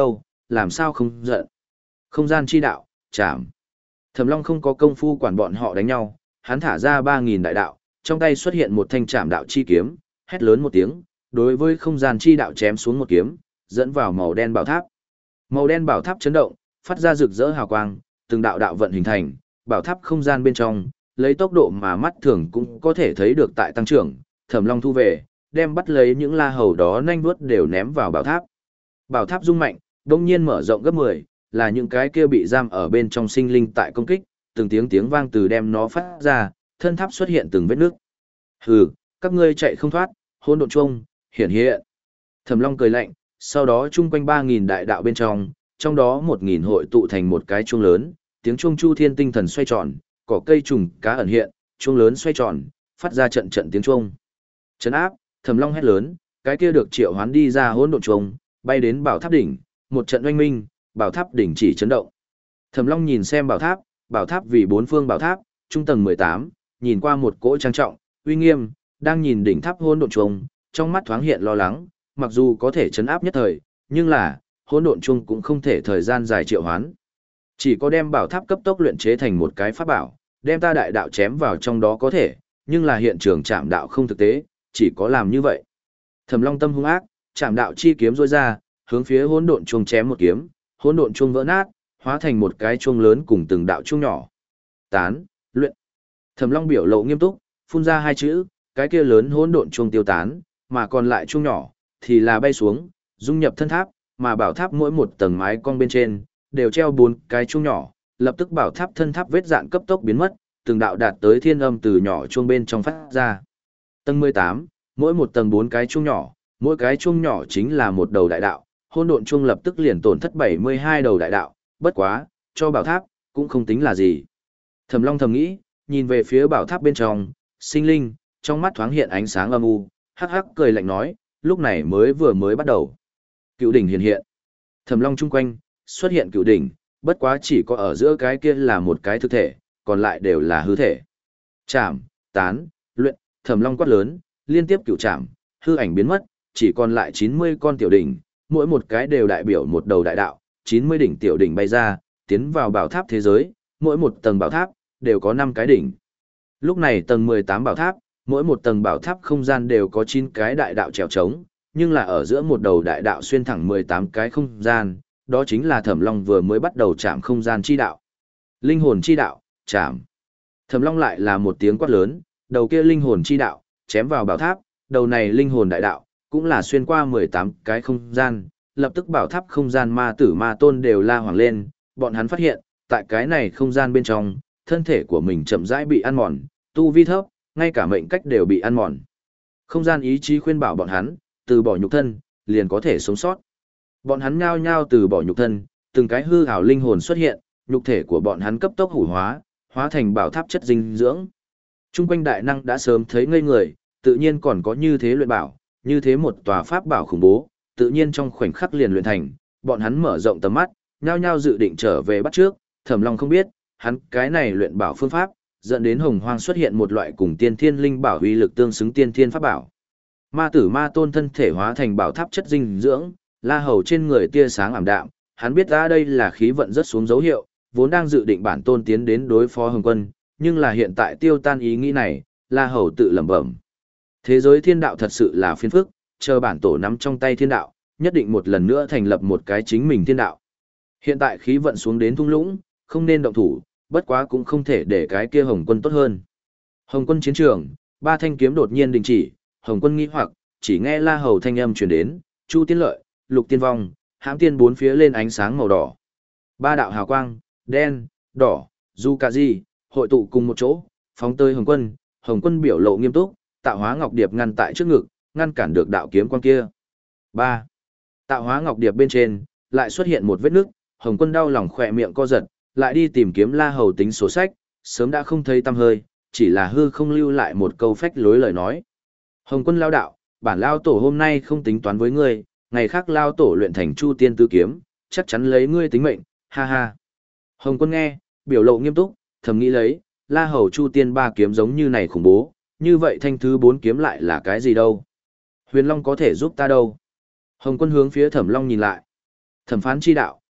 Speaker 1: làm sao không giận. Không gian chi đạo, chạm. Thẩm Long không có công phu quản bọn họ đánh nhau, hắn thả ra ba nghìn đại đạo, trong tay xuất hiện một thanh trảm đạo chi kiếm, hét lớn một tiếng, đối với không gian chi đạo chém xuống một kiếm, dẫn vào màu đen bảo tháp. Màu đen bảo tháp chấn động, phát ra rực rỡ hào quang, từng đạo đạo vận hình thành, bảo tháp không gian bên trong, lấy tốc độ mà mắt thường cũng có thể thấy được tại tăng trưởng, Thẩm Long thu về, đem bắt lấy những la hầu đó nhanh vuốt đều ném vào bảo tháp. Bảo tháp rung mạnh, đột nhiên mở rộng gấp mười, là những cái kia bị giam ở bên trong sinh linh tại công kích, từng tiếng tiếng vang từ đem nó phát ra, thân tháp xuất hiện từng vết nước. Hừ, các ngươi chạy không thoát, hỗn độn chung, hiển hiện. Thẩm Long cười lạnh, sau đó chung quanh ba nghìn đại đạo bên trong, trong đó một nghìn hội tụ thành một cái chuông lớn, tiếng chuông chu thiên tinh thần xoay tròn, cỏ cây trùng cá ẩn hiện, chuông lớn xoay tròn, phát ra trận trận tiếng chuông. Trấn áp, Thẩm Long hét lớn, cái kia được triệu hoán đi ra hỗn độn chuông, bay đến bảo tháp đỉnh, một trận oanh minh, bảo tháp đỉnh chỉ chấn động. Thẩm Long nhìn xem bảo tháp, bảo tháp vì bốn phương bảo tháp, trung tầng mười tám, nhìn qua một cỗ trang trọng, uy nghiêm, đang nhìn đỉnh tháp hỗn độn chuông, trong mắt thoáng hiện lo lắng, mặc dù có thể chấn áp nhất thời, nhưng là, hỗn độn chuông cũng không thể thời gian dài triệu hoán. Chỉ có đem bảo tháp cấp tốc luyện chế thành một cái pháp bảo, đem ta đại đạo chém vào trong đó có thể, nhưng là hiện trường chạm đạo không thực tế, chỉ có làm như vậy. Thẩm Long tâm hung ác, chạm đạo chi kiếm rôi ra, hướng phía hỗn độn chuông chém một kiếm, hỗn độn chuông vỡ nát, hóa thành một cái chuông lớn cùng từng đạo chuông nhỏ. Tán, luyện. Thẩm Long biểu lộ nghiêm túc, phun ra hai chữ, cái kia lớn hỗn độn chuông tiêu tán, mà còn lại chuông nhỏ thì là bay xuống, dung nhập thân tháp, mà bảo tháp mỗi một tầng mái cong bên trên đều treo bốn cái chuông nhỏ, lập tức bảo tháp thân tháp vết dạn cấp tốc biến mất, từng đạo đạt tới thiên âm từ nhỏ chuông bên trong phát ra. Tầng mười tám, mỗi một tầng bốn cái chuông nhỏ, mỗi cái chuông nhỏ chính là một đầu đại đạo, hỗn độn chuông lập tức liền tổn thất bảy mươi hai đầu đại đạo, bất quá, cho bảo tháp cũng không tính là gì. Thẩm Long thầm nghĩ, nhìn về phía bảo tháp bên trong, sinh linh, trong mắt thoáng hiện ánh sáng âm u, hắc hắc cười lạnh nói, lúc này mới vừa mới bắt đầu. Cựu đỉnh hiện hiện. Thẩm Long chung quanh, xuất hiện cựu đỉnh, bất quá chỉ có ở giữa cái kia là một cái thực thể, còn lại đều là hư thể. Chạm, tán, luyện, Thẩm Long quát lớn, liên tiếp cựu chạm, hư ảnh biến mất, chỉ còn lại chín mươi con tiểu đỉnh, mỗi một cái đều đại biểu một đầu đại đạo, chín mươi đỉnh tiểu đỉnh bay ra, tiến vào bảo tháp thế giới, mỗi một tầng bảo tháp đều có năm cái đỉnh. Lúc này tầng mười tám bảo tháp, mỗi một tầng bảo tháp không gian đều có chín cái đại đạo trèo trống, nhưng là ở giữa một đầu đại đạo xuyên thẳng mười tám cái không gian, đó chính là Thẩm Long vừa mới bắt đầu chạm không gian chi đạo. Linh hồn chi đạo, chạm. Thẩm Long lại là một tiếng quát lớn, đầu kia linh hồn chi đạo, chém vào bảo tháp, đầu này linh hồn đại đạo, cũng là xuyên qua mười tám cái không gian, lập tức bảo tháp không gian ma tử ma tôn đều la hoảng lên, bọn hắn phát hiện, tại cái này không gian bên trong, thân thể của mình chậm rãi bị ăn mòn, tu vi thấp, ngay cả mệnh cách đều bị ăn mòn. Không gian ý chí khuyên bảo bọn hắn, từ bỏ nhục thân, liền có thể sống sót. Bọn hắn nhao nhao từ bỏ nhục thân, từng cái hư ảo linh hồn xuất hiện, nhục thể của bọn hắn cấp tốc hủ hóa, hóa thành bảo tháp chất dinh dưỡng. Trung quanh đại năng đã sớm thấy ngây người, tự nhiên còn có như thế luyện bảo, như thế một tòa pháp bảo khủng bố, tự nhiên trong khoảnh khắc liền luyện thành, bọn hắn mở rộng tầm mắt, nhao nhao dự định trở về bắt trước, Thẩm Long không biết, hắn cái này luyện bảo phương pháp, dẫn đến hồng hoang xuất hiện một loại cùng tiên thiên linh bảo uy lực tương xứng tiên thiên pháp bảo. Ma tử ma tôn thân thể hóa thành bảo tháp chất dinh dưỡng, la hầu trên người tia sáng ảm đạm, hắn biết ra đây là khí vận rất xuống dấu hiệu, vốn đang dự định bản tôn tiến đến đối phó hồng quân, nhưng là hiện tại tiêu tan ý nghĩ này, la hầu tự lẩm bẩm. Thế giới thiên đạo thật sự là phiền phức, chờ bản tổ nắm trong tay thiên đạo, nhất định một lần nữa thành lập một cái chính mình thiên đạo. Hiện tại khí vận xuống đến thung lũng, không nên động thủ, bất quá cũng không thể để cái kia hồng quân tốt hơn. Hồng quân chiến trường, ba thanh kiếm đột nhiên đình chỉ, hồng quân nghi hoặc, chỉ nghe la hầu thanh âm truyền đến, Chu Tiên Lợi, Lục Tiên Vong, hãm tiên bốn phía lên ánh sáng màu đỏ. Ba đạo hào quang, đen, đỏ, du cà di, hội tụ cùng một chỗ, phóng tới hồng quân, hồng quân biểu lộ nghiêm túc, tạo hóa ngọc điệp ngăn tại trước ngực, ngăn cản được đạo kiếm quang kia. ba. Tạo hóa ngọc điệp bên trên, lại xuất hiện một vết nứt, hồng quân đau lòng khỏe miệng co giật, lại đi tìm kiếm la hầu tính sổ sách, sớm đã không thấy tăm hơi, chỉ là hư không lưu lại một câu phách lối lời nói. Hồng quân lao đạo, bản lao tổ hôm nay không tính toán với ngươi, ngày khác lao tổ luyện thành chu tiên tứ kiếm, chắc chắn lấy ngươi tính mệnh, ha ha. Hồng quân nghe, biểu lộ nghiêm túc, thầm nghĩ lấy, la hầu chu tiên ba kiếm giống như này khủng bố, như vậy thanh thứ bốn kiếm lại là cái gì đâu? Huyền Long có thể giúp ta đâu? Hồng quân hướng phía Thẩm Long nhìn lại. Thẩm phán chi đạo,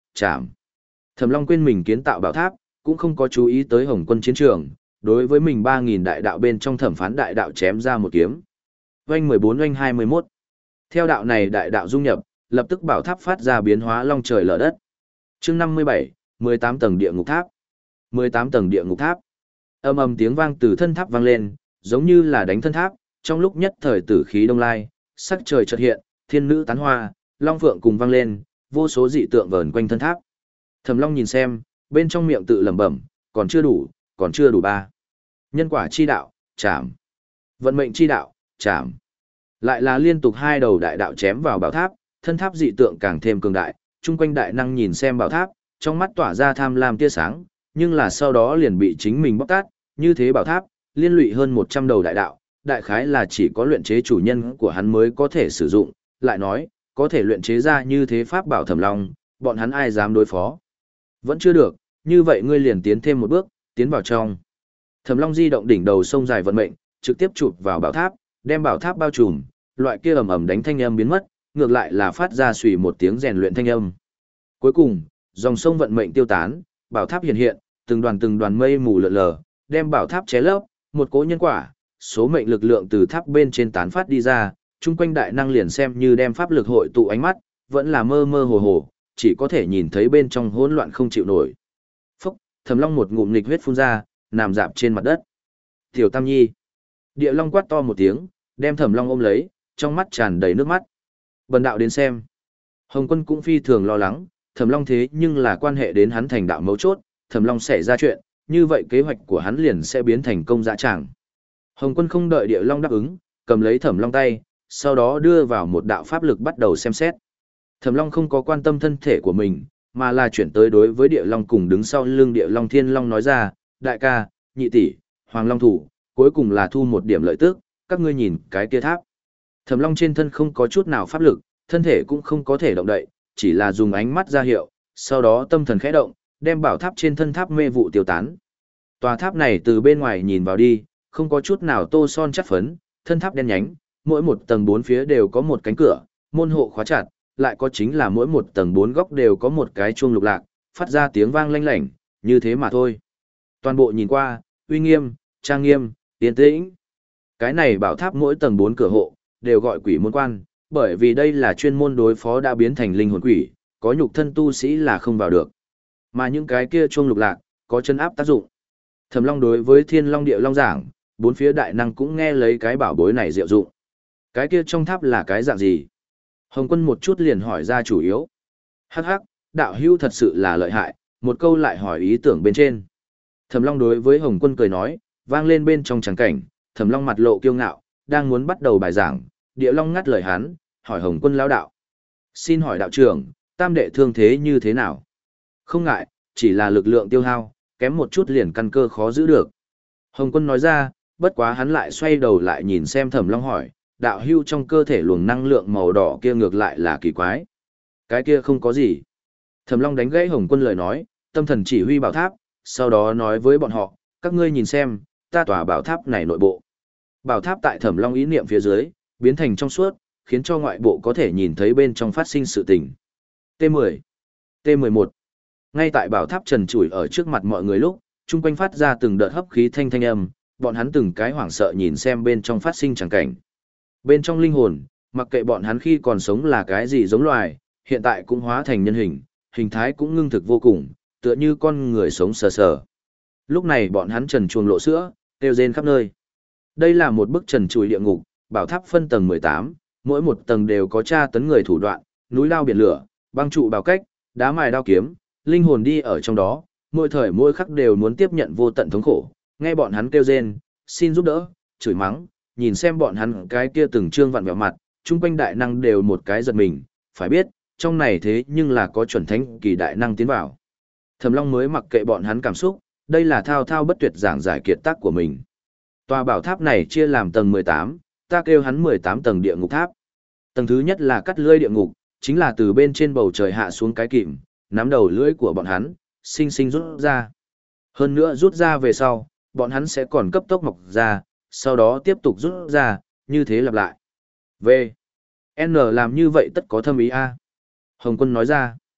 Speaker 1: chạm. Thẩm Long quên mình kiến tạo bảo tháp, cũng không có chú ý tới Hồng Quân chiến trường, đối với mình ba nghìn đại đạo bên trong thẩm phán đại đạo chém ra một kiếm. Oanh mười bốn oanh hai mươi mốt. Theo đạo này đại đạo dung nhập, lập tức bảo tháp phát ra biến hóa long trời lở đất. Chương năm mươi bảy, mười tám tầng địa ngục tháp. mười tám tầng địa ngục tháp. Ầm ầm tiếng vang từ thân tháp vang lên, giống như là đánh thân tháp, trong lúc nhất thời tử khí đông lai, sắc trời chợt hiện, thiên nữ tán hoa, long phượng cùng vang lên, vô số dị tượng vờn quanh thân tháp. Thẩm Long nhìn xem, bên trong miệng tự lẩm bẩm, còn chưa đủ, còn chưa đủ ba. Nhân quả chi đạo, chạm. Vận mệnh chi đạo, chạm. Lại là liên tục hai đầu đại đạo chém vào bảo tháp, thân tháp dị tượng càng thêm cường đại, chung quanh đại năng nhìn xem bảo tháp, trong mắt tỏa ra tham lam tia sáng, nhưng là sau đó liền bị chính mình bóc tát, như thế bảo tháp, liên lụy hơn một trăm đầu đại đạo, đại khái là chỉ có luyện chế chủ nhân của hắn mới có thể sử dụng, lại nói, có thể luyện chế ra như thế pháp bảo Thẩm Long, bọn hắn ai dám đối phó. Vẫn chưa được, như vậy ngươi liền tiến thêm một bước, tiến vào trong. Thẩm Long di động đỉnh đầu sông dài vận mệnh, trực tiếp chụp vào bảo tháp, đem bảo tháp bao trùm, loại kia ầm ầm đánh thanh âm biến mất, ngược lại là phát ra xùy một tiếng rèn luyện thanh âm. Cuối cùng, dòng sông vận mệnh tiêu tán, bảo tháp hiện hiện, từng đoàn từng đoàn mây mù lượn lờ, đem bảo tháp ché lấp, một cỗ nhân quả, số mệnh lực lượng từ tháp bên trên tán phát đi ra, chung quanh đại năng liền xem như đem pháp lực hội tụ ánh mắt, vẫn là mơ mơ hồ hồ, chỉ có thể nhìn thấy bên trong hỗn loạn không chịu nổi. Phốc, Thẩm Long một ngụm nghịch huyết phun ra, nằm dạp trên mặt đất. Tiểu Tam Nhi. Địa Long quát to một tiếng, đem Thẩm Long ôm lấy, trong mắt tràn đầy nước mắt. Bần đạo đến xem. Hồng Quân cũng phi thường lo lắng, Thẩm Long thế nhưng là quan hệ đến hắn thành đạo mấu chốt, Thẩm Long xảy ra chuyện, như vậy kế hoạch của hắn liền sẽ biến thành công dã tràng. Hồng Quân không đợi Địa Long đáp ứng, cầm lấy Thẩm Long tay, sau đó đưa vào một đạo pháp lực bắt đầu xem xét. Thẩm Long không có quan tâm thân thể của mình, mà là chuyển tới đối với Địa Long cùng đứng sau lưng Địa Long Thiên Long nói ra, đại ca, nhị tỷ, Hoàng Long thủ, cuối cùng là thu một điểm lợi tức, các ngươi nhìn cái kia tháp. Thẩm Long trên thân không có chút nào pháp lực, thân thể cũng không có thể động đậy, chỉ là dùng ánh mắt ra hiệu, sau đó tâm thần khẽ động, đem bảo tháp trên thân tháp mê vụ tiêu tán. Tòa tháp này từ bên ngoài nhìn vào đi, không có chút nào tô son chất phấn, thân tháp đen nhánh, mỗi một tầng bốn phía đều có một cánh cửa, môn hộ khóa chặt, lại có chính là mỗi một tầng bốn góc đều có một cái chuông lục lạc, phát ra tiếng vang lanh lảnh, như thế mà thôi. Toàn bộ nhìn qua, uy nghiêm, trang nghiêm, yên tĩnh. Cái này bảo tháp mỗi tầng bốn cửa hộ, đều gọi quỷ môn quan, bởi vì đây là chuyên môn đối phó đã biến thành linh hồn quỷ, có nhục thân tu sĩ là không vào được. Mà những cái kia chuông lục lạc, có chân áp tác dụng. Thẩm Long đối với Thiên Long Địa Long giảng, bốn phía đại năng cũng nghe lấy cái bảo bối này diệu dụng. Cái kia trong tháp là cái dạng gì? Hồng Quân một chút liền hỏi ra chủ yếu. Hắc hắc, đạo hữu thật sự là lợi hại, một câu lại hỏi ý tưởng bên trên. Thẩm Long đối với Hồng Quân cười nói, vang lên bên trong tràng cảnh, Thẩm Long mặt lộ kiêu ngạo, đang muốn bắt đầu bài giảng, Địa Long ngắt lời hắn, hỏi Hồng Quân lão đạo. Xin hỏi đạo trưởng, tam đệ thương thế như thế nào? Không ngại, chỉ là lực lượng tiêu hao, kém một chút liền căn cơ khó giữ được. Hồng Quân nói ra, bất quá hắn lại xoay đầu lại nhìn xem Thẩm Long hỏi, đạo hưu trong cơ thể luồng năng lượng màu đỏ kia ngược lại là kỳ quái. Cái kia không có gì. Thẩm Long đánh gãy Hồng Quân lời nói, tâm thần chỉ huy bảo tháp, sau đó nói với bọn họ, các ngươi nhìn xem, ta tòa bảo tháp này nội bộ. Bảo tháp tại Thẩm Long ý niệm phía dưới, biến thành trong suốt, khiến cho ngoại bộ có thể nhìn thấy bên trong phát sinh sự tình. T mười, T mười một. Ngay tại bảo tháp trần trụi ở trước mặt mọi người lúc, chung quanh phát ra từng đợt hấp khí thanh thanh âm, bọn hắn từng cái hoảng sợ nhìn xem bên trong phát sinh chẳng cảnh. Bên trong linh hồn, mặc kệ bọn hắn khi còn sống là cái gì giống loài, hiện tại cũng hóa thành nhân hình, hình thái cũng ngưng thực vô cùng, tựa như con người sống sờ sờ. Lúc này bọn hắn trần truồng lộ sữa, kêu rên khắp nơi. Đây là một bức trần trụi địa ngục, bảo tháp phân tầng mười tám, mỗi một tầng đều có tra tấn người thủ đoạn, núi lao biển lửa, băng trụ bào cách, đá mài đao kiếm, linh hồn đi ở trong đó, mỗi thời mỗi khắc đều muốn tiếp nhận vô tận thống khổ, nghe bọn hắn kêu rên, xin giúp đỡ, chửi mắng, nhìn xem bọn hắn cái kia từng trương vặn vẹo mặt, chung quanh đại năng đều một cái giật mình, phải biết, trong này thế nhưng là có chuẩn thánh kỳ đại năng tiến vào. Thẩm Long mới mặc kệ bọn hắn cảm xúc, đây là thao thao bất tuyệt giảng giải kiệt tác của mình. Tòa bảo tháp này chia làm tầng mười tám, ta kêu hắn mười tám tầng địa ngục tháp. Tầng thứ nhất là cắt lưỡi địa ngục, chính là từ bên trên bầu trời hạ xuống cái kìm, nắm đầu lưỡi của bọn hắn, sinh sinh rút ra. Hơn nữa rút ra về sau, bọn hắn sẽ còn cấp tốc mọc ra, sau đó tiếp tục rút ra, như thế lặp lại. V. N làm như vậy tất có thâm ý A. Hồng Quân nói ra.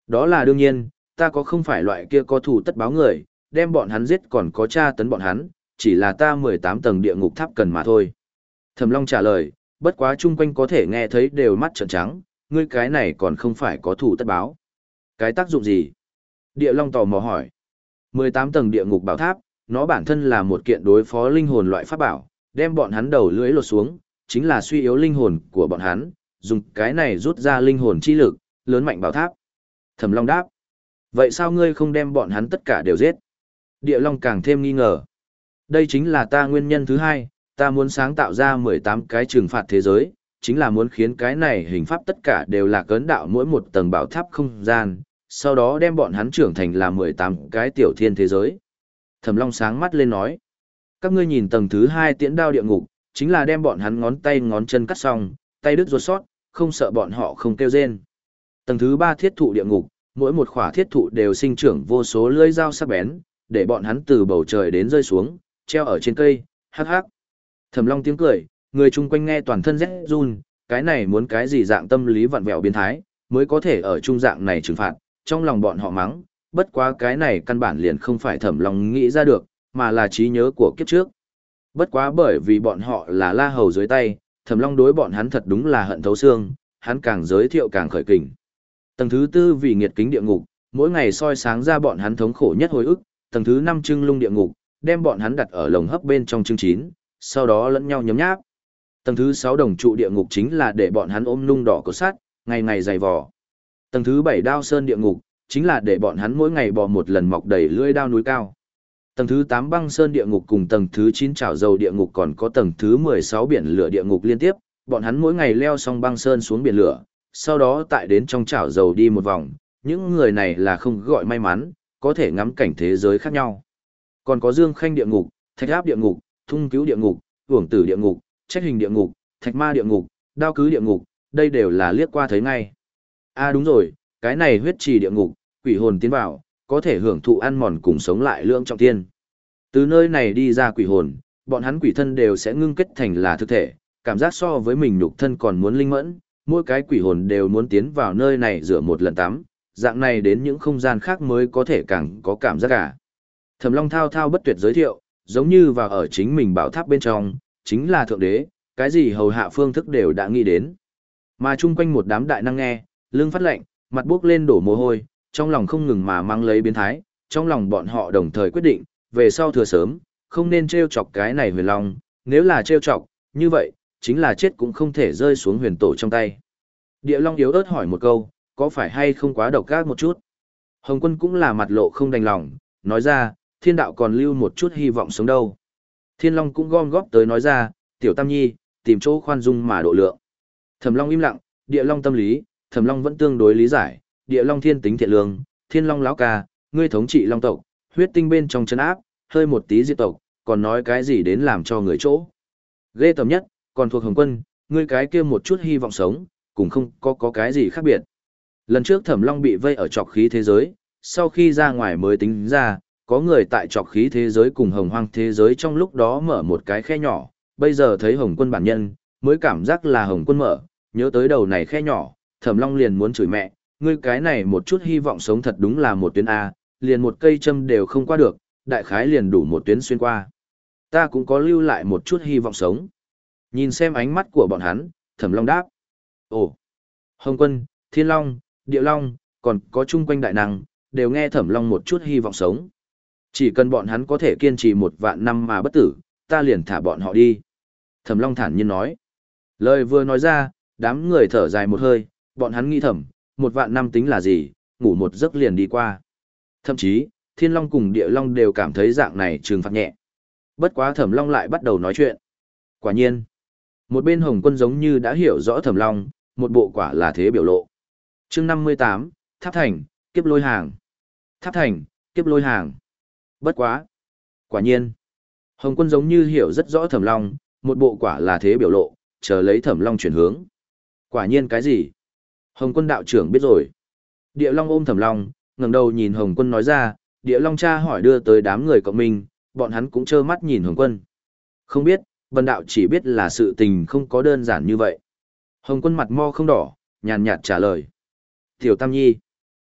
Speaker 1: Đó là đương nhiên, ta có không phải loại kia có thù tất báo người, đem bọn hắn giết còn có tra tấn bọn hắn, chỉ là ta mười tám tầng địa ngục tháp cần mà thôi. Thẩm Long trả lời, bất quá chung quanh có thể nghe thấy đều mắt trợn trắng, ngươi cái này còn không phải có thù tất báo. Cái tác dụng gì? Địa Long tò mò hỏi. mười tám tầng địa ngục bảo tháp, nó bản thân là một kiện đối phó linh hồn loại pháp bảo, đem bọn hắn đầu lưỡi lột xuống, chính là suy yếu linh hồn của bọn hắn, dùng cái này rút ra linh hồn chi lực, lớn mạnh bảo tháp. Thẩm Long đáp. Vậy sao ngươi không đem bọn hắn tất cả đều giết? Địa Long càng thêm nghi ngờ. Đây chính là ta nguyên nhân thứ hai, ta muốn sáng tạo ra mười tám cái trừng phạt thế giới, chính là muốn khiến cái này hình pháp tất cả đều là cấn đạo mỗi một tầng bảo tháp không gian, sau đó đem bọn hắn trưởng thành là mười tám cái tiểu thiên thế giới. Thẩm Long sáng mắt lên nói. Các ngươi nhìn tầng thứ hai tiễn đao địa ngục, chính là đem bọn hắn ngón tay ngón chân cắt xong, tay đứt ruột sót, không sợ bọn họ không kêu rên. Tầng thứ ba thiết thụ địa ngục, mỗi một khỏa thiết thụ đều sinh trưởng vô số lưỡi dao sắc bén, để bọn hắn từ bầu trời đến rơi xuống, treo ở trên cây, hắc hắc. Thẩm Long tiếng cười, người chung quanh nghe toàn thân rét run, cái này muốn cái gì dạng tâm lý vặn vẹo biến thái, mới có thể ở trung dạng này trừng phạt, trong lòng bọn họ mắng, bất quá cái này căn bản liền không phải Thẩm Long nghĩ ra được, mà là trí nhớ của kiếp trước. Bất quá bởi vì bọn họ là La Hầu dưới tay, Thẩm Long đối bọn hắn thật đúng là hận thấu xương, hắn càng giới thiệu càng khởi kình. Tầng thứ tư vì nghiệt kính địa ngục, mỗi ngày soi sáng ra bọn hắn thống khổ nhất hồi ức, tầng thứ năm trưng lung địa ngục, đem bọn hắn đặt ở lồng hấp bên trong chương chín, sau đó lẫn nhau nhấm nháp. Tầng thứ sáu đồng trụ địa ngục chính là để bọn hắn ôm nung đỏ cột sắt, ngày ngày dày vò. Tầng thứ bảy đao sơn địa ngục, chính là để bọn hắn mỗi ngày bò một lần mọc đầy lưỡi đao núi cao. Tầng thứ tám băng sơn địa ngục cùng tầng thứ chín chảo dầu địa ngục còn có tầng thứ mười sáu biển lửa địa ngục liên tiếp, bọn hắn mỗi ngày leo xong băng sơn xuống biển lửa, sau đó tại đến trong chảo dầu đi một vòng, những người này là không gọi may mắn, có thể ngắm cảnh thế giới khác nhau. Còn có Dương Khanh địa ngục, Thạch Áp địa ngục, Thung Cứu địa ngục, Uổng Tử địa ngục, Trách Hình địa ngục, Thạch Ma địa ngục, Đao Cứ địa ngục, đây đều là liếc qua thấy ngay. À đúng rồi, cái này huyết trì địa ngục, quỷ hồn tiến vào, có thể hưởng thụ ăn mòn cùng sống lại lượng trọng thiên. Từ nơi này đi ra quỷ hồn, bọn hắn quỷ thân đều sẽ ngưng kết thành là thực thể, cảm giác so với mình nhục thân còn muốn linh mẫn, mỗi cái quỷ hồn đều muốn tiến vào nơi này rửa một lần tắm, dạng này đến những không gian khác mới có thể càng có cảm giác cả. Thẩm Long thao thao bất tuyệt giới thiệu, giống như vào ở chính mình bảo tháp bên trong, chính là thượng đế, cái gì hầu hạ phương thức đều đã nghĩ đến. Mà chung quanh một đám đại năng nghe, lưng phát lạnh, mặt buốc lên đổ mồ hôi, trong lòng không ngừng mà mang lấy biến thái, trong lòng bọn họ đồng thời quyết định, về sau thừa sớm, không nên trêu chọc cái này huyền long, nếu là trêu chọc, như vậy, chính là chết cũng không thể rơi xuống huyền tổ trong tay. Địa Long yếu ớt hỏi một câu, có phải hay không quá độc ác một chút? Hồng Quân cũng là mặt lộ không đành lòng, nói ra, thiên đạo còn lưu một chút hy vọng sống đâu. Thiên Long cũng gom góp tới nói ra, tiểu Tam Nhi, tìm chỗ khoan dung mà độ lượng. Thẩm Long im lặng, Địa Long tâm lý, Thẩm Long vẫn tương đối lý giải, Địa Long thiên tính thiện lương, Thiên Long lão ca, ngươi thống trị Long tộc, huyết tinh bên trong chân áp, hơi một tí diệt tộc, còn nói cái gì đến làm cho người chỗ. Ghê tầm nhất, còn thuộc Hồng Quân, ngươi cái kia một chút hy vọng sống, cũng không có có cái gì khác biệt. Lần trước Thẩm Long bị vây ở trọc khí thế giới, sau khi ra ngoài mới tính ra, có người tại trọc khí thế giới cùng hồng hoang thế giới trong lúc đó mở một cái khe nhỏ, bây giờ thấy Hồng Quân bản nhân, mới cảm giác là Hồng Quân mở, nhớ tới đầu này khe nhỏ, Thẩm Long liền muốn chửi mẹ, ngươi cái này một chút hy vọng sống thật đúng là một tuyến A, liền một cây châm đều không qua được, đại khái liền đủ một tuyến xuyên qua. Ta cũng có lưu lại một chút hy vọng sống. Nhìn xem ánh mắt của bọn hắn, Thẩm Long đáp. Ồ, Hồng Quân, Thiên Long, Địa Long, còn có chung quanh đại năng, đều nghe Thẩm Long một chút hy vọng sống. Chỉ cần bọn hắn có thể kiên trì một vạn năm mà bất tử, ta liền thả bọn họ đi. Thẩm Long thản nhiên nói. Lời vừa nói ra, đám người thở dài một hơi, bọn hắn nghĩ thầm, một vạn năm tính là gì, ngủ một giấc liền đi qua. Thậm chí, Thiên Long cùng Địa Long đều cảm thấy dạng này trừng phạt nhẹ. Bất quá Thẩm Long lại bắt đầu nói chuyện. Quả nhiên, một bên Hồng Quân giống như đã hiểu rõ Thẩm Long, một bộ quả là thế biểu lộ. Chương năm mươi tám, Tháp Thành, Kiếp Lôi Hàng. Tháp Thành, Kiếp Lôi Hàng. Bất quá. Quả nhiên, Hồng Quân giống như hiểu rất rõ Thẩm Long, một bộ quả là thế biểu lộ, chờ lấy Thẩm Long chuyển hướng. Quả nhiên cái gì? Hồng Quân đạo trưởng biết rồi. Địa Long ôm Thẩm Long, ngẩng đầu nhìn Hồng Quân nói ra, Địa Long cha hỏi đưa tới đám người cộng minh, bọn hắn cũng trơ mắt nhìn Hồng Quân. Không biết, bần đạo chỉ biết là sự tình không có đơn giản như vậy. Hồng Quân mặt mo không đỏ, nhàn nhạt trả lời. Tiểu Tam Nhi.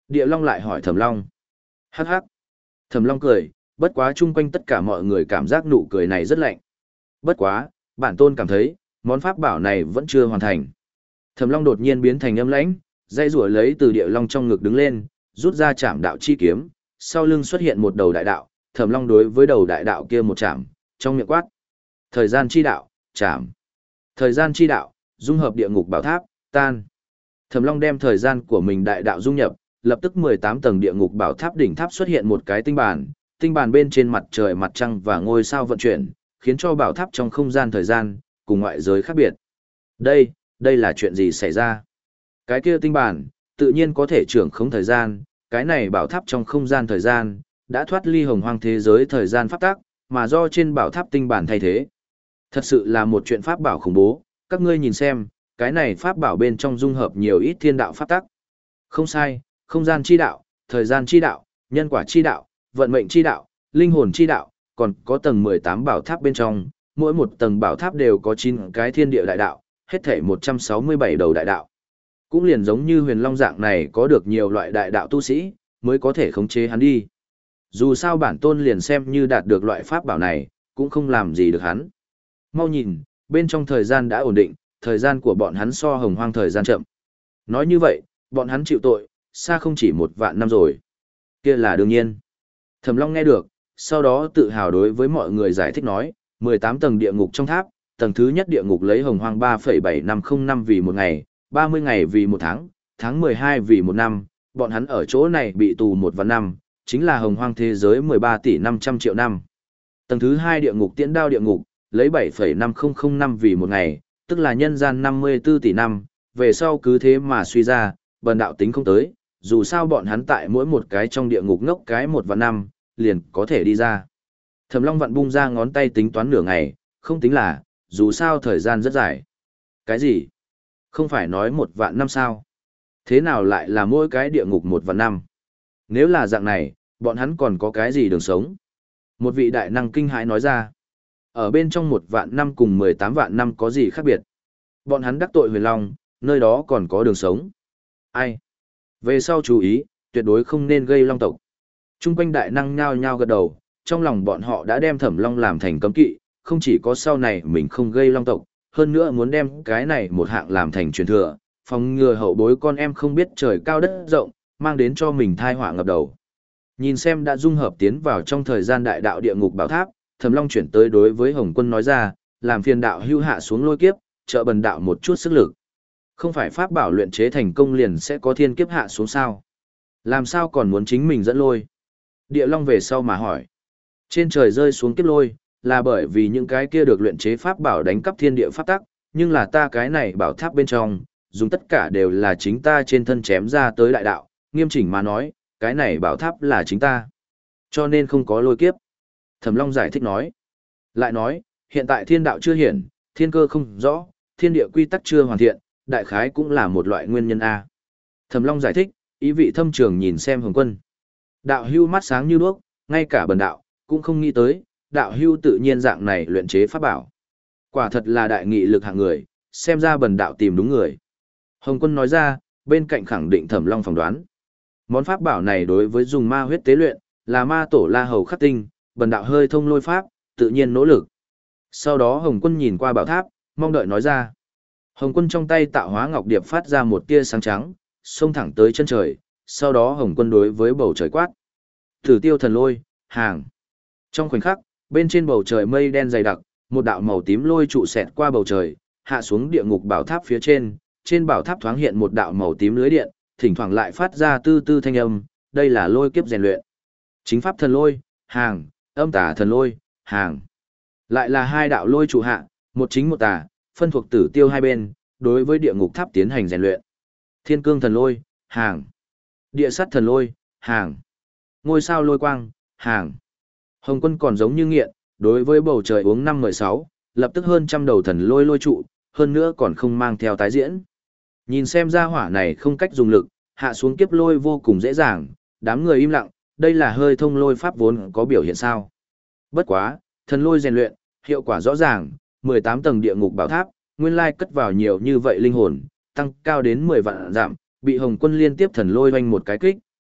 Speaker 1: Địa Long lại hỏi Thẩm Long. Hắc hắc. Thẩm Long cười, bất quá chung quanh tất cả mọi người cảm giác nụ cười này rất lạnh. Bất quá, bản tôn cảm thấy, món pháp bảo này vẫn chưa hoàn thành. Thẩm Long đột nhiên biến thành âm lãnh, dây rủa lấy từ Địa Long trong ngực đứng lên, rút ra chạm đạo chi kiếm, sau lưng xuất hiện một đầu đại đạo, Thẩm Long đối với đầu đại đạo kia một chạm, trong miệng quát. Thời gian chi đạo, chạm. Thời gian chi đạo, dung hợp địa ngục bảo tháp, tan. Thẩm Long đem thời gian của mình đại đạo dung nhập, lập tức mười tám tầng địa ngục bảo tháp đỉnh tháp xuất hiện một cái tinh bàn, tinh bàn bên trên mặt trời mặt trăng và ngôi sao vận chuyển, khiến cho bảo tháp trong không gian thời gian, cùng ngoại giới khác biệt. Đây, đây là chuyện gì xảy ra? Cái kia tinh bàn, tự nhiên có thể trưởng khống thời gian, cái này bảo tháp trong không gian thời gian, đã thoát ly hồng hoang thế giới thời gian pháp tắc, mà do trên bảo tháp tinh bản thay thế. Thật sự là một chuyện pháp bảo khủng bố, các ngươi nhìn xem, cái này pháp bảo bên trong dung hợp nhiều ít thiên đạo pháp tắc. Không sai, không gian chi đạo, thời gian chi đạo, nhân quả chi đạo, vận mệnh chi đạo, linh hồn chi đạo, còn có tầng mười tám bảo tháp bên trong, mỗi một tầng bảo tháp đều có chín cái thiên địa đại đạo, hết thể một trăm sáu mươi bảy đầu đại đạo. Cũng liền giống như huyền long dạng này có được nhiều loại đại đạo tu sĩ, mới có thể khống chế hắn đi. Dù sao bản tôn liền xem như đạt được loại pháp bảo này, cũng không làm gì được hắn. Mau nhìn, bên trong thời gian đã ổn định, thời gian của bọn hắn so hồng hoang thời gian chậm. Nói như vậy, bọn hắn chịu tội, xa không chỉ một vạn năm rồi. Kia là đương nhiên. Thẩm Long nghe được, sau đó tự hào đối với mọi người giải thích nói, mười tám tầng địa ngục trong tháp, tầng thứ nhất địa ngục lấy hồng hoang ba phẩy bảy năm không năm vì một ngày, ba mươi ngày vì một tháng, tháng mười hai vì một năm, bọn hắn ở chỗ này bị tù một vạn năm, chính là hồng hoang thế giới mười ba tỷ năm trăm triệu năm. Tầng thứ hai địa ngục tiễn đao địa ngục, lấy bảy phẩy năm không không năm vì một ngày, tức là nhân gian năm mươi tư tỷ năm, về sau cứ thế mà suy ra, bần đạo tính không tới, dù sao bọn hắn tại mỗi một cái trong địa ngục ngốc cái một vạn năm, liền có thể đi ra. Thẩm Long vặn bung ra ngón tay tính toán nửa ngày, không tính là, dù sao thời gian rất dài. Cái gì? Không phải nói một vạn năm sao? Thế nào lại là mỗi cái địa ngục một vạn năm? Nếu là dạng này, bọn hắn còn có cái gì đường sống? Một vị đại năng kinh hãi nói ra. Ở bên trong một vạn năm cùng mười tám vạn năm có gì khác biệt? Bọn hắn đắc tội huyền long, nơi đó còn có đường sống. Ai? Về sau chú ý, tuyệt đối không nên gây long tộc. Trung quanh đại năng nhao nhao gật đầu, trong lòng bọn họ đã đem Thẩm Long làm thành cấm kỵ, không chỉ có sau này mình không gây long tộc, hơn nữa muốn đem cái này một hạng làm thành truyền thừa, phòng ngừa hậu bối con em không biết trời cao đất rộng, mang đến cho mình thai họa ngập đầu. Nhìn xem đã dung hợp tiến vào trong thời gian đại đạo địa ngục bảo tháp, Thẩm Long chuyển tới đối với Hồng Quân nói ra, làm phiền đạo hưu hạ xuống lôi kiếp, trợ bần đạo một chút sức lực. Không phải pháp bảo luyện chế thành công liền sẽ có thiên kiếp hạ xuống sao? Làm sao còn muốn chính mình dẫn lôi? Địa Long về sau mà hỏi. Trên trời rơi xuống kiếp lôi, là bởi vì những cái kia được luyện chế pháp bảo đánh cắp thiên địa pháp tắc, nhưng là ta cái này bảo tháp bên trong, dùng tất cả đều là chính ta trên thân chém ra tới đại đạo, nghiêm chỉnh mà nói, cái này bảo tháp là chính ta. Cho nên không có lôi kiếp. Thẩm Long giải thích nói. Lại nói, hiện tại thiên đạo chưa hiển, thiên cơ không rõ, thiên địa quy tắc chưa hoàn thiện, đại khái cũng là một loại nguyên nhân A. Thẩm Long giải thích, ý vị thâm trường nhìn xem Hồng Quân. Đạo hưu mắt sáng như đuốc, ngay cả bần đạo, cũng không nghĩ tới, đạo hưu tự nhiên dạng này luyện chế pháp bảo. Quả thật là đại nghị lực hạng người, xem ra bần đạo tìm đúng người. Hồng Quân nói ra, bên cạnh khẳng định Thẩm Long phỏng đoán. Món pháp bảo này đối với dùng ma huyết tế luyện, là ma tổ La Hầu khắc tinh, bần đạo hơi thông lôi pháp, tự nhiên nỗ lực. Sau đó Hồng Quân nhìn qua bảo tháp, mong đợi nói ra. Hồng Quân trong tay tạo hóa ngọc điệp phát ra một tia sáng trắng, xông thẳng tới chân trời, sau đó Hồng Quân đối với bầu trời quát. Thử tiêu thần lôi, hàng. Trong khoảnh khắc, bên trên bầu trời mây đen dày đặc, một đạo màu tím lôi trụ xẹt qua bầu trời, hạ xuống địa ngục bảo tháp phía trên, trên bảo tháp thoáng hiện một đạo màu tím lưới điện, thỉnh thoảng lại phát ra tư tư thanh âm, đây là lôi kiếp rèn luyện. Chính pháp thần lôi, hàng, âm tà thần lôi, hàng. Lại là hai đạo lôi trụ hạ, một chính một tà, phân thuộc tử tiêu hai bên, đối với địa ngục tháp tiến hành rèn luyện. Thiên cương thần lôi, hàng. Địa sát thần lôi, hàng. Ngôi sao lôi quang, hàng. Hồng Quân còn giống như nghiện, đối với bầu trời uống năm mười sáu, lập tức hơn trăm đầu thần lôi lôi trụ, hơn nữa còn không mang theo tái diễn. Nhìn xem ra hỏa này không cách dùng lực, hạ xuống kiếp lôi vô cùng dễ dàng, đám người im lặng, đây là hơi thông lôi pháp vốn có biểu hiện sao. Bất quá, thần lôi rèn luyện, hiệu quả rõ ràng, mười tám tầng địa ngục bảo tháp, nguyên lai cất vào nhiều như vậy linh hồn, tăng cao đến mười vạn giảm, bị Hồng Quân liên tiếp thần lôi hoanh một cái kích,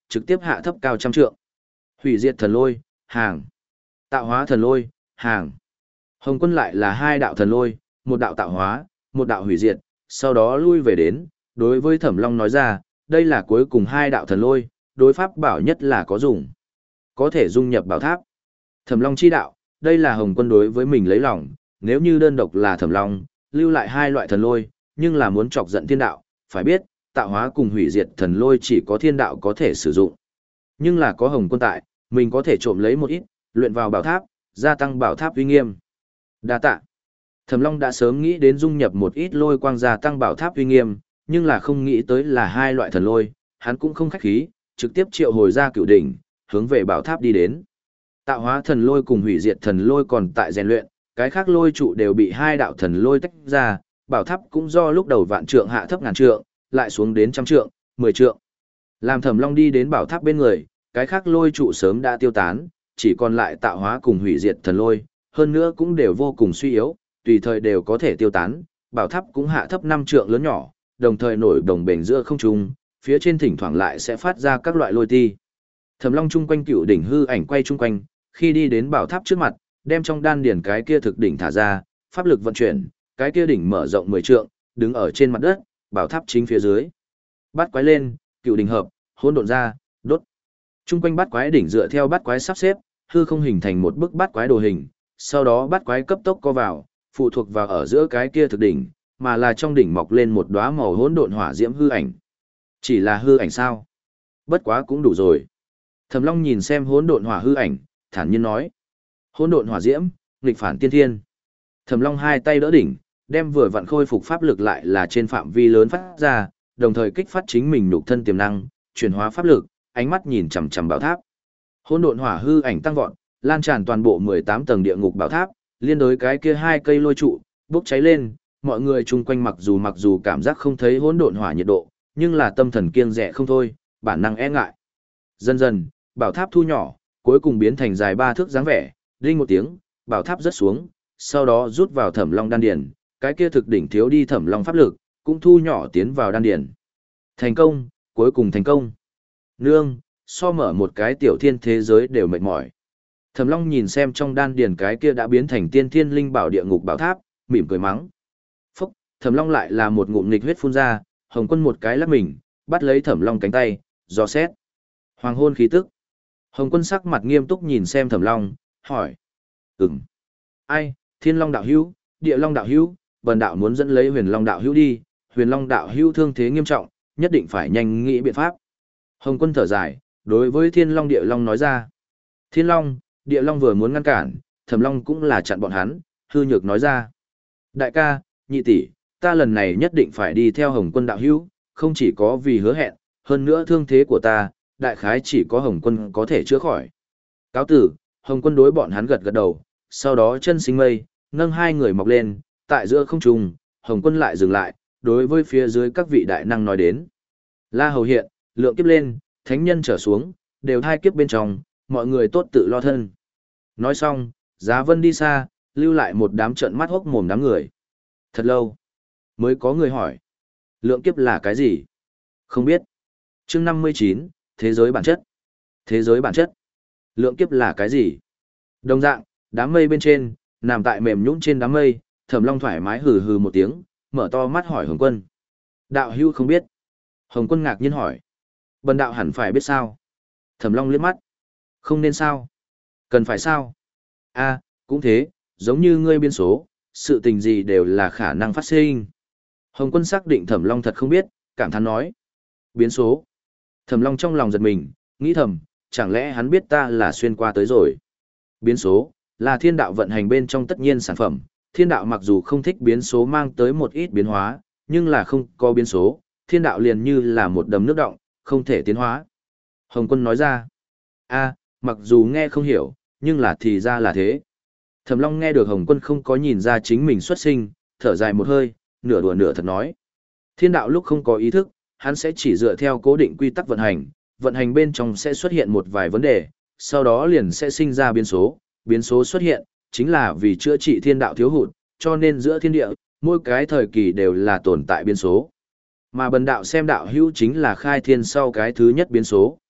Speaker 1: trực tiếp hạ thấp cao trăm trượng. Hủy diệt thần lôi, hàng. Tạo hóa thần lôi, hàng. Hồng quân lại là hai đạo thần lôi, một đạo tạo hóa, một đạo hủy diệt, sau đó lui về đến, đối với Thẩm Long nói ra, đây là cuối cùng hai đạo thần lôi, đối pháp bảo nhất là có dùng. Có thể dung nhập bảo tháp. Thẩm Long chi đạo, đây là Hồng quân đối với mình lấy lòng, nếu như đơn độc là Thẩm Long, lưu lại hai loại thần lôi, nhưng là muốn chọc giận thiên đạo, phải biết, tạo hóa cùng hủy diệt thần lôi chỉ có thiên đạo có thể sử dụng. Nhưng là có Hồng quân tại, mình có thể trộm lấy một ít, luyện vào bảo tháp, gia tăng bảo tháp uy nghiêm. Đa tạ. Thẩm Long đã sớm nghĩ đến dung nhập một ít lôi quang gia tăng bảo tháp uy nghiêm, nhưng là không nghĩ tới là hai loại thần lôi, hắn cũng không khách khí, trực tiếp triệu hồi ra cửu đỉnh, hướng về bảo tháp đi đến. Tạo hóa thần lôi cùng hủy diệt thần lôi còn tại rèn luyện, cái khác lôi trụ đều bị hai đạo thần lôi tách ra, bảo tháp cũng do lúc đầu vạn trượng hạ thấp ngàn trượng, lại xuống đến trăm trượng, mười trượng. Làm Thẩm Long đi đến bảo tháp bên người, cái khác lôi trụ sớm đã tiêu tán, chỉ còn lại tạo hóa cùng hủy diệt thần lôi, hơn nữa cũng đều vô cùng suy yếu, tùy thời đều có thể tiêu tán, bảo tháp cũng hạ thấp năm trượng lớn nhỏ, đồng thời nổi đồng bền giữa không trung, phía trên thỉnh thoảng lại sẽ phát ra các loại lôi ti. Thẩm Long chung quanh cựu đỉnh hư ảnh quay chung quanh, khi đi đến bảo tháp trước mặt, đem trong đan điền cái kia thực đỉnh thả ra, pháp lực vận chuyển, cái kia đỉnh mở rộng mười trượng, đứng ở trên mặt đất, bảo tháp chính phía dưới. Bát quái lên, cựu đỉnh hợp, hỗn độn ra, đốt. Chung quanh bát quái đỉnh dựa theo bát quái sắp xếp, hư không hình thành một bức bát quái đồ hình, sau đó bát quái cấp tốc co vào, phụ thuộc vào ở giữa cái kia thực đỉnh, mà là trong đỉnh mọc lên một đóa màu hỗn độn hỏa diễm hư ảnh. Chỉ là hư ảnh sao? Bất quá cũng đủ rồi. Thẩm Long nhìn xem hỗn độn hỏa hư ảnh, thản nhiên nói: "Hỗn độn hỏa diễm, nghịch phản tiên thiên." Thẩm Long hai tay đỡ đỉnh, đem vừa vặn khôi phục pháp lực lại là trên phạm vi lớn phát ra, đồng thời kích phát chính mình nhục thân tiềm năng, chuyển hóa pháp lực, ánh mắt nhìn chằm chằm bảo tháp. Hỗn độn hỏa hư ảnh tăng vọt, lan tràn toàn bộ mười tám tầng địa ngục bảo tháp, liên đối cái kia hai cây lôi trụ, bốc cháy lên, mọi người chung quanh mặc dù mặc dù cảm giác không thấy hỗn độn hỏa nhiệt độ, nhưng là tâm thần kiêng dè không thôi, bản năng e ngại. Dần dần, bảo tháp thu nhỏ, cuối cùng biến thành dài ba thước dáng vẻ, đinh một tiếng, bảo tháp rớt xuống, sau đó rút vào Thẩm Long đan điền, cái kia thực đỉnh thiếu đi Thẩm Long pháp lực, cũng thu nhỏ tiến vào đan điền. Thành công, cuối cùng thành công. Nương, so mở một cái tiểu thiên thế giới đều mệt mỏi. Thẩm Long nhìn xem trong đan điền cái kia đã biến thành tiên thiên linh bảo địa ngục bảo tháp, mỉm cười mắng. Phúc, Thẩm Long lại là một ngụm nghịch huyết phun ra, Hồng Quân một cái lắc mình, bắt lấy Thẩm Long cánh tay, dò xét. Hoàng hôn khí tức. Hồng Quân sắc mặt nghiêm túc nhìn xem Thẩm Long, hỏi. Ừm. Ai, Thiên Long đạo hữu, Địa Long đạo hữu, Bần đạo muốn dẫn lấy Huyền Long đạo hữu đi, Huyền Long đạo hữu thương thế nghiêm trọng, nhất định phải nhanh nghĩ biện pháp. Hồng Quân thở dài, đối với Thiên Long Địa Long nói ra. Thiên Long, Địa Long vừa muốn ngăn cản, Thẩm Long cũng là chặn bọn hắn, hư nhược nói ra. Đại ca, nhị tỷ, ta lần này nhất định phải đi theo Hồng Quân đạo hữu, không chỉ có vì hứa hẹn, hơn nữa thương thế của ta, đại khái chỉ có Hồng Quân có thể chữa khỏi. Cáo tử, Hồng Quân đối bọn hắn gật gật đầu, sau đó chân sinh mây, nâng hai người mọc lên, tại giữa không trung, Hồng Quân lại dừng lại, đối với phía dưới các vị đại năng nói đến. La Hầu hiện, lượng kiếp lên, thánh nhân trở xuống, đều hai kiếp bên trong, mọi người tốt tự lo thân. Nói xong, Giá Vân đi xa, lưu lại một đám trợn mắt hốc mồm đám người. Thật lâu, mới có người hỏi. Lượng kiếp là cái gì? Không biết. Chương năm mươi chín, Thế giới bản chất. Thế giới bản chất. Lượng kiếp là cái gì? Đồng dạng, đám mây bên trên, nằm tại mềm nhũn trên đám mây, Thẩm Long thoải mái hừ hừ một tiếng, mở to mắt hỏi Hồng Quân. Đạo hữu không biết. Hồng Quân ngạc nhiên hỏi. Bần đạo hẳn phải biết sao? Thẩm Long liếc mắt. Không nên sao? Cần phải sao? A, cũng thế, giống như ngươi biên số, sự tình gì đều là khả năng phát sinh. Hồng Quân xác định Thẩm Long thật không biết, cảm thán nói. Biến số. Thẩm Long trong lòng giật mình, nghĩ thầm, chẳng lẽ hắn biết ta là xuyên qua tới rồi. Biến số, là thiên đạo vận hành bên trong tất nhiên sản phẩm. Thiên đạo mặc dù không thích biến số mang tới một ít biến hóa, nhưng là không có biến số, thiên đạo liền như là một đầm nước động, không thể tiến hóa. Hồng Quân nói ra, a, mặc dù nghe không hiểu, nhưng là thì ra là thế. Thẩm Long nghe được Hồng Quân không có nhìn ra chính mình xuất sinh, thở dài một hơi, nửa đùa nửa thật nói. Thiên đạo lúc không có ý thức, hắn sẽ chỉ dựa theo cố định quy tắc vận hành, vận hành bên trong sẽ xuất hiện một vài vấn đề, sau đó liền sẽ sinh ra biến số, biến số xuất hiện, chính là vì chữa trị thiên đạo thiếu hụt, cho nên giữa thiên địa, mỗi cái thời kỳ đều là tồn tại biến số. Mà bần đạo xem đạo hữu chính là khai thiên sau cái thứ nhất biến số.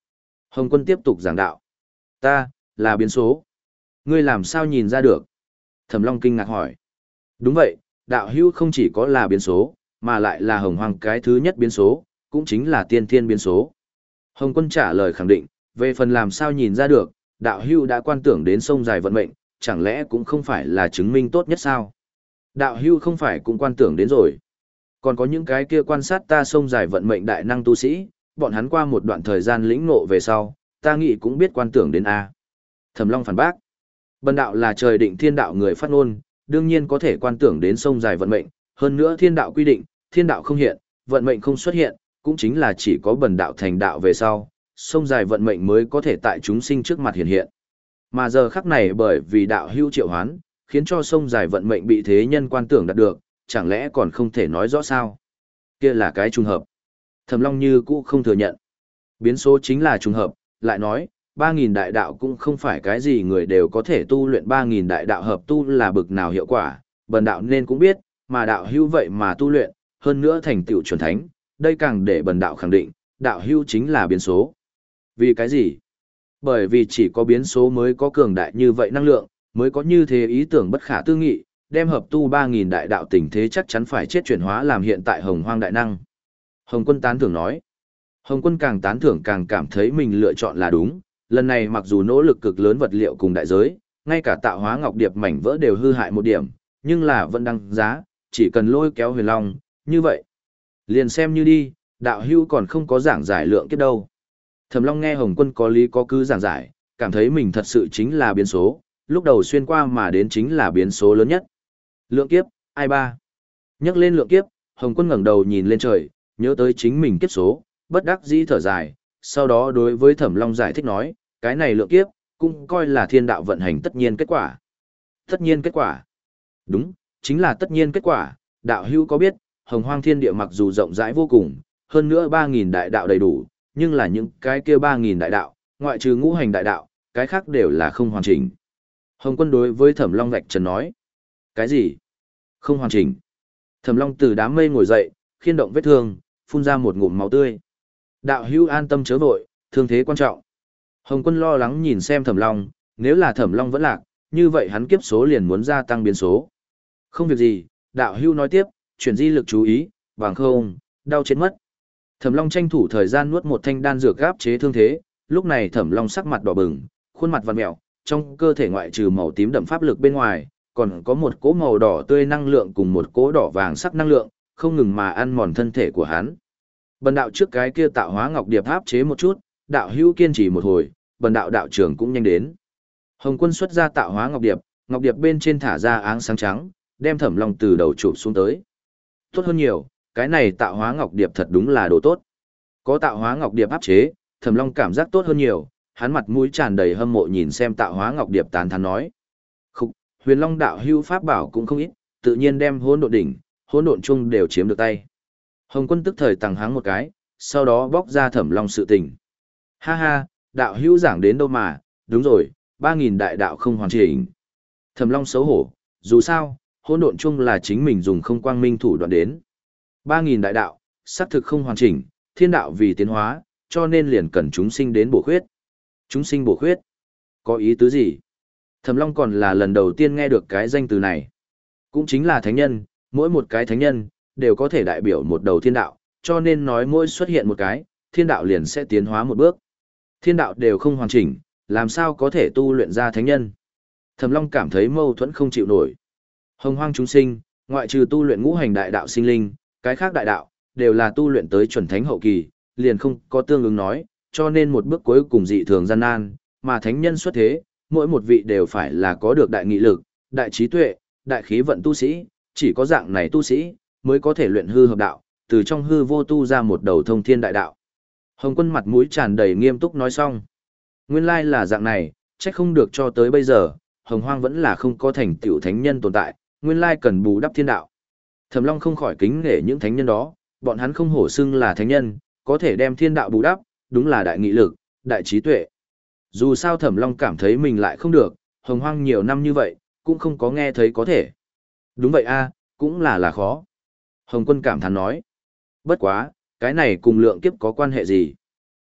Speaker 1: Hồng Quân tiếp tục giảng đạo. Ta, là biến số. Ngươi làm sao nhìn ra được? Thẩm Long kinh ngạc hỏi. Đúng vậy, đạo hữu không chỉ có là biến số, mà lại là hồng hoang cái thứ nhất biến số, cũng chính là tiên thiên biến số. Hồng Quân trả lời khẳng định, về phần làm sao nhìn ra được, đạo hữu đã quan tưởng đến sông dài vận mệnh, chẳng lẽ cũng không phải là chứng minh tốt nhất sao? Đạo hữu không phải cũng quan tưởng đến rồi. Còn có những cái kia quan sát ta sông dài vận mệnh đại năng tu sĩ, bọn hắn qua một đoạn thời gian lĩnh ngộ về sau, ta nghĩ cũng biết quan tưởng đến A. Thẩm Long phản bác. Bần đạo là trời định thiên đạo người phát ngôn, đương nhiên có thể quan tưởng đến sông dài vận mệnh, hơn nữa thiên đạo quy định, thiên đạo không hiện, vận mệnh không xuất hiện, cũng chính là chỉ có bần đạo thành đạo về sau, sông dài vận mệnh mới có thể tại chúng sinh trước mặt hiện hiện. Mà giờ khắc này bởi vì đạo hữu triệu hoán, khiến cho sông dài vận mệnh bị thế nhân quan tưởng đạt được, chẳng lẽ còn không thể nói rõ sao? Kia là cái trùng hợp. Thẩm Long như cũ không thừa nhận. Biến số chính là trùng hợp, lại nói, ba nghìn đại đạo cũng không phải cái gì người đều có thể tu luyện ba nghìn đại đạo hợp tu là bực nào hiệu quả, bần đạo nên cũng biết, mà đạo hữu vậy mà tu luyện, hơn nữa thành tựu chuẩn thánh, đây càng để bần đạo khẳng định, đạo hữu chính là biến số. Vì cái gì? Bởi vì chỉ có biến số mới có cường đại như vậy năng lượng, mới có như thế ý tưởng bất khả tư nghị, đem hợp tu ba nghìn đại đạo tình thế chắc chắn phải chết chuyển hóa làm hiện tại hồng hoang đại năng. Hồng Quân tán thưởng nói. Hồng Quân càng tán thưởng càng cảm thấy mình lựa chọn là đúng, lần này mặc dù nỗ lực cực lớn vật liệu cùng đại giới, ngay cả tạo hóa ngọc điệp mảnh vỡ đều hư hại một điểm, nhưng là vẫn đăng giá, chỉ cần lôi kéo huyền long, như vậy. Liền xem như đi, đạo hưu còn không có giảng giải lượng kiếp đâu. Thẩm Long nghe Hồng Quân có lý có cứ giảng giải, cảm thấy mình thật sự chính là biến số, lúc đầu xuyên qua mà đến chính là biến số lớn nhất. Lượng kiếp, ai ba? Nhắc lên lượng kiếp, Hồng Quân ngẩng đầu nhìn lên trời, nhớ tới chính mình kiếp số, bất đắc dĩ thở dài, sau đó đối với Thẩm Long giải thích nói, cái này lượng kiếp, cũng coi là thiên đạo vận hành tất nhiên kết quả. Tất nhiên kết quả? Đúng, chính là tất nhiên kết quả, đạo hữu có biết, hồng hoang thiên địa mặc dù rộng rãi vô cùng, hơn nữa ba nghìn đại đạo đầy đủ, nhưng là những cái kia ba nghìn đại đạo, ngoại trừ ngũ hành đại đạo, cái khác đều là không hoàn chỉnh. Hồng Quân đối với Thẩm Long vạch trần nói, cái gì? Không hoàn chỉnh. Thẩm Long từ đám mây ngồi dậy, khiên động vết thương, phun ra một ngụm máu tươi. Đạo hữu an tâm chớ vội, thương thế quan trọng. Hồng Quân lo lắng nhìn xem Thẩm Long, nếu là Thẩm Long vẫn lạc, như vậy hắn kiếp số liền muốn gia tăng biến số. Không việc gì, đạo hữu nói tiếp, chuyển di lực chú ý, bằng không, đau chết mất. Thẩm Long tranh thủ thời gian nuốt một thanh đan dược áp chế thương thế, lúc này Thẩm Long sắc mặt đỏ bừng, khuôn mặt vặn mèo, trong cơ thể ngoại trừ màu tím đậm pháp lực bên ngoài, còn có một cỗ màu đỏ tươi năng lượng cùng một cỗ đỏ vàng sắc năng lượng, không ngừng mà ăn mòn thân thể của hắn. Bần đạo trước cái kia tạo hóa ngọc điệp áp chế một chút, đạo hữu kiên trì một hồi, bần đạo đạo trưởng cũng nhanh đến. Hồng Quân xuất ra tạo hóa ngọc điệp, ngọc điệp bên trên thả ra áng sáng trắng, đem Thẩm Long từ đầu chụp xuống tới. Tốt hơn nhiều, cái này tạo hóa ngọc điệp thật đúng là đồ tốt. Có tạo hóa ngọc điệp áp chế, Thẩm Long cảm giác tốt hơn nhiều, hắn mặt mũi tràn đầy hâm mộ nhìn xem tạo hóa ngọc điệp tán thán nói. Khúc, Huyền Long đạo hữu pháp bảo cũng không ít, tự nhiên đem hỗn độn đỉnh, hỗn độn chung đều chiếm được tay. Hồng Quân tức thời tăng háng một cái, sau đó bóc ra Thẩm Long sự tình. Ha ha, đạo hữu giảng đến đâu mà, đúng rồi, ba nghìn đại đạo không hoàn chỉnh. Thẩm Long xấu hổ, dù sao, hỗn độn chung là chính mình dùng không quang minh thủ đoạn đến. Ba nghìn đại đạo, xác thực không hoàn chỉnh, thiên đạo vì tiến hóa, cho nên liền cần chúng sinh đến bổ khuyết. Chúng sinh bổ khuyết? Có ý tứ gì? Thẩm Long còn là lần đầu tiên nghe được cái danh từ này. Cũng chính là thánh nhân, mỗi một cái thánh nhân, đều có thể đại biểu một đầu thiên đạo, cho nên nói mỗi xuất hiện một cái, thiên đạo liền sẽ tiến hóa một bước. Thiên đạo đều không hoàn chỉnh, làm sao có thể tu luyện ra thánh nhân? Thẩm Long cảm thấy mâu thuẫn không chịu nổi. Hồng hoang chúng sinh, ngoại trừ tu luyện ngũ hành đại đạo sinh linh, cái khác đại đạo, đều là tu luyện tới chuẩn thánh hậu kỳ, liền không có tương ứng nói, cho nên một bước cuối cùng dị thường gian nan, mà thánh nhân xuất thế, mỗi một vị đều phải là có được đại nghị lực, đại trí tuệ, đại khí vận tu sĩ, chỉ có dạng này tu sĩ, mới có thể luyện hư hợp đạo, từ trong hư vô tu ra một đầu thông thiên đại đạo. Hồng Quân mặt mũi tràn đầy nghiêm túc nói xong. Nguyên lai là dạng này, chắc không được cho tới bây giờ, Hồng Hoang vẫn là không có thành tựu thánh nhân tồn tại, nguyên lai cần bù đắp thiên đạo. Thẩm Long không khỏi kính nể những thánh nhân đó, bọn hắn không hổ xưng là thánh nhân, có thể đem thiên đạo bù đắp, đúng là đại nghị lực, đại trí tuệ. Dù sao Thẩm Long cảm thấy mình lại không được, Hồng Hoang nhiều năm như vậy, cũng không có nghe thấy có thể. Đúng vậy a, cũng là là khó. Hồng Quân cảm thán nói. Bất quá, cái này cùng lượng kiếp có quan hệ gì?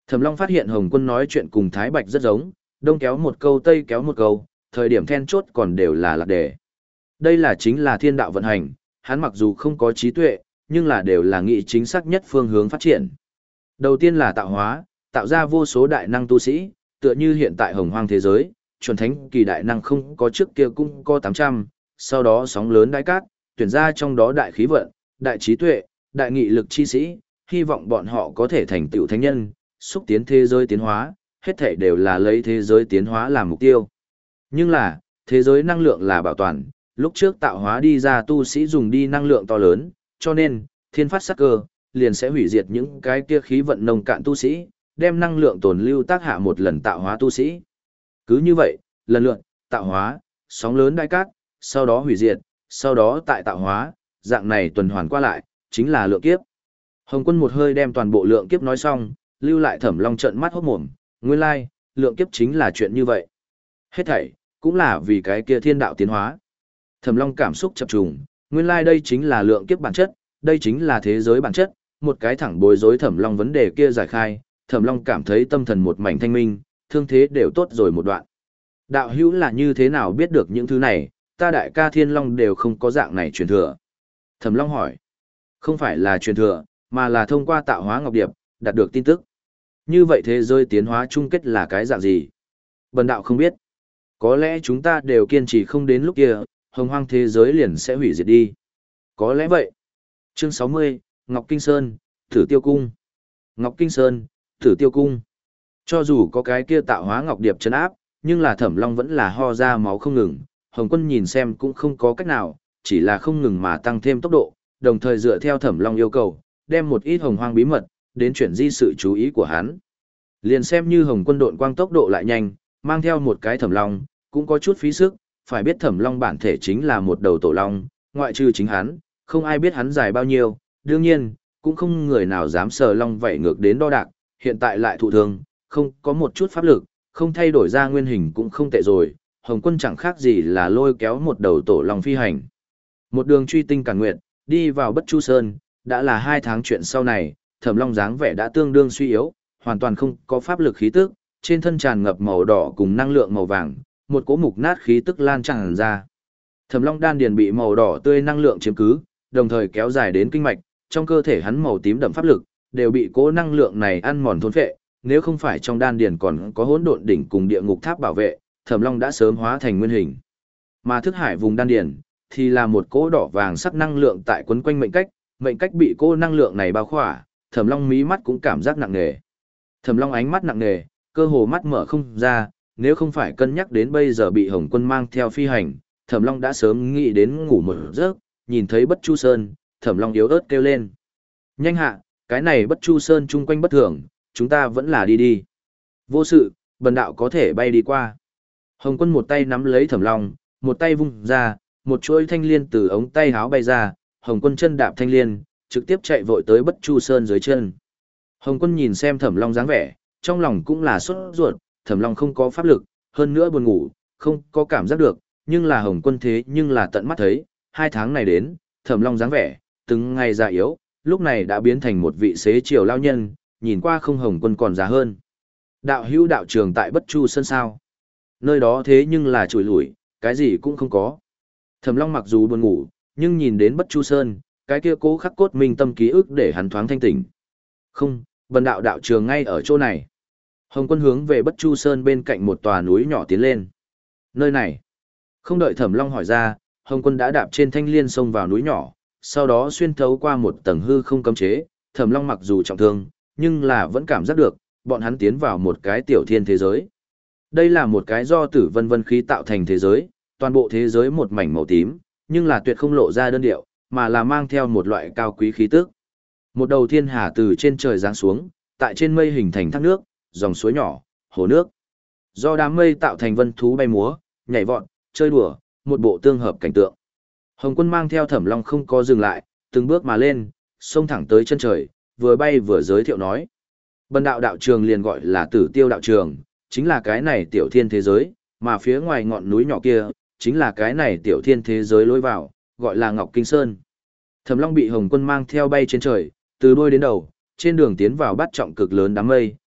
Speaker 1: Thẩm Long phát hiện Hồng Quân nói chuyện cùng Thái Bạch rất giống, đông kéo một câu tây kéo một câu, thời điểm then chốt còn đều là lạc đề. Đây là chính là thiên đạo vận hành, hắn mặc dù không có trí tuệ, nhưng là đều là nghĩ chính xác nhất phương hướng phát triển. Đầu tiên là tạo hóa, tạo ra vô số đại năng tu sĩ, tựa như hiện tại hồng hoang thế giới, chuẩn thánh kỳ đại năng không có trước kia cũng có tám trăm, sau đó sóng lớn đại cát, tuyển ra trong đó đại khí vận, đại trí tuệ, đại nghị lực chi sĩ, hy vọng bọn họ có thể thành tựu thánh nhân, xúc tiến thế giới tiến hóa, hết thảy đều là lấy thế giới tiến hóa làm mục tiêu. Nhưng là, thế giới năng lượng là bảo toàn, lúc trước tạo hóa đi ra tu sĩ dùng đi năng lượng to lớn, cho nên, thiên phát sát cơ, liền sẽ hủy diệt những cái kia khí vận nông cạn tu sĩ, đem năng lượng tồn lưu tác hạ một lần tạo hóa tu sĩ. Cứ như vậy, lần lượt, tạo hóa, sóng lớn đại cát, sau đó hủy diệt, sau đó tại tạo hóa, dạng này tuần hoàn qua lại, chính là lượng kiếp. Hồng Quân một hơi đem toàn bộ lượng kiếp nói xong, lưu lại Thẩm Long trợn mắt hốt mồm, nguyên lai, lượng kiếp chính là chuyện như vậy. Hết thảy, cũng là vì cái kia thiên đạo tiến hóa. Thẩm Long cảm xúc chập trùng, nguyên lai đây chính là lượng kiếp bản chất, đây chính là thế giới bản chất, một cái thẳng bối rối Thẩm Long vấn đề kia giải khai, Thẩm Long cảm thấy tâm thần một mảnh thanh minh, thương thế đều tốt rồi một đoạn. Đạo hữu là như thế nào biết được những thứ này, ta đại ca Thiên Long đều không có dạng này truyền thừa. Thẩm Long hỏi, không phải là truyền thừa, mà là thông qua tạo hóa ngọc điệp, đạt được tin tức. Như vậy thế giới tiến hóa chung kết là cái dạng gì? Bần đạo không biết. Có lẽ chúng ta đều kiên trì không đến lúc kia, hồng hoang thế giới liền sẽ hủy diệt đi. Có lẽ vậy. Chương sáu mươi, Ngọc Kinh Sơn, Tử Tiêu Cung. Ngọc Kinh Sơn, Tử Tiêu Cung. Cho dù có cái kia tạo hóa ngọc điệp trấn áp, nhưng là Thẩm Long vẫn là ho ra máu không ngừng. Hồng Quân nhìn xem cũng không có cách nào, chỉ là không ngừng mà tăng thêm tốc độ, đồng thời dựa theo Thẩm Long yêu cầu, đem một ít hồng hoang bí mật, đến chuyển di sự chú ý của hắn. Liền xem như Hồng Quân độn quang tốc độ lại nhanh, mang theo một cái Thẩm Long, cũng có chút phí sức, phải biết Thẩm Long bản thể chính là một đầu tổ long, ngoại trừ chính hắn, không ai biết hắn dài bao nhiêu, đương nhiên, cũng không người nào dám sờ long vảy ngược đến đo đạc, hiện tại lại thụ thương, không có một chút pháp lực, không thay đổi ra nguyên hình cũng không tệ rồi, Hồng Quân chẳng khác gì là lôi kéo một đầu tổ long phi hành. Một đường truy tinh càn nguyệt, đi vào Bất Chu Sơn, đã là hai tháng chuyện sau này, Thẩm Long dáng vẻ đã tương đương suy yếu, hoàn toàn không có pháp lực khí tức, trên thân tràn ngập màu đỏ cùng năng lượng màu vàng, một cỗ mục nát khí tức lan tràn ra. Thẩm Long đan điền bị màu đỏ tươi năng lượng chiếm cứ, đồng thời kéo dài đến kinh mạch, trong cơ thể hắn màu tím đậm pháp lực đều bị cỗ năng lượng này ăn mòn thôn phệ, nếu không phải trong đan điền còn có hỗn độn đỉnh cùng địa ngục tháp bảo vệ, Thẩm Long đã sớm hóa thành nguyên hình. Mà thức hải vùng đan điền thì là một cỗ đỏ vàng sắc năng lượng tại quấn quanh mệnh cách, mệnh cách bị cỗ năng lượng này bao khỏa, Thẩm Long mí mắt cũng cảm giác nặng nề. Thẩm Long ánh mắt nặng nề, cơ hồ mắt mở không ra, nếu không phải cân nhắc đến bây giờ bị Hồng Quân mang theo phi hành, Thẩm Long đã sớm nghĩ đến ngủ một giấc, nhìn thấy Bất Chu Sơn, Thẩm Long yếu ớt kêu lên. Nhanh hạ, cái này Bất Chu Sơn chung quanh bất thường, chúng ta vẫn là đi đi. Vô sự, bần đạo có thể bay đi qua. Hồng Quân một tay nắm lấy Thẩm Long, một tay vung ra, một chuỗi thanh liên từ ống tay háo bay ra, Hồng Quân chân đạp thanh liên, trực tiếp chạy vội tới Bất Chu Sơn dưới chân. Hồng Quân nhìn xem Thẩm Long dáng vẻ, trong lòng cũng là sốt ruột, Thẩm Long không có pháp lực, hơn nữa buồn ngủ, không có cảm giác được, nhưng là Hồng Quân thế nhưng là tận mắt thấy, hai tháng này đến, Thẩm Long dáng vẻ, từng ngày già yếu, lúc này đã biến thành một vị xế chiều lao nhân, nhìn qua không Hồng Quân còn già hơn. Đạo hữu đạo trường tại Bất Chu Sơn sao? Nơi đó thế nhưng là chùi lủi, cái gì cũng không có. Thẩm Long mặc dù buồn ngủ, nhưng nhìn đến Bất Chu Sơn, cái kia cố khắc cốt minh tâm ký ức để hắn thoáng thanh tỉnh. Không, bần đạo đạo trường ngay ở chỗ này. Hồng Quân hướng về Bất Chu Sơn bên cạnh một tòa núi nhỏ tiến lên. Nơi này. Không đợi Thẩm Long hỏi ra, Hồng Quân đã đạp trên thanh liên xông vào núi nhỏ, sau đó xuyên thấu qua một tầng hư không cấm chế. Thẩm Long mặc dù trọng thương, nhưng là vẫn cảm giác được, bọn hắn tiến vào một cái tiểu thiên thế giới. Đây là một cái do tử vân vân khí tạo thành thế giới, toàn bộ thế giới một mảnh màu tím, nhưng là tuyệt không lộ ra đơn điệu, mà là mang theo một loại cao quý khí tức. Một đầu thiên hà từ trên trời giáng xuống, tại trên mây hình thành thác nước, dòng suối nhỏ, hồ nước. Do đám mây tạo thành vân thú bay múa, nhảy vọt, chơi đùa, một bộ tương hợp cảnh tượng. Hồng Quân mang theo Thẩm Long không có dừng lại, từng bước mà lên, xông thẳng tới chân trời, vừa bay vừa giới thiệu nói. Bần đạo đạo trường liền gọi là Tử Tiêu đạo trường, chính là cái này tiểu thiên thế giới, mà phía ngoài ngọn núi nhỏ kia, chính là cái này tiểu thiên thế giới lối vào, gọi là Ngọc Kinh Sơn. Thẩm Long bị Hồng Quân mang theo bay trên trời, từ đuôi đến đầu, trên đường tiến vào bắt trọng cực lớn đám mây,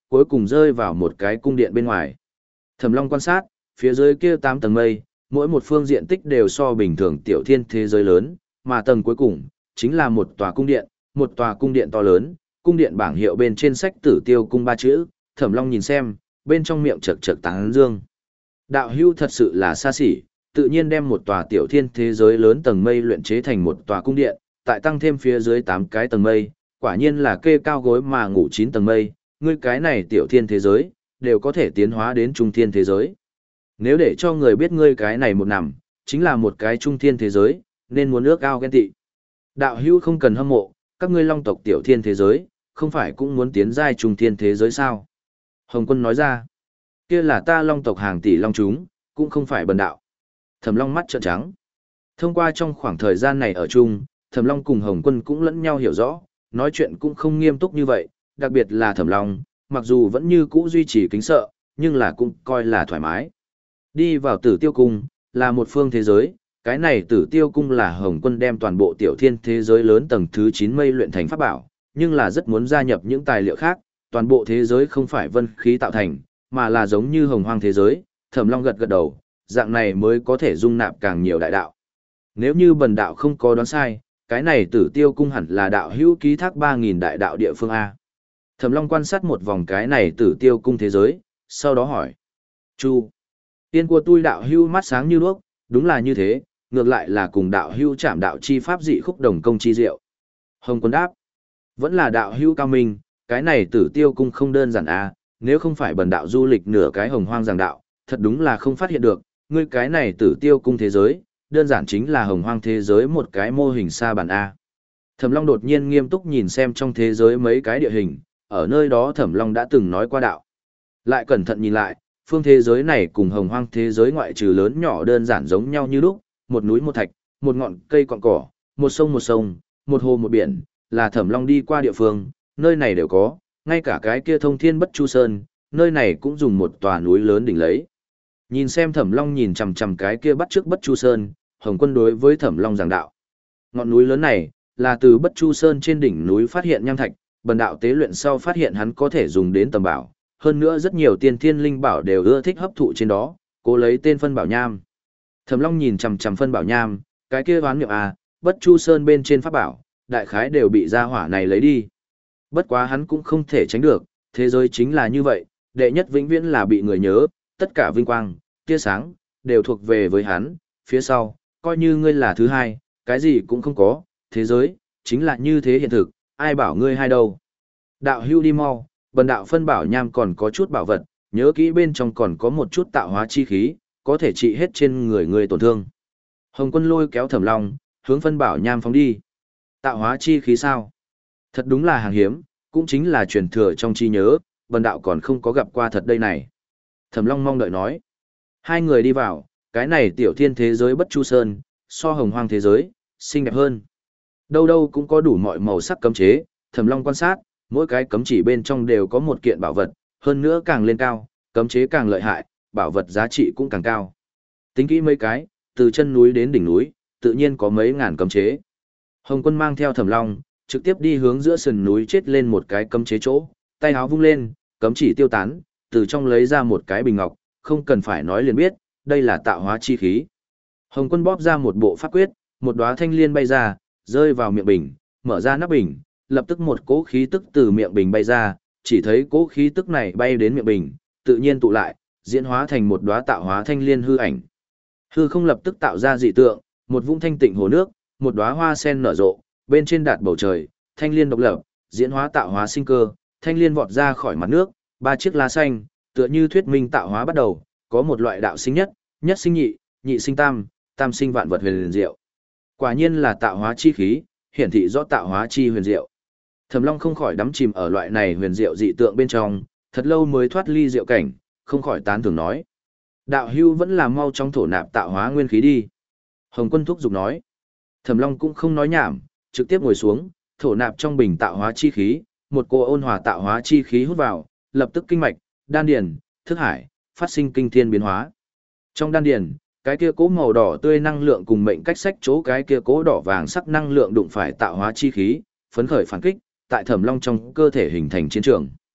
Speaker 1: cuối cùng rơi vào một cái cung điện bên ngoài. Thẩm Long quan sát, phía dưới kia tám tầng mây, mỗi một phương diện tích đều so bình thường tiểu thiên thế giới lớn, mà tầng cuối cùng chính là một tòa cung điện, một tòa cung điện to lớn, cung điện bảng hiệu bên trên sách Tử Tiêu cung ba chữ, Thẩm Long nhìn xem, bên trong miệng chật chật tán dương. Đạo hưu thật sự là xa xỉ, tự nhiên đem một tòa tiểu thiên thế giới lớn tầng mây luyện chế thành một tòa cung điện, tại tăng thêm phía dưới tám cái tầng mây, quả nhiên là kê cao gối mà ngủ chín tầng mây, ngươi cái này tiểu thiên thế giới, đều có thể tiến hóa đến trung thiên thế giới. Nếu để cho người biết ngươi cái này một nằm, chính là một cái trung thiên thế giới, nên muốn ước ao ghen tị. Đạo hưu không cần hâm mộ, các ngươi long tộc tiểu thiên thế giới, không phải cũng muốn tiến giai trung thiên thế giới sao? Hồng Quân nói ra, kia là ta long tộc hàng tỷ long chúng, cũng không phải bần đạo. Thẩm Long mắt trợn trắng. Thông qua trong khoảng thời gian này ở chung, Thẩm Long cùng Hồng Quân cũng lẫn nhau hiểu rõ, nói chuyện cũng không nghiêm túc như vậy, đặc biệt là Thẩm Long, mặc dù vẫn như cũ duy trì kính sợ, nhưng là cũng coi là thoải mái. Đi vào Tử Tiêu cung, là một phương thế giới, cái này Tử Tiêu cung là Hồng Quân đem toàn bộ tiểu thiên thế giới lớn tầng thứ chín mây luyện thành pháp bảo, nhưng là rất muốn gia nhập những tài liệu khác, toàn bộ thế giới không phải vân khí tạo thành, mà là giống như hồng hoang thế giới, Thẩm Long gật gật đầu, dạng này mới có thể dung nạp càng nhiều đại đạo. Nếu như bần đạo không có đoán sai, cái này Tử Tiêu cung hẳn là đạo hữu ký thác ba nghìn đại đạo địa phương A. Thẩm Long quan sát một vòng cái này Tử Tiêu cung thế giới, sau đó hỏi. Chu, tiên của tôi đạo hữu mắt sáng như đuốc, đúng là như thế, ngược lại là cùng đạo hữu chạm đạo chi pháp dị khúc đồng công chi diệu. Hồng Quân đáp, vẫn là đạo hữu cao minh, cái này Tử Tiêu cung không đơn giản A, nếu không phải bần đạo du lịch nửa cái hồng hoang giảng đạo, thật đúng là không phát hiện được, ngươi cái này Tử Tiêu cung thế giới, đơn giản chính là hồng hoang thế giới một cái mô hình sa bàn A. Thẩm Long đột nhiên nghiêm túc nhìn xem trong thế giới mấy cái địa hình, ở nơi đó Thẩm Long đã từng nói qua đạo. Lại cẩn thận nhìn lại, phương thế giới này cùng hồng hoang thế giới ngoại trừ lớn nhỏ đơn giản giống nhau như lúc, một núi một thạch, một ngọn cây cọn cỏ, một sông một sông, một hồ một biển, là Thẩm Long đi qua địa phương, nơi này đều có, ngay cả cái kia thông thiên bất chu sơn, nơi này cũng dùng một tòa núi lớn đỉnh lấy. Nhìn xem Thẩm Long nhìn chằm chằm cái kia bắt trước bất chu sơn, Hồng Quân đối với Thẩm Long giảng đạo. Ngọn núi lớn này, là từ bất chu sơn trên đỉnh núi phát hiện nham thạch, bần đạo tế luyện sau phát hiện hắn có thể dùng đến tầm bảo, hơn nữa rất nhiều tiên thiên linh bảo đều ưa thích hấp thụ trên đó, cố lấy tên phân bảo nham. Thẩm Long nhìn chằm chằm phân bảo nham, cái kia đoán miệng à, bất chu sơn bên trên pháp bảo, đại khái đều bị gia hỏa này lấy đi. Bất quá hắn cũng không thể tránh được, thế giới chính là như vậy, đệ nhất vĩnh viễn là bị người nhớ, tất cả vinh quang, tia sáng, đều thuộc về với hắn, phía sau, coi như ngươi là thứ hai, cái gì cũng không có, thế giới, chính là như thế hiện thực, ai bảo ngươi hai đâu. Đạo hưu đi mau, bần đạo phân bảo nham còn có chút bảo vật, nhớ kỹ bên trong còn có một chút tạo hóa chi khí, có thể trị hết trên người người tổn thương. Hồng Quân lôi kéo Thẩm Long, hướng phân bảo nham phóng đi. Tạo hóa chi khí sao? Thật đúng là hàng hiếm, cũng chính là truyền thừa trong trí nhớ, bần đạo còn không có gặp qua thật đây này. Thẩm Long mong đợi nói. Hai người đi vào, cái này tiểu thiên thế giới bất chu sơn, so hồng hoang thế giới, xinh đẹp hơn. Đâu đâu cũng có đủ mọi màu sắc cấm chế, Thẩm Long quan sát, mỗi cái cấm chỉ bên trong đều có một kiện bảo vật, hơn nữa càng lên cao, cấm chế càng lợi hại, bảo vật giá trị cũng càng cao. Tính kỹ mấy cái, từ chân núi đến đỉnh núi, tự nhiên có mấy ngàn cấm chế. Hồng Quân mang theo Thẩm Long, trực tiếp đi hướng giữa sườn núi chết lên một cái cấm chế chỗ, tay áo vung lên, cấm chỉ tiêu tán, từ trong lấy ra một cái bình ngọc, không cần phải nói liền biết, đây là tạo hóa chi khí. Hồng Quân bóp ra một bộ pháp quyết, một đóa thanh liên bay ra, rơi vào miệng bình, mở ra nắp bình, lập tức một cỗ khí tức từ miệng bình bay ra, chỉ thấy cỗ khí tức này bay đến miệng bình, tự nhiên tụ lại, diễn hóa thành một đóa tạo hóa thanh liên hư ảnh. Hư không lập tức tạo ra dị tượng, một vũng thanh tịnh hồ nước, một đóa hoa sen nở rộ, bên trên đạt bầu trời, thanh liên độc lập, diễn hóa tạo hóa sinh cơ, thanh liên vọt ra khỏi mặt nước, ba chiếc lá xanh, tựa như thuyết minh tạo hóa bắt đầu, có một loại đạo sinh nhất, nhất sinh nhị, nhị sinh tam, tam sinh vạn vật huyền diệu. Quả nhiên là tạo hóa chi khí, hiển thị rõ tạo hóa chi huyền diệu. Thẩm Long không khỏi đắm chìm ở loại này huyền diệu dị tượng bên trong, thật lâu mới thoát ly diệu cảnh, không khỏi tán thưởng nói: đạo hưu vẫn là mau trong thổ nạp tạo hóa nguyên khí đi. Hồng Quân thúc giục nói. Thẩm Long cũng không nói nhảm, trực tiếp ngồi xuống, thổ nạp trong bình tạo hóa chi khí, một cô ôn hòa tạo hóa chi khí hút vào, lập tức kinh mạch, đan điền, thức hải, phát sinh kinh thiên biến hóa. Trong đan điền, cái kia cố màu đỏ tươi năng lượng cùng mệnh cách sách chỗ cái kia cố đỏ vàng sắc năng lượng đụng phải tạo hóa chi khí, phấn khởi phản kích, tại Thẩm Long trong cơ thể hình thành chiến trường.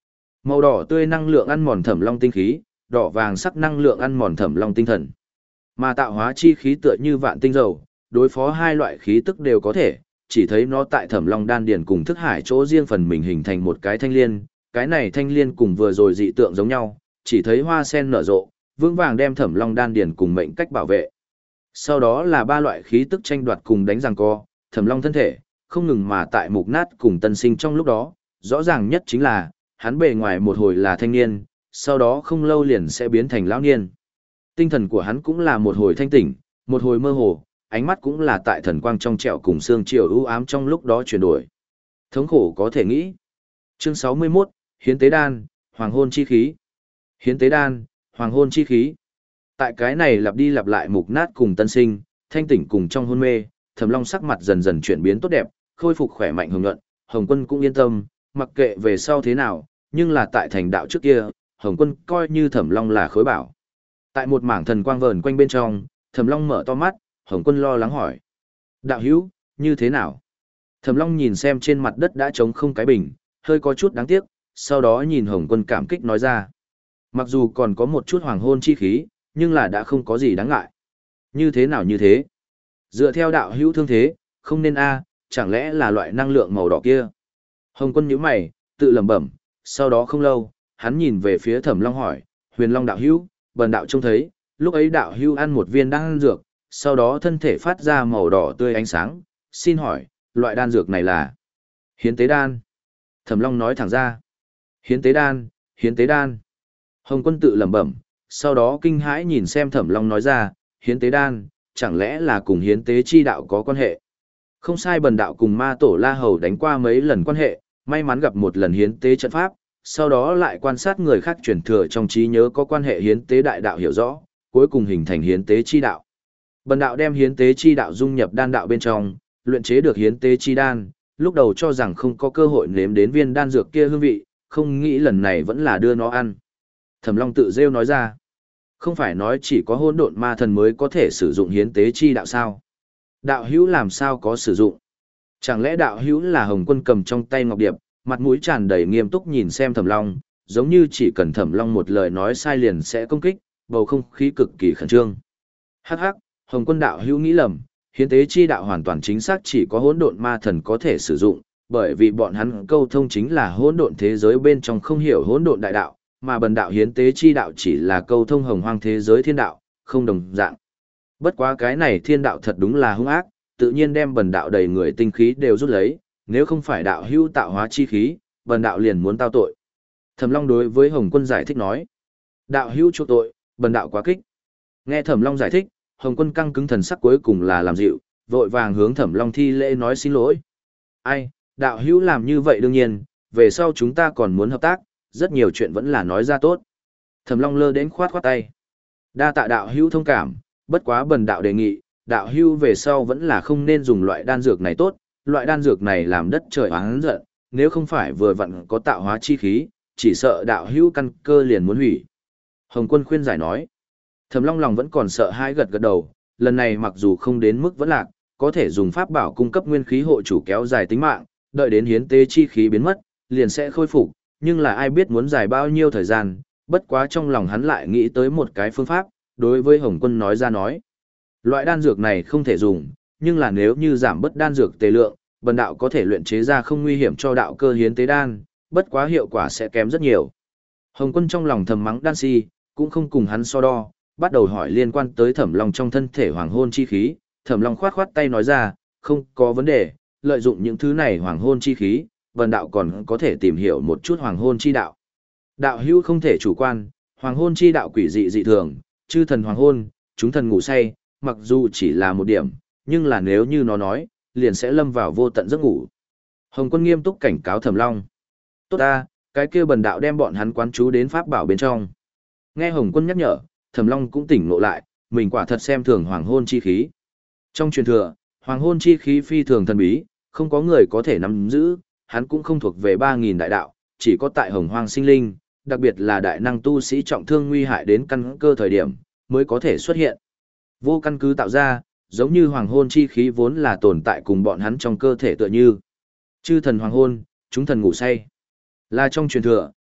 Speaker 1: Màu đỏ tươi năng lượng ăn mòn Thẩm Long tinh khí, đỏ vàng sắc năng lượng ăn mòn Thẩm Long tinh thần. Mà tạo hóa chi khí tựa như vạn tinh dầu, đối phó hai loại khí tức đều có thể, chỉ thấy nó tại Thẩm Long đan điền cùng thức hải chỗ riêng phần mình hình thành một cái thanh liên, cái này thanh liên cùng vừa rồi dị tượng giống nhau, chỉ thấy hoa sen nở rộ, vững vàng đem Thẩm Long đan điền cùng mệnh cách bảo vệ. Sau đó là ba loại khí tức tranh đoạt cùng đánh giằng co, Thẩm Long thân thể không ngừng mà tại mục nát cùng tân sinh trong lúc đó, rõ ràng nhất chính là hắn bề ngoài một hồi là thanh niên, sau đó không lâu liền sẽ biến thành lão niên. Tinh thần của hắn cũng là một hồi thanh tỉnh, một hồi mơ hồ, ánh mắt cũng là tại thần quang trong trẻo cùng xương chiều ưu ám trong lúc đó chuyển đổi. Thống khổ có thể nghĩ. Chương sáu mươi mốt, Hiến tế đan, hoàng hôn chi khí. Hiến tế đan, hoàng hôn chi khí. Tại cái này lặp đi lặp lại mục nát cùng tân sinh, thanh tỉnh cùng trong hôn mê, Thẩm Long sắc mặt dần dần chuyển biến tốt đẹp, khôi phục khỏe mạnh hồng nhuận, Hồng Quân cũng yên tâm, mặc kệ về sau thế nào, nhưng là tại thành đạo trước kia, Hồng Quân coi như Thẩm Long là khối bảo. Tại một mảng thần quang vờn quanh bên trong, Thẩm Long mở to mắt, Hồng Quân lo lắng hỏi: "Đạo hữu, như thế nào?" Thẩm Long nhìn xem trên mặt đất đã trống không cái bình, hơi có chút đáng tiếc, sau đó nhìn Hồng Quân cảm kích nói ra: "Mặc dù còn có một chút hoàng hôn chi khí, nhưng là đã không có gì đáng ngại." "Như thế nào như thế?" "Dựa theo đạo hữu thương thế, không nên a, chẳng lẽ là loại năng lượng màu đỏ kia?" Hồng Quân nhíu mày, tự lẩm bẩm, sau đó không lâu, hắn nhìn về phía Thẩm Long hỏi: "Huyền Long đạo hữu, bần đạo trông thấy, lúc ấy đạo hữu ăn một viên đan dược, sau đó thân thể phát ra màu đỏ tươi ánh sáng, xin hỏi, loại đan dược này là?" "Hiến tế đan." Thẩm Long nói thẳng ra. "Hiến tế đan, hiến tế đan." Hồng Quân tự lẩm bẩm, sau đó kinh hãi nhìn xem Thẩm Long nói ra: "Hiến tế đan, chẳng lẽ là cùng hiến tế chi đạo có quan hệ?" Không sai, bần đạo cùng ma tổ La Hầu đánh qua mấy lần quan hệ, may mắn gặp một lần hiến tế trận pháp, sau đó lại quan sát người khác truyền thừa trong trí nhớ có quan hệ hiến tế đại đạo hiểu rõ, cuối cùng hình thành hiến tế chi đạo. Bần đạo đem hiến tế chi đạo dung nhập đan đạo bên trong, luyện chế được hiến tế chi đan, lúc đầu cho rằng không có cơ hội nếm đến viên đan dược kia hương vị, không nghĩ lần này vẫn là đưa nó ăn. Thẩm Long tự rêu nói ra: "Không phải nói chỉ có hỗn độn ma thần mới có thể sử dụng hiến tế chi đạo sao? Đạo hữu làm sao có sử dụng? Chẳng lẽ đạo hữu là Hồng Quân?" Cầm trong tay ngọc điệp, mặt mũi tràn đầy nghiêm túc nhìn xem Thẩm Long, giống như chỉ cần Thẩm Long một lời nói sai liền sẽ công kích, bầu không khí cực kỳ khẩn trương. Hắc hắc, Hồng Quân đạo hữu nghĩ lầm, hiến tế chi đạo hoàn toàn chính xác chỉ có hỗn độn ma thần có thể sử dụng, bởi vì bọn hắn câu thông chính là hỗn độn thế giới bên trong không hiểu hỗn độn đại đạo, mà bần đạo hiến tế chi đạo chỉ là câu thông hồng hoang thế giới thiên đạo, không đồng dạng. Bất quá cái này thiên đạo thật đúng là hung ác, tự nhiên đem bần đạo đầy người tinh khí đều rút lấy, nếu không phải đạo hữu tạo hóa chi khí, bần đạo liền muốn tao tội. Thẩm Long đối với Hồng Quân giải thích nói: "Đạo hữu chuộc tội, bần đạo quá kích." Nghe Thẩm Long giải thích, Hồng Quân căng cứng thần sắc cuối cùng là làm dịu, vội vàng hướng Thẩm Long thi lễ nói xin lỗi. "Ai, đạo hữu làm như vậy đương nhiên, về sau chúng ta còn muốn hợp tác, rất nhiều chuyện vẫn là nói ra tốt." Thẩm Long lơ đến khoát khoát tay. "Đa tạ đạo hữu thông cảm, bất quá bần đạo đề nghị, đạo hữu về sau vẫn là không nên dùng loại đan dược này tốt, loại đan dược này làm đất trời oán giận, nếu không phải vừa vặn có tạo hóa chi khí, chỉ sợ đạo hữu căn cơ liền muốn hủy." Hồng Quân khuyên giải nói. Thẩm Long lòng vẫn còn sợ hãi gật gật đầu, lần này mặc dù không đến mức vẫn lạc, có thể dùng pháp bảo cung cấp nguyên khí hộ chủ kéo dài tính mạng, đợi đến hiến tế chi khí biến mất, liền sẽ khôi phục, nhưng là ai biết muốn dài bao nhiêu thời gian, bất quá trong lòng hắn lại nghĩ tới một cái phương pháp, đối với Hồng Quân nói ra nói: "Loại đan dược này không thể dùng, nhưng là nếu như giảm bớt đan dược tề lượng, bần đạo có thể luyện chế ra không nguy hiểm cho đạo cơ hiến tế đan, bất quá hiệu quả sẽ kém rất nhiều." Hồng Quân trong lòng thầm mắng đan si, cũng không cùng hắn so đo, bắt đầu hỏi liên quan tới Thẩm Long trong thân thể hoàng hôn chi khí. Thẩm Long khoát khoát tay nói ra: "Không có vấn đề, lợi dụng những thứ này hoàng hôn chi khí, bần đạo còn có thể tìm hiểu một chút hoàng hôn chi đạo. Đạo hữu không thể chủ quan, hoàng hôn chi đạo quỷ dị dị thường, chư thần hoàng hôn, chúng thần ngủ say, mặc dù chỉ là một điểm, nhưng là nếu như nó nói, liền sẽ lâm vào vô tận giấc ngủ." Hồng Quân nghiêm túc cảnh cáo Thẩm Long. "Tốt ta, cái kia bần đạo đem bọn hắn quán chú đến pháp bảo bên trong." Nghe Hồng Quân nhắc nhở, Thẩm Long cũng tỉnh ngộ lại, mình quả thật xem thường hoàng hôn chi khí. Trong truyền thừa, hoàng hôn chi khí phi thường thần bí, không có người có thể nắm giữ, hắn cũng không thuộc về ba nghìn đại đạo, chỉ có tại hồng hoang sinh linh, đặc biệt là đại năng tu sĩ trọng thương nguy hại đến căn cơ thời điểm, mới có thể xuất hiện. Vô căn cứ tạo ra, giống như hoàng hôn chi khí vốn là tồn tại cùng bọn hắn trong cơ thể tựa như chư thần hoàng hôn, chúng thần ngủ say. Là trong truyền thừa,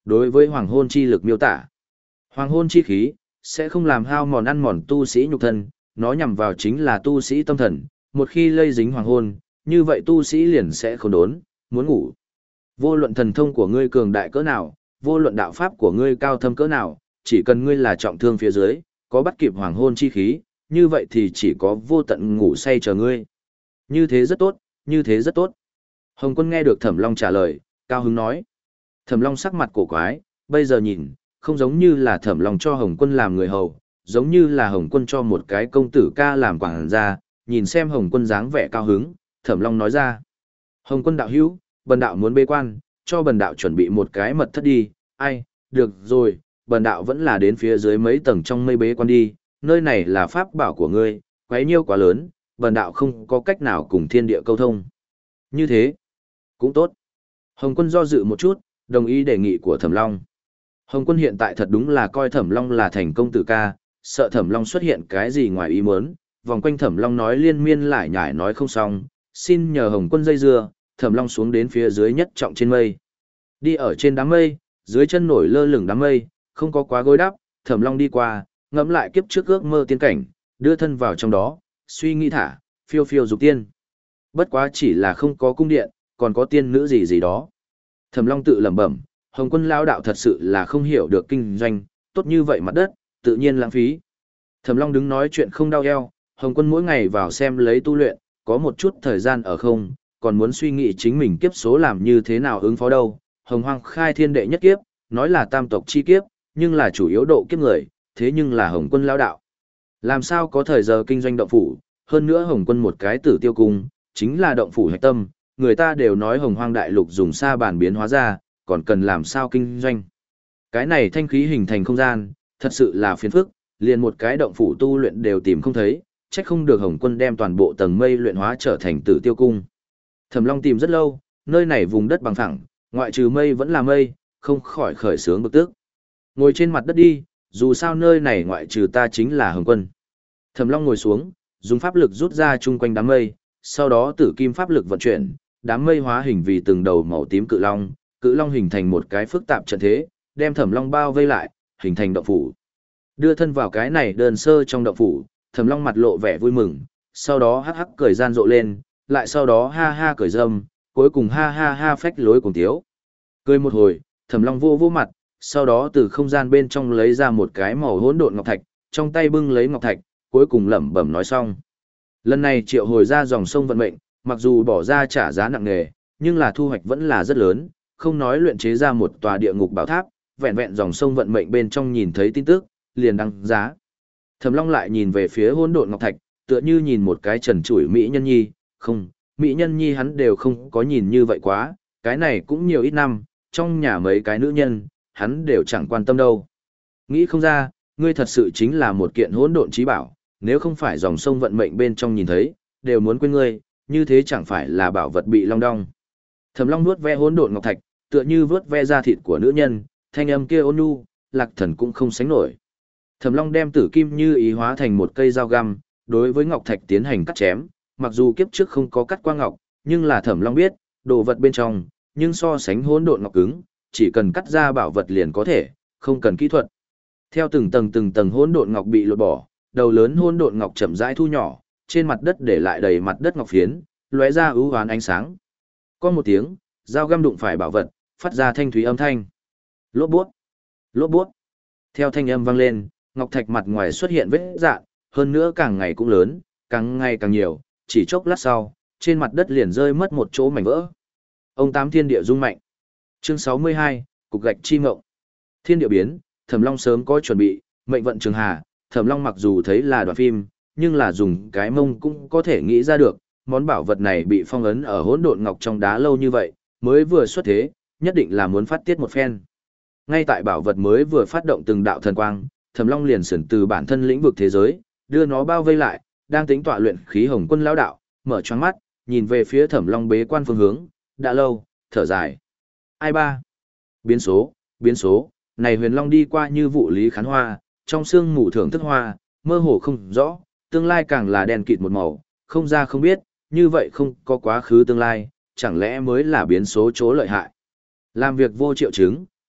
Speaker 1: đối với hoàng hôn chi lực miêu tả. Hoàng hôn chi khí, sẽ không làm hao mòn ăn mòn tu sĩ nhục thân, nó nhằm vào chính là tu sĩ tâm thần, một khi lây dính hoàng hôn, như vậy tu sĩ liền sẽ không đốn, muốn ngủ. Vô luận thần thông của ngươi cường đại cỡ nào, vô luận đạo pháp của ngươi cao thâm cỡ nào, chỉ cần ngươi là trọng thương phía dưới, có bắt kịp hoàng hôn chi khí, như vậy thì chỉ có vô tận ngủ say chờ ngươi. Như thế rất tốt, như thế rất tốt. Hồng Quân nghe được Thẩm Long trả lời, cao hứng nói. Thẩm Long sắc mặt cổ quái, bây giờ nhìn, không giống như là Thẩm Long cho Hồng Quân làm người hầu, giống như là Hồng Quân cho một cái công tử ca làm quảng gia, nhìn xem Hồng Quân dáng vẻ cao hứng, Thẩm Long nói ra. Hồng Quân đạo hữu, bần đạo muốn bế quan, cho bần đạo chuẩn bị một cái mật thất đi, ai, được rồi, bần đạo vẫn là đến phía dưới mấy tầng trong mây bế quan đi, nơi này là pháp bảo của ngươi, quấy nhiêu quá lớn, bần đạo không có cách nào cùng thiên địa câu thông. Như thế, cũng tốt. Hồng Quân do dự một chút, đồng ý đề nghị của Thẩm Long. Hồng Quân hiện tại thật đúng là coi Thẩm Long là thành công tử ca, sợ Thẩm Long xuất hiện cái gì ngoài ý muốn, vòng quanh Thẩm Long nói liên miên lại nhải nói không xong, xin nhờ Hồng Quân dây dưa, Thẩm Long xuống đến phía dưới nhất trọng trên mây. Đi ở trên đám mây, dưới chân nổi lơ lửng đám mây, không có quá gối đắp, Thẩm Long đi qua, ngẫm lại kiếp trước ước mơ tiên cảnh, đưa thân vào trong đó, suy nghĩ thả, phiêu phiêu dục tiên. Bất quá chỉ là không có cung điện, còn có tiên nữ gì gì đó. Thẩm Long tự lẩm bẩm, Hồng Quân lao đạo thật sự là không hiểu được kinh doanh, tốt như vậy mặt đất, tự nhiên lãng phí. Thẩm Long đứng nói chuyện không đau eo, Hồng Quân mỗi ngày vào xem lấy tu luyện, có một chút thời gian ở không, còn muốn suy nghĩ chính mình kiếp số làm như thế nào ứng phó đâu. Hồng Hoang khai thiên đệ nhất kiếp, nói là tam tộc chi kiếp, nhưng là chủ yếu độ kiếp người, thế nhưng là Hồng Quân lao đạo. Làm sao có thời giờ kinh doanh động phủ, hơn nữa Hồng Quân một cái tử tiêu cung, chính là động phủ hạch tâm, người ta đều nói Hồng Hoang đại lục dùng sa bàn biến hóa ra, còn cần làm sao kinh doanh. Cái này thanh khí hình thành không gian, thật sự là phiền phức, liền một cái động phủ tu luyện đều tìm không thấy, trách không được Hồng Quân đem toàn bộ tầng mây luyện hóa trở thành tử tiêu cung. Thẩm Long tìm rất lâu, nơi này vùng đất bằng phẳng, ngoại trừ mây vẫn là mây, không khỏi khởi sướng bực tức. Ngồi trên mặt đất đi, dù sao nơi này ngoại trừ ta chính là Hồng Quân. Thẩm Long ngồi xuống, dùng pháp lực rút ra chung quanh đám mây, sau đó tử kim pháp lực vận chuyển, đám mây hóa hình vì từng đầu màu tím cự long, cự long hình thành một cái phức tạp trận thế, đem Thẩm Long bao vây lại, hình thành động phủ. Đưa thân vào cái này đơn sơ trong động phủ, Thẩm Long mặt lộ vẻ vui mừng, sau đó hắc hắc cười gian rộ lên, lại sau đó ha ha cười dâm, cuối cùng ha ha ha phách lối cùng tiếu. Cười một hồi, Thẩm Long vô vô mặt, sau đó từ không gian bên trong lấy ra một cái màu hỗn độn ngọc thạch, trong tay bưng lấy ngọc thạch, cuối cùng lẩm bẩm nói xong. Lần này triệu hồi ra dòng sông vận mệnh, mặc dù bỏ ra trả giá nặng nề, nhưng là thu hoạch vẫn là rất lớn, không nói luyện chế ra một tòa địa ngục bảo tháp, vẹn vẹn dòng sông vận mệnh bên trong nhìn thấy tin tức, liền đăng giá. Thẩm Long lại nhìn về phía hỗn độn ngọc thạch, tựa như nhìn một cái trần trụi mỹ nhân nhi, không, mỹ nhân nhi hắn đều không có nhìn như vậy quá, cái này cũng nhiều ít năm, trong nhà mấy cái nữ nhân, hắn đều chẳng quan tâm đâu. Nghĩ không ra, ngươi thật sự chính là một kiện hỗn độn trí bảo, nếu không phải dòng sông vận mệnh bên trong nhìn thấy, đều muốn quên ngươi, như thế chẳng phải là bảo vật bị long đong. Thẩm Long nuốt ve hỗn độn ngọc thạch, tựa như vớt ve da thịt của nữ nhân, thanh âm kia ôn nhu, Lạc Thần cũng không sánh nổi. Thẩm Long đem tử kim như ý hóa thành một cây dao găm, đối với ngọc thạch tiến hành cắt chém, mặc dù kiếp trước không có cắt qua ngọc, nhưng là Thẩm Long biết, đồ vật bên trong, nhưng so sánh hỗn độn ngọc cứng, chỉ cần cắt ra bảo vật liền có thể, không cần kỹ thuật. Theo từng tầng từng tầng hỗn độn ngọc bị lột bỏ, đầu lớn hỗn độn ngọc chậm rãi thu nhỏ, trên mặt đất để lại đầy mặt đất ngọc phiến, lóe ra ưu hoán ánh sáng. Có một tiếng, dao găm đụng phải bảo vật, phát ra thanh thúy âm thanh. Lốp bút, lốp bút. Theo thanh âm vang lên, ngọc thạch mặt ngoài xuất hiện vết rạn, hơn nữa càng ngày cũng lớn, càng ngày càng nhiều, chỉ chốc lát sau, trên mặt đất liền rơi mất một chỗ mảnh vỡ. Ông tám thiên địa rung mạnh. Chương sáu mươi hai, cục gạch chi ngộng. Thiên địa biến, Thẩm Long sớm có chuẩn bị, mệnh vận trường hà, Thẩm Long mặc dù thấy là đoạn phim, nhưng là dùng cái mông cũng có thể nghĩ ra được, món bảo vật này bị phong ấn ở hỗn độn ngọc trong đá lâu như vậy, mới vừa xuất thế, nhất định là muốn phát tiết một phen. Ngay tại bảo vật mới vừa phát động từng đạo thần quang, Thẩm Long liền sườn từ bản thân lĩnh vực thế giới, đưa nó bao vây lại, đang tính tọa luyện khí Hồng Quân lão đạo, mở choáng mắt, nhìn về phía Thẩm Long bế quan phương hướng, đã lâu, thở dài. Ai ba? Biến số, biến số, này Huyền Long đi qua như vụ lý khán hoa, trong xương mù thưởng thức hoa, mơ hồ không rõ, tương lai càng là đen kịt một màu, không ra không biết, như vậy không có quá khứ tương lai, chẳng lẽ mới là biến số chỗ lợi hại. Làm việc vô triệu chứng,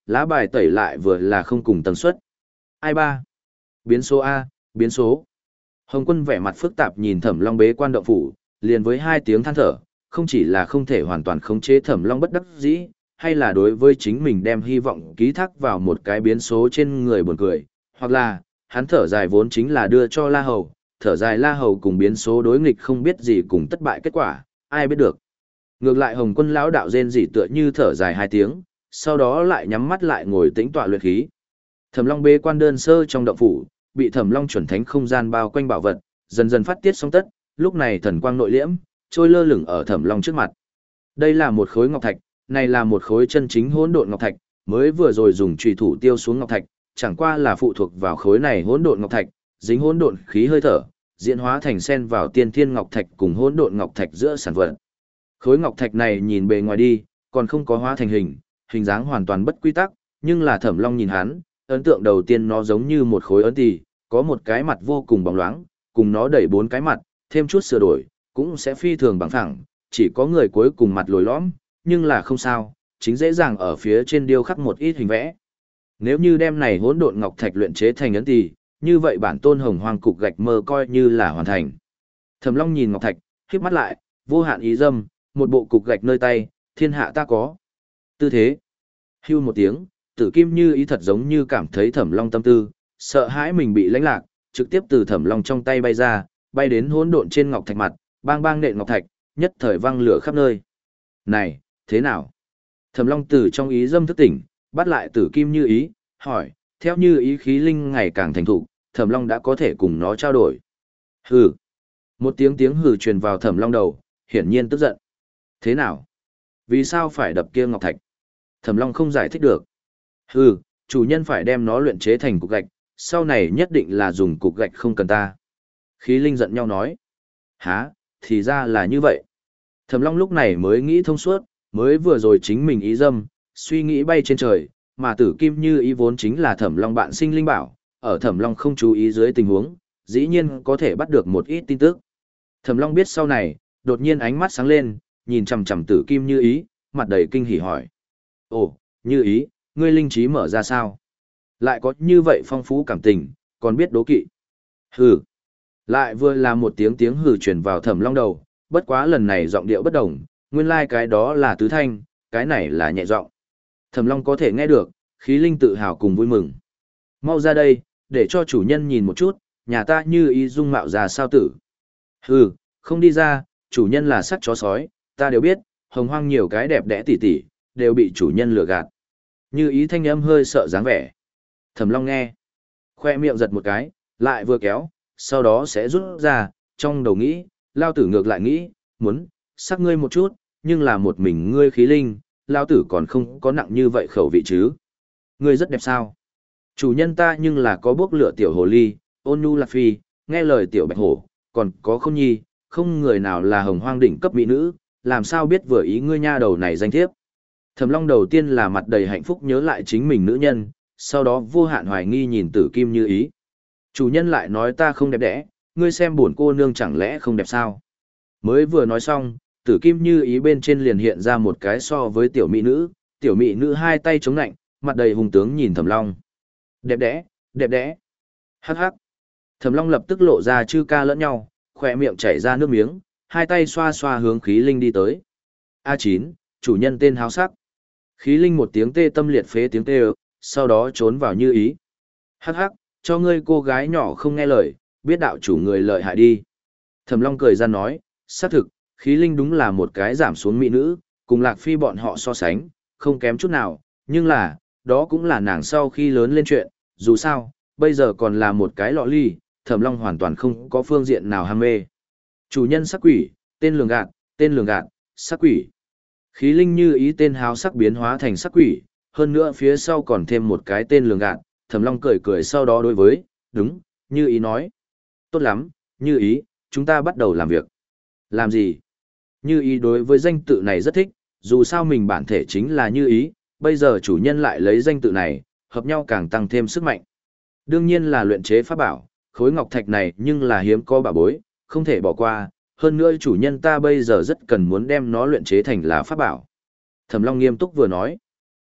Speaker 1: lá bài tẩy lại vừa là không cùng tần suất. Ai ba? Biến số A, biến số. Hồng Quân vẻ mặt phức tạp nhìn Thẩm Long bế quan động phủ, liền với hai tiếng than thở, không chỉ là không thể hoàn toàn khống chế Thẩm Long bất đắc dĩ, hay là đối với chính mình đem hy vọng ký thác vào một cái biến số trên người buồn cười, hoặc là, hắn thở dài vốn chính là đưa cho La Hầu, thở dài La Hầu cùng biến số đối nghịch không biết gì cùng thất bại kết quả, ai biết được. Ngược lại Hồng Quân lão đạo rên rỉ tựa như thở dài hai tiếng, sau đó lại nhắm mắt lại ngồi tĩnh tọa luyện khí. Thẩm Long bế quan đơn sơ trong động phủ, bị Thẩm Long chuẩn thánh không gian bao quanh bảo vật, dần dần phát tiết xong tất, lúc này thần quang nội liễm, trôi lơ lửng ở Thẩm Long trước mặt. Đây là một khối ngọc thạch, này là một khối chân chính hỗn độn ngọc thạch, mới vừa rồi dùng chùy thủ tiêu xuống ngọc thạch, chẳng qua là phụ thuộc vào khối này hỗn độn ngọc thạch, dính hỗn độn khí hơi thở, diễn hóa thành sen vào tiên thiên ngọc thạch cùng hỗn độn ngọc thạch giữa sản vật. Khối ngọc thạch này nhìn bề ngoài đi, còn không có hóa thành hình, hình dáng hoàn toàn bất quy tắc, nhưng là Thẩm Long nhìn hắn, ấn tượng đầu tiên nó giống như một khối ấn tỷ, có một cái mặt vô cùng bóng loáng, cùng nó đẩy bốn cái mặt, thêm chút sửa đổi, cũng sẽ phi thường bằng phẳng, chỉ có người cuối cùng mặt lồi lõm, nhưng là không sao, chính dễ dàng ở phía trên điêu khắc một ít hình vẽ. Nếu như đem này hỗn độn ngọc thạch luyện chế thành ấn tỷ, như vậy bản tôn hồng hoang cục gạch mơ coi như là hoàn thành. Thẩm Long nhìn ngọc thạch, khép mắt lại, vô hạn ý dâm, một bộ cục gạch nơi tay, thiên hạ ta có. Tư thế. Hưu một tiếng, Tử Kim Như Ý thật giống như cảm thấy Thẩm Long tâm tư, sợ hãi mình bị lãnh lạc, trực tiếp từ Thẩm Long trong tay bay ra, bay đến hỗn độn trên ngọc thạch mặt, bang bang nện ngọc thạch, nhất thời vang lửa khắp nơi. Này, thế nào? Thẩm Long từ trong ý dâm thức tỉnh, bắt lại Tử Kim Như Ý, hỏi, theo Như Ý khí linh ngày càng thành thục, Thẩm Long đã có thể cùng nó trao đổi. Hừ. Một tiếng tiếng hừ truyền vào Thẩm Long đầu, hiển nhiên tức giận. Thế nào? Vì sao phải đập kia ngọc thạch? Thẩm Long không giải thích được. Hừ, chủ nhân phải đem nó luyện chế thành cục gạch, sau này nhất định là dùng cục gạch không cần ta. Khí linh giận nhau nói. Hả, thì ra là như vậy. Thẩm Long lúc này mới nghĩ thông suốt, mới vừa rồi chính mình ý dâm, suy nghĩ bay trên trời, mà Tử Kim Như Ý vốn chính là Thẩm Long bạn sinh linh bảo, ở Thẩm Long không chú ý dưới tình huống, dĩ nhiên có thể bắt được một ít tin tức. Thẩm Long biết sau này, đột nhiên ánh mắt sáng lên, nhìn chằm chằm Tử Kim Như Ý, mặt đầy kinh hỉ hỏi. Ồ, Như Ý, ngươi linh trí mở ra sao? Lại có như vậy phong phú cảm tình, còn biết đố kỵ. Hừ. Lại vừa là một tiếng tiếng hừ truyền vào Thẩm Long đầu, bất quá lần này giọng điệu bất đồng, nguyên lai like cái đó là tứ thanh, cái này là nhẹ giọng. Thẩm Long có thể nghe được, khí linh tự hào cùng vui mừng. Mau ra đây, để cho chủ nhân nhìn một chút, nhà ta Như Ý dung mạo ra sao tử. Hừ, không đi ra, chủ nhân là sắc chó sói, ta đều biết, hồng hoang nhiều cái đẹp đẽ tỉ tỉ, đều bị chủ nhân lừa gạt. Như Ý thanh âm hơi sợ dáng vẻ. Thẩm Long nghe, khoe miệng giật một cái, lại vừa kéo, sau đó sẽ rút ra, trong đầu nghĩ, lao tử ngược lại nghĩ, muốn, sắc ngươi một chút, nhưng là một mình ngươi khí linh, lao tử còn không có nặng như vậy khẩu vị chứ. Ngươi rất đẹp sao? Chủ nhân ta nhưng là có bước lửa tiểu hồ ly, ôn nhu lạc phi, nghe lời tiểu bạch hổ, còn có không nhi, không người nào là hồng hoang đỉnh cấp mỹ nữ, làm sao biết vừa ý ngươi nha đầu này danh thiếp. Thẩm Long đầu tiên là mặt đầy hạnh phúc nhớ lại chính mình nữ nhân, sau đó vô hạn hoài nghi nhìn Tử Kim Như Ý. Chủ nhân lại nói ta không đẹp đẽ, ngươi xem buồn cô nương chẳng lẽ không đẹp sao? Mới vừa nói xong, Tử Kim Như Ý bên trên liền hiện ra một cái so với tiểu mỹ nữ, tiểu mỹ nữ hai tay chống nạnh, mặt đầy hùng tướng nhìn Thẩm Long. Đẹp đẽ, đẹp đẽ. Hắc hắc. Thẩm Long lập tức lộ ra chư ca lẫn nhau, khỏe miệng chảy ra nước miếng, hai tay xoa xoa hướng khí linh đi tới. A chín, chủ nhân tên háo sắc. Khí linh một tiếng tê tâm liệt phế tiếng tê ơ, sau đó trốn vào Như Ý. Hắc hắc, cho ngươi cô gái nhỏ không nghe lời, biết đạo chủ người lợi hại đi. Thẩm Long cười ra nói, xác thực, khí linh đúng là một cái giảm xuống mỹ nữ, cùng Lạc Phi bọn họ so sánh, không kém chút nào, nhưng là, đó cũng là nàng sau khi lớn lên chuyện, dù sao, bây giờ còn là một cái lọ ly, Thẩm Long hoàn toàn không có phương diện nào ham mê. Chủ nhân sắc quỷ, tên lường gạt, tên lường gạt, sắc quỷ. Khí linh Như Ý tên háo sắc biến hóa thành sắc quỷ, hơn nữa phía sau còn thêm một cái tên lường gạt, Thẩm Long cười cười sau đó đối với, đúng, Như Ý nói. Tốt lắm, Như Ý, chúng ta bắt đầu làm việc. Làm gì? Như Ý đối với danh tự này rất thích, dù sao mình bản thể chính là Như Ý, bây giờ chủ nhân lại lấy danh tự này, hợp nhau càng tăng thêm sức mạnh. Đương nhiên là luyện chế pháp bảo, khối ngọc thạch này nhưng là hiếm có bảo bối, không thể bỏ qua, hơn nữa chủ nhân ta bây giờ rất cần muốn đem nó luyện chế thành là pháp bảo. Thẩm Long nghiêm túc vừa nói.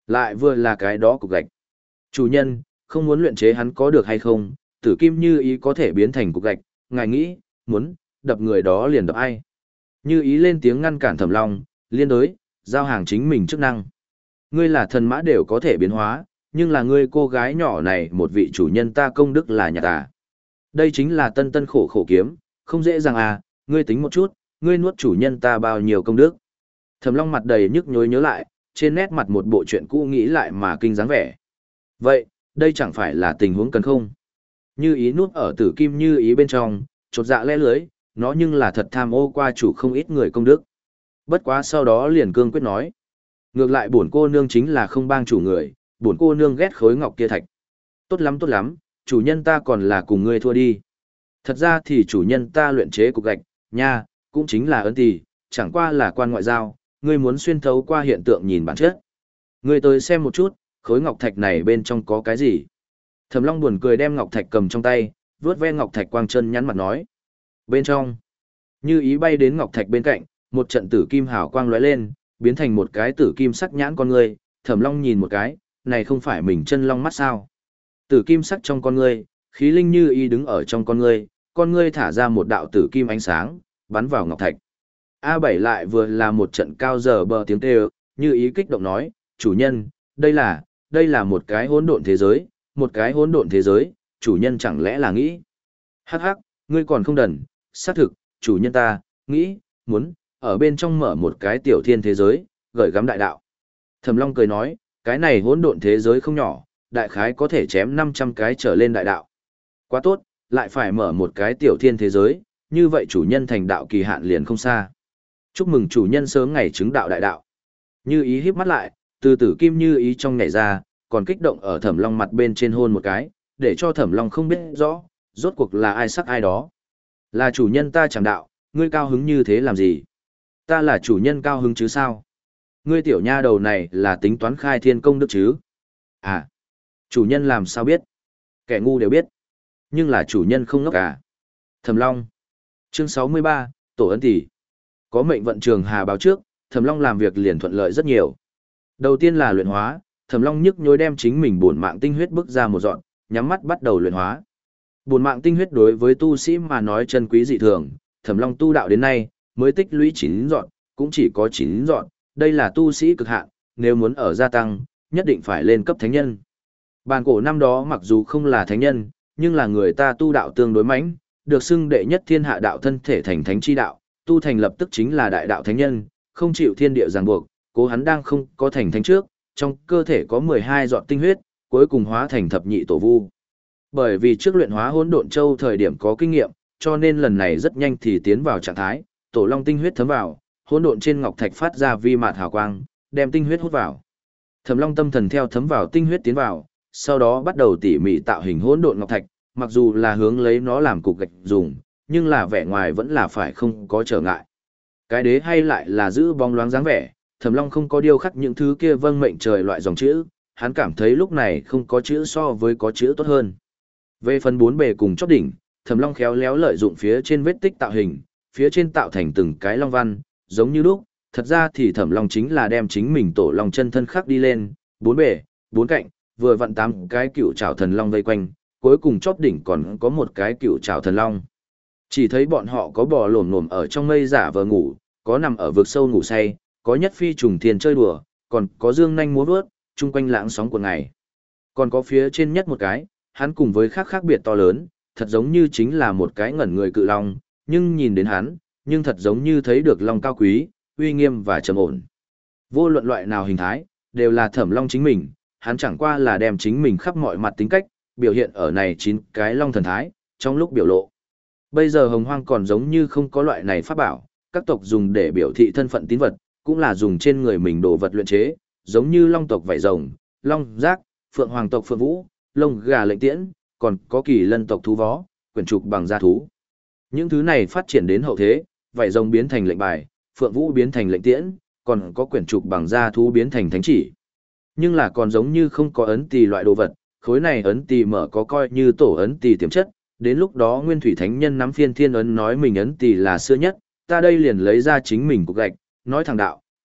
Speaker 1: Lại vừa là cái đó cục gạch. Chủ nhân, không muốn luyện chế hắn có được hay không, tử kim như ý có thể biến thành cục gạch, ngài nghĩ, muốn, đập người đó liền đập ai. Như ý lên tiếng ngăn cản Thẩm Long, liên đối, giao hàng chính mình chức năng. Ngươi là thần mã đều có thể biến hóa, nhưng là ngươi cô gái nhỏ này một vị chủ nhân ta công đức là nhạt à. Đây chính là tân tân khổ khổ kiếm, không dễ dàng à, ngươi tính một chút, ngươi nuốt chủ nhân ta bao nhiêu công đức. Thẩm Long mặt đầy nhức nhối nhớ lại, trên nét mặt một bộ chuyện cũ nghĩ lại mà kinh dáng vẻ. Vậy, đây chẳng phải là tình huống cần không? Như ý nuốt ở tử kim như ý bên trong, chột dạ lẽ lưới, nó nhưng là thật tham ô qua chủ không ít người công đức. Bất quá sau đó liền cương quyết nói. Ngược lại bổn cô nương chính là không bang chủ người, bổn cô nương ghét khối ngọc kia thạch. Tốt lắm tốt lắm, chủ nhân ta còn là cùng ngươi thua đi. Thật ra thì chủ nhân ta luyện chế cục gạch, nha, cũng chính là ấn tỷ, chẳng qua là quan ngoại giao, ngươi muốn xuyên thấu qua hiện tượng nhìn bản chất. Ngươi tới xem một chút, khối ngọc thạch này bên trong có cái gì? Thẩm Long buồn cười đem ngọc thạch cầm trong tay, vướt ve ngọc thạch quang chân nhắn mặt nói. Bên trong, như ý bay đến ngọc thạch bên cạnh, một trận tử kim hào quang lóe lên, biến thành một cái tử kim sắc nhãn con ngươi, Thẩm Long nhìn một cái, này không phải mình chân long mắt sao? Tử kim sắc trong con ngươi, khí linh như ý đứng ở trong con ngươi, con ngươi thả ra một đạo tử kim ánh sáng, bắn vào ngọc thạch. A bảy lại vừa là một trận cao giờ bờ tiếng kêu, như ý kích động nói, chủ nhân, đây là, đây là một cái hỗn độn thế giới, một cái hỗn độn thế giới, chủ nhân chẳng lẽ là nghĩ. Hắc hắc, ngươi còn không đần, xác thực, chủ nhân ta, nghĩ, muốn, ở bên trong mở một cái tiểu thiên thế giới, gửi gắm đại đạo. Thẩm Long cười nói, cái này hỗn độn thế giới không nhỏ, đại khái có thể chém năm trăm cái trở lên đại đạo. Quá tốt, lại phải mở một cái tiểu thiên thế giới, như vậy chủ nhân thành đạo kỳ hạn liền không xa. Chúc mừng chủ nhân sớm ngày chứng đạo đại đạo. Như ý híp mắt lại, từ tử kim như ý trong nhảy ra, còn kích động ở Thẩm Long mặt bên trên hôn một cái, để cho Thẩm Long không biết rõ, rốt cuộc là ai sắc ai đó. Là chủ nhân ta chẳng đạo, ngươi cao hứng như thế làm gì? Ta là chủ nhân cao hứng chứ sao? Ngươi tiểu nha đầu này là tính toán khai thiên công đức chứ? À, chủ nhân làm sao biết? Kẻ ngu đều biết. Nhưng là chủ nhân không ngốc cả. Thẩm Long. Chương sáu mươi ba, Tổ ấn tỷ. Có mệnh vận trường hà báo trước, Thẩm Long làm việc liền thuận lợi rất nhiều. Đầu tiên là luyện hóa, Thẩm Long nhức nhối đem chính mình bổn mạng tinh huyết bức ra một dọn, nhắm mắt bắt đầu luyện hóa. Bổn mạng tinh huyết đối với tu sĩ mà nói chân quý dị thường, Thẩm Long tu đạo đến nay, mới tích lũy chín dọn, cũng chỉ có chín dọn, đây là tu sĩ cực hạn, nếu muốn ở gia tăng, nhất định phải lên cấp thánh nhân. Bàn cổ năm đó mặc dù không là thánh nhân, nhưng là người ta tu đạo tương đối mãnh, được xưng đệ nhất thiên hạ đạo thân thể thành thánh chi đạo, tu thành lập tức chính là đại đạo thánh nhân, không chịu thiên địa ràng buộc, cố hắn đang không có thành thánh trước, trong cơ thể có mười hai giọt tinh huyết, cuối cùng hóa thành thập nhị tổ vu. Bởi vì trước luyện hóa hỗn độn châu thời điểm có kinh nghiệm, cho nên lần này rất nhanh thì tiến vào trạng thái, tổ long tinh huyết thấm vào, hỗn độn trên ngọc thạch phát ra vi mạt hào quang, đem tinh huyết hút vào. Thẩm Long tâm thần theo thấm vào tinh huyết tiến vào, sau đó bắt đầu tỉ mỉ tạo hình hỗn độn ngọc thạch, mặc dù là hướng lấy nó làm cục gạch dùng, nhưng là vẻ ngoài vẫn là phải không có trở ngại. Cái đế hay lại là giữ bóng loáng dáng vẻ, Thẩm Long không có điêu khắc những thứ kia vâng mệnh trời loại dòng chữ, hắn cảm thấy lúc này không có chữ so với có chữ tốt hơn. Về phần bốn bề cùng chóp đỉnh, Thẩm Long khéo léo lợi dụng phía trên vết tích tạo hình, phía trên tạo thành từng cái long văn, giống như lúc, thật ra thì Thẩm Long chính là đem chính mình tổ long chân thân khắc đi lên, bốn bề, bốn cạnh, vừa vặn tám cái cựu trảo thần long vây quanh, cuối cùng chóp đỉnh còn có một cái cựu trảo thần long. Chỉ thấy bọn họ có bò lổm lổm ở trong mây giả vờ ngủ, có nằm ở vực sâu ngủ say, có nhất phi trùng thiên chơi đùa, còn có dương nhanh múa vớt, chung quanh lãng sóng của ngày. Còn có phía trên nhất một cái, hắn cùng với khác khác biệt to lớn, thật giống như chính là một cái ngẩn người cự long, nhưng nhìn đến hắn, nhưng thật giống như thấy được long cao quý, uy nghiêm và trầm ổn. Vô luận loại nào hình thái, đều là Thẩm Long chính mình, hắn chẳng qua là đem chính mình khắp mọi mặt tính cách, biểu hiện ở này chín cái long thần thái, trong lúc biểu lộ. Bây giờ hồng hoang còn giống như không có loại này pháp bảo, các tộc dùng để biểu thị thân phận tín vật, cũng là dùng trên người mình đồ vật luyện chế, giống như long tộc vảy rồng, long giác, phượng hoàng tộc phượng vũ, lông gà lệnh tiễn, còn có kỳ lân tộc thú vó, quyển trục bằng da thú. Những thứ này phát triển đến hậu thế, vảy rồng biến thành lệnh bài, phượng vũ biến thành lệnh tiễn, còn có quyển trục bằng da thú biến thành thánh chỉ. Nhưng là còn giống như không có ấn tỳ loại đồ vật, khối này ấn tỳ mở có coi như tổ ấn tỳ tiềm chất, đến lúc đó Nguyên Thủy Thánh Nhân nắm phiên thiên ấn nói mình ấn tỳ là xưa nhất, ta đây liền lấy ra chính mình cục gạch, nói thẳng đạo,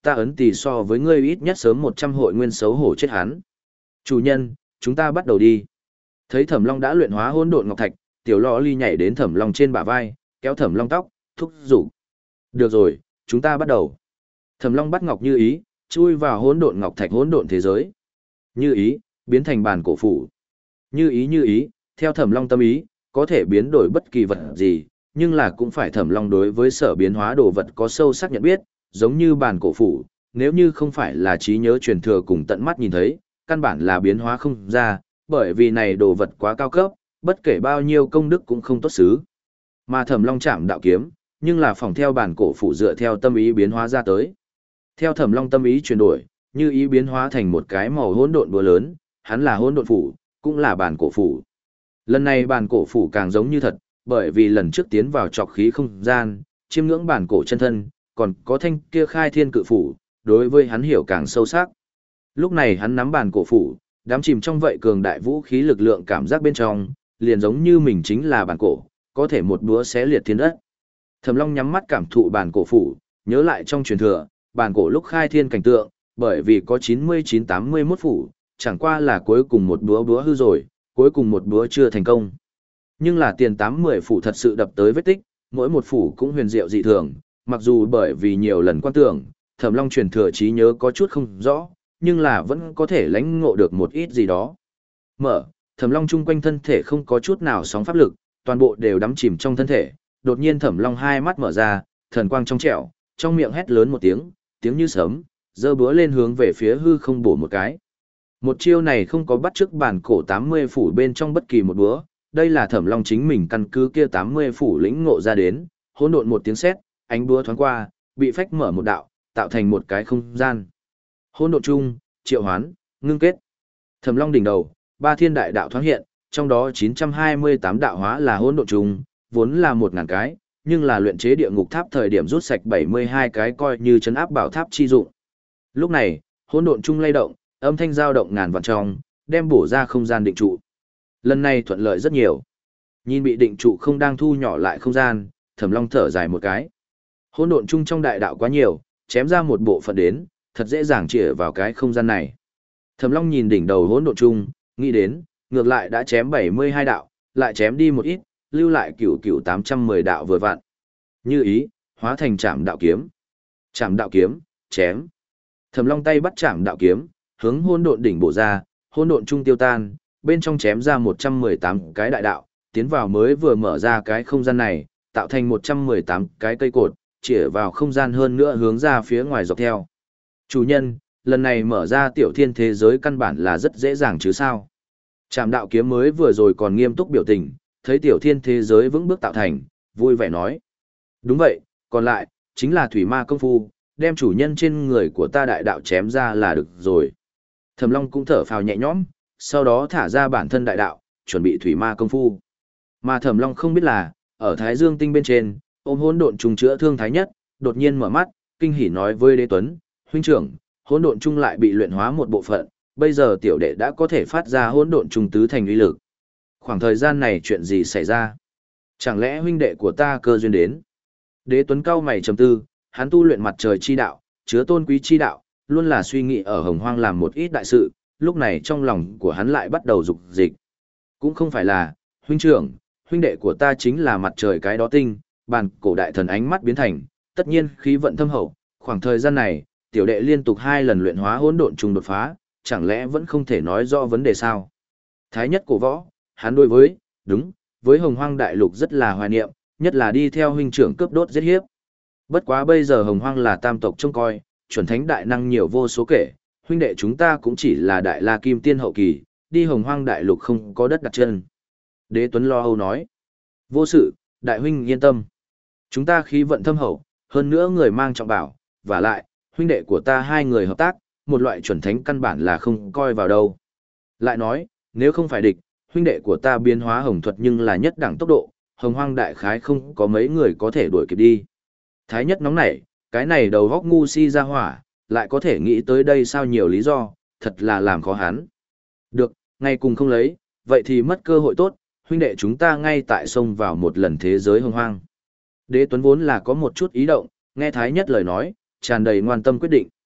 Speaker 1: ta ấn tỷ so với ngươi ít nhất sớm một trăm hội nguyên xấu hổ chết hắn. Chủ nhân, chúng ta bắt đầu đi. Thấy Thẩm Long đã luyện hóa hỗn độn ngọc thạch, Tiểu Lọ Ly nhảy đến Thẩm Long trên bả vai, kéo Thẩm Long tóc, thúc giục. Được rồi, chúng ta bắt đầu. Thẩm Long bắt ngọc như ý, chui vào hỗn độn ngọc thạch hỗn độn thế giới. Như ý, biến thành bàn cổ phủ. Như ý như ý, theo Thẩm Long tâm ý, có thể biến đổi bất kỳ vật gì, nhưng là cũng phải Thẩm Long đối với sở biến hóa đồ vật có sâu sắc nhận biết, giống như bàn cổ phủ, nếu như không phải là trí nhớ truyền thừa cùng tận mắt nhìn thấy, căn bản là biến hóa không ra, bởi vì này đồ vật quá cao cấp, bất kể bao nhiêu công đức cũng không tốt xứ. Mà Thẩm Long chạm đạo kiếm, nhưng là phòng theo bản cổ phủ dựa theo tâm ý biến hóa ra tới. Theo Thẩm Long tâm ý chuyển đổi, như ý biến hóa thành một cái màu hỗn độn búa lớn, hắn là hỗn độn phủ, cũng là bản cổ phủ. Lần này bản cổ phủ càng giống như thật, bởi vì lần trước tiến vào trọc khí không gian, chiêm ngưỡng bản cổ chân thân, còn có thanh kia khai thiên cự phủ, đối với hắn hiểu càng sâu sắc. Lúc này hắn nắm bản cổ phủ, đám chìm trong vậy cường đại vũ khí lực lượng cảm giác bên trong, liền giống như mình chính là bản cổ, có thể một búa xé liệt thiên đất. Thẩm Long nhắm mắt cảm thụ bản cổ phủ, nhớ lại trong truyền thừa, bản cổ lúc khai thiên cảnh tượng, bởi vì có chín mươi chín tám mươi mốt phủ, chẳng qua là cuối cùng một búa búa hư rồi, cuối cùng một búa chưa thành công. Nhưng là tiền tám mươi phủ thật sự đập tới vết tích, mỗi một phủ cũng huyền diệu dị thường, mặc dù bởi vì nhiều lần quan tưởng, Thẩm Long truyền thừa trí nhớ có chút không rõ, nhưng là vẫn có thể lãnh ngộ được một ít gì đó. Mở, Thẩm Long chung quanh thân thể không có chút nào sóng pháp lực, toàn bộ đều đắm chìm trong thân thể. Đột nhiên Thẩm Long hai mắt mở ra, thần quang trong trẻo, trong miệng hét lớn một tiếng, tiếng như sấm, giơ búa lên hướng về phía hư không bổ một cái. Một chiêu này không có bắt chước bản cổ tám mươi phủ bên trong bất kỳ một búa, đây là Thẩm Long chính mình căn cứ kia tám mươi phủ lĩnh ngộ ra đến, hỗn độn một tiếng sét, ánh búa thoáng qua, bị phách mở một đạo, tạo thành một cái không gian. Hỗn độn chung, triệu hoán, ngưng kết. Thẩm Long đỉnh đầu, ba thiên đại đạo thoáng hiện, trong đó chín trăm hai mươi tám đạo hóa là hỗn độn chung, vốn là một ngàn cái, nhưng là luyện chế địa ngục tháp thời điểm rút sạch bảy mươi hai cái coi như trấn áp bảo tháp chi dụng. Lúc này, hỗn độn chung lay động, âm thanh dao động ngàn vạn trong, đem bổ ra không gian định trụ. Lần này thuận lợi rất nhiều. Nhìn bị định trụ không đang thu nhỏ lại không gian, Thẩm Long thở dài một cái. Hỗn độn chung trong đại đạo quá nhiều, chém ra một bộ phận đến, thật dễ dàng chĩa vào cái không gian này. Thẩm Long nhìn đỉnh đầu hỗn độn chung, nghĩ đến, ngược lại đã chém bảy mươi hai đạo, lại chém đi một ít, lưu lại cửu cửu tám trăm mười đạo vừa vặn. Như ý, hóa thành Trảm đạo kiếm. Trảm đạo kiếm, chém. Thẩm Long tay bắt Trảm đạo kiếm, hướng hỗn độn đỉnh bổ ra, hỗn độn chung tiêu tan, bên trong chém ra một trăm mười tám cái đại đạo, tiến vào mới vừa mở ra cái không gian này, tạo thành một trăm mười tám cái cây cột, chĩa vào không gian hơn nữa hướng ra phía ngoài dọc theo. Chủ nhân, lần này mở ra tiểu thiên thế giới căn bản là rất dễ dàng chứ sao. Trảm đạo kiếm mới vừa rồi còn nghiêm túc biểu tình, thấy tiểu thiên thế giới vững bước tạo thành, vui vẻ nói. Đúng vậy, còn lại, chính là thủy ma công phu, đem chủ nhân trên người của ta đại đạo chém ra là được rồi. Thẩm Long cũng thở phào nhẹ nhõm, sau đó thả ra bản thân đại đạo, chuẩn bị thủy ma công phu. Mà Thẩm Long không biết là, ở Thái Dương tinh bên trên, ôm hỗn độn trùng chữa thương thái nhất, đột nhiên mở mắt, kinh hỉ nói với Đế Tuấn, huynh trưởng, hỗn độn chung lại bị luyện hóa một bộ phận, bây giờ tiểu đệ đã có thể phát ra hỗn độn chung tứ thành uy lực. Khoảng thời gian này chuyện gì xảy ra? Chẳng lẽ huynh đệ của ta cơ duyên đến? Đế Tuấn cao mày trầm tư, hắn tu luyện mặt trời chi đạo, chứa tôn quý chi đạo, luôn là suy nghĩ ở Hồng Hoang làm một ít đại sự, lúc này trong lòng của hắn lại bắt đầu dục dịch. Cũng không phải là, huynh trưởng, huynh đệ của ta chính là mặt trời cái đó tinh, bàn cổ đại thần ánh mắt biến thành, tất nhiên khí vận thâm hậu, khoảng thời gian này, tiểu đệ liên tục hai lần luyện hóa hỗn độn trùng đột phá, chẳng lẽ vẫn không thể nói rõ vấn đề sao? Thái nhất cổ võ, hắn đối với, đúng, với Hồng Hoang đại lục rất là hoài niệm, nhất là đi theo huynh trưởng cướp đốt giết hiếp. Bất quá bây giờ Hồng Hoang là tam tộc trông coi, chuẩn thánh đại năng nhiều vô số kể, huynh đệ chúng ta cũng chỉ là đại la kim tiên hậu kỳ, đi Hồng Hoang đại lục không có đất đặt chân. Đế Tuấn lo âu nói, vô sự, đại huynh yên tâm. Chúng ta khí vận thâm hậu, hơn nữa người mang trọng bảo, và lại, huynh đệ của ta hai người hợp tác, một loại chuẩn thánh căn bản là không coi vào đâu. Lại nói, nếu không phải địch, huynh đệ của ta biến hóa hồng thuật nhưng là nhất đẳng tốc độ, Hồng Hoang đại khái không có mấy người có thể đuổi kịp đi. Thái nhất nóng nảy, cái này đầu góc ngu si ra hỏa, lại có thể nghĩ tới đây sao nhiều lý do, thật là làm khó hắn. Được, ngay cùng không lấy, vậy thì mất cơ hội tốt, huynh đệ chúng ta ngay tại sông vào một lần thế giới Hồng Hoang. Đế Tuấn vốn là có một chút ý động, nghe Thái nhất lời nói, tràn đầy ngoan tâm quyết định.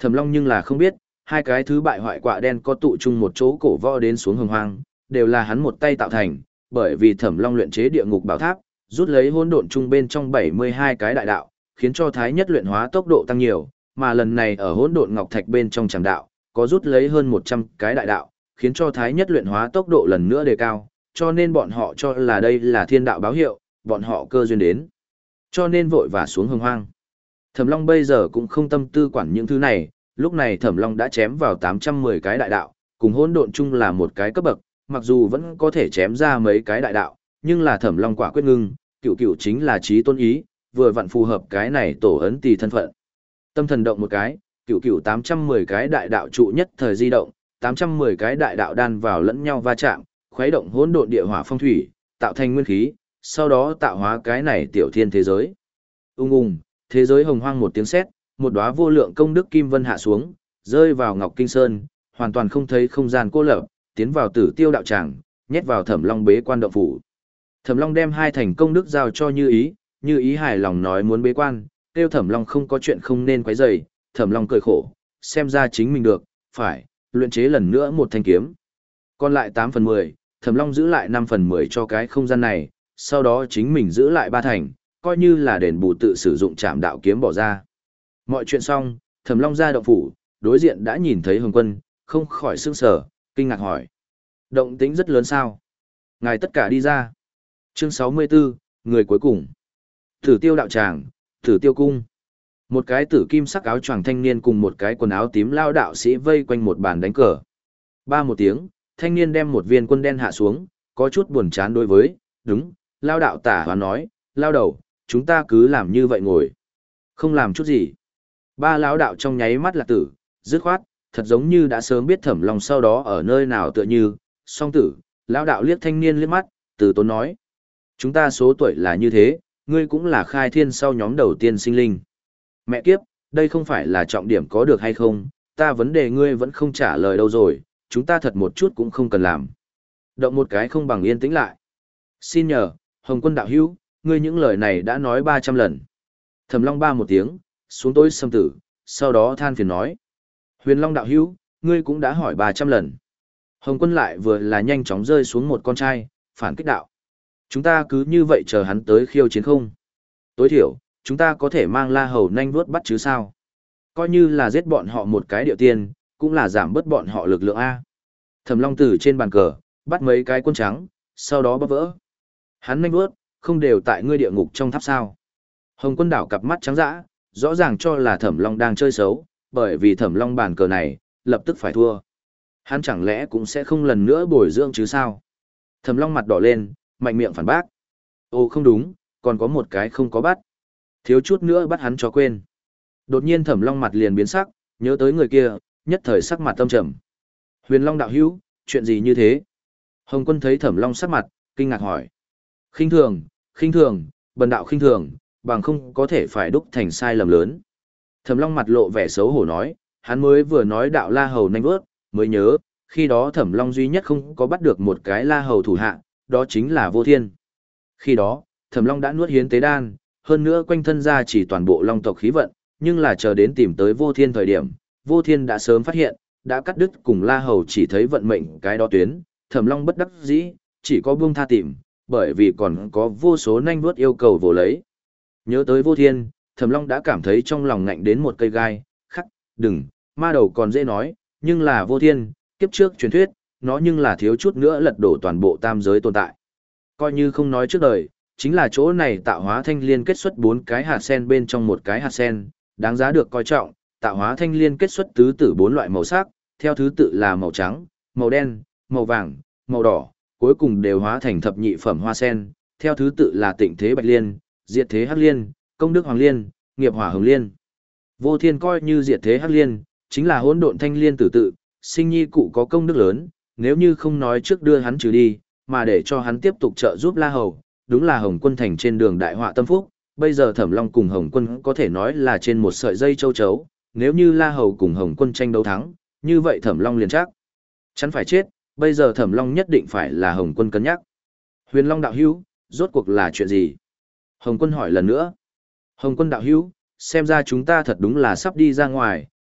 Speaker 1: Thẩm Long nhưng là không biết, hai cái thứ bại hoại quạ đen có tụ chung một chỗ cổ võ đến xuống hồng hoang, đều là hắn một tay tạo thành, bởi vì Thẩm Long luyện chế địa ngục bảo tháp, rút lấy hỗn độn chung bên trong bảy mươi hai cái đại đạo, khiến cho thái nhất luyện hóa tốc độ tăng nhiều, mà lần này ở hỗn độn ngọc thạch bên trong tràng đạo, có rút lấy hơn một trăm cái đại đạo, khiến cho thái nhất luyện hóa tốc độ lần nữa đề cao, cho nên bọn họ cho là đây là thiên đạo báo hiệu, bọn họ cơ duyên đến. Cho nên vội vã xuống hồng hoang. Thẩm Long bây giờ cũng không tâm tư quản những thứ này, lúc này Thẩm Long đã chém vào tám trăm mười cái đại đạo, cùng hỗn độn chung là một cái cấp bậc, mặc dù vẫn có thể chém ra mấy cái đại đạo, nhưng là Thẩm Long quả quyết ngưng, cựu cựu chính là trí tôn ý, vừa vặn phù hợp cái này tổ ấn tỳ thân phận. Tâm thần động một cái, cựu cựu tám trăm mười cái đại đạo trụ nhất thời di động, tám trăm mười cái đại đạo đan vào lẫn nhau va chạm, khuấy động hỗn độn địa hỏa phong thủy, tạo thành nguyên khí, sau đó tạo hóa cái này tiểu thiên thế giới. Ung ung, thế giới hồng hoang một tiếng sét, một đóa vô lượng công đức kim vân hạ xuống, rơi vào Ngọc Kinh Sơn, hoàn toàn không thấy không gian cô lập, tiến vào Tử Tiêu đạo tràng, nhét vào Thẩm Long bế quan động phủ. Thẩm Long đem hai thành công đức giao cho Như Ý, Như Ý hài lòng nói muốn bế quan, kêu Thẩm Long không có chuyện không nên quấy rầy, Thẩm Long cười khổ, xem ra chính mình được, phải, luyện chế lần nữa một thanh kiếm. Còn lại tám phần mười, Thẩm Long giữ lại năm phần mười cho cái không gian này, sau đó chính mình giữ lại ba thành, coi như là đền bù tự sử dụng trảm đạo kiếm bỏ ra. Mọi chuyện xong, Thẩm Long ra động phủ, đối diện đã nhìn thấy Hồng Quân, không khỏi sững sờ, kinh ngạc hỏi. Động tĩnh rất lớn sao? Ngài tất cả đi ra. Chương sáu mươi tư, người cuối cùng. Tử Tiêu đạo tràng, Tử Tiêu cung. Một cái tử kim sắc áo choàng thanh niên cùng một cái quần áo tím lao đạo sĩ vây quanh một bàn đánh cờ. Ba một tiếng, thanh niên đem một viên quân đen hạ xuống, có chút buồn chán đối với, đúng, lao đạo tả và nói, lao đầu, chúng ta cứ làm như vậy ngồi. Không làm chút gì. Ba lão đạo trong nháy mắt là tử, dứt khoát, thật giống như đã sớm biết Thẩm Long sau đó ở nơi nào tựa như, song tử, lão đạo liếc thanh niên liếc mắt, từ tốn nói. Chúng ta số tuổi là như thế, ngươi cũng là khai thiên sau nhóm đầu tiên sinh linh. Mẹ kiếp, đây không phải là trọng điểm có được hay không, ta vấn đề ngươi vẫn không trả lời đâu rồi, chúng ta thật một chút cũng không cần làm. Động một cái không bằng yên tĩnh lại. Xin nhờ, Hồng Quân đạo hữu, ngươi những lời này đã nói ba trăm lần. Thẩm Long ba một tiếng, xuống tối xâm tử, sau đó than phiền nói. Huyền Long đạo hữu, ngươi cũng đã hỏi ba trăm lần. Hồng Quân lại vừa là nhanh chóng rơi xuống một con trai, phản kích đạo. Chúng ta cứ như vậy chờ hắn tới khiêu chiến không? Tối thiểu, chúng ta có thể mang La Hầu nhanh vuốt bắt chứ sao? Coi như là giết bọn họ một cái điệu tiên, cũng là giảm bớt bọn họ lực lượng A. Thẩm Long từ trên bàn cờ, bắt mấy cái quân trắng, sau đó bóp vỡ. Hắn nhanh vuốt, không đều tại ngươi địa ngục trong tháp sao? Hồng Quân đảo cặp mắt trắng dã, rõ ràng cho là Thẩm Long đang chơi xấu, bởi vì Thẩm Long bàn cờ này, lập tức phải thua. Hắn chẳng lẽ cũng sẽ không lần nữa bồi dưỡng chứ sao? Thẩm Long mặt đỏ lên, mạnh miệng phản bác. Ồ không đúng, còn có một cái không có bắt. Thiếu chút nữa bắt hắn cho quên. Đột nhiên Thẩm Long mặt liền biến sắc, nhớ tới người kia, nhất thời sắc mặt tâm trầm. Huyền Long đạo hữu, chuyện gì như thế? Hồng Quân thấy Thẩm Long sắc mặt, kinh ngạc hỏi. Khinh thường, khinh thường, bần đạo khinh thường, bằng không có thể phải đúc thành sai lầm lớn. Thẩm Long mặt lộ vẻ xấu hổ nói, hắn mới vừa nói đạo La Hầu nhanh vớt, mới nhớ, khi đó Thẩm Long duy nhất không có bắt được một cái La Hầu thủ hạ, đó chính là Vô Thiên. Khi đó, Thẩm Long đã nuốt hiến tế đan, hơn nữa quanh thân ra chỉ toàn bộ Long tộc khí vận, nhưng là chờ đến tìm tới Vô Thiên thời điểm, Vô Thiên đã sớm phát hiện, đã cắt đứt cùng La Hầu chỉ thấy vận mệnh cái đó tuyến, Thẩm Long bất đắc dĩ, chỉ có buông tha tìm, bởi vì còn có vô số nhanh vuốt yêu cầu vồ lấy. Nhớ tới Vô Thiên, Thẩm Long đã cảm thấy trong lòng ngạnh đến một cây gai, khắc, đừng, ma đầu còn dễ nói, nhưng là Vô Thiên, kiếp trước truyền thuyết, nó nhưng là thiếu chút nữa lật đổ toàn bộ tam giới tồn tại. Coi như không nói trước đời, chính là chỗ này tạo hóa thanh liên kết xuất bốn cái hạt sen bên trong một cái hạt sen, đáng giá được coi trọng, tạo hóa thanh liên kết xuất tứ tử bốn loại màu sắc, theo thứ tự là màu trắng, màu đen, màu vàng, màu đỏ, cuối cùng đều hóa thành thập nhị phẩm hoa sen, theo thứ tự là tịnh thế bạch liên, diệt thế hắc liên, công đức hoàng liên, nghiệp hỏa hồng liên. Vô Thiên coi như diệt thế hắc liên, chính là hỗn độn thanh liên tử tự, sinh nhi cụ có công đức lớn, nếu như không nói trước đưa hắn trừ đi, mà để cho hắn tiếp tục trợ giúp La Hầu, đúng là Hồng Quân thành trên đường đại họa tâm phúc, bây giờ Thẩm Long cùng Hồng Quân có thể nói là trên một sợi dây châu chấu, nếu như La Hầu cùng Hồng Quân tranh đấu thắng, như vậy Thẩm Long liền chắc chắn phải chết, bây giờ Thẩm Long nhất định phải là Hồng Quân cân nhắc. Huyền Long đạo hữu, rốt cuộc là chuyện gì? Hồng Quân hỏi lần nữa. Hồng Quân đạo hữu, xem ra chúng ta thật đúng là sắp đi ra ngoài,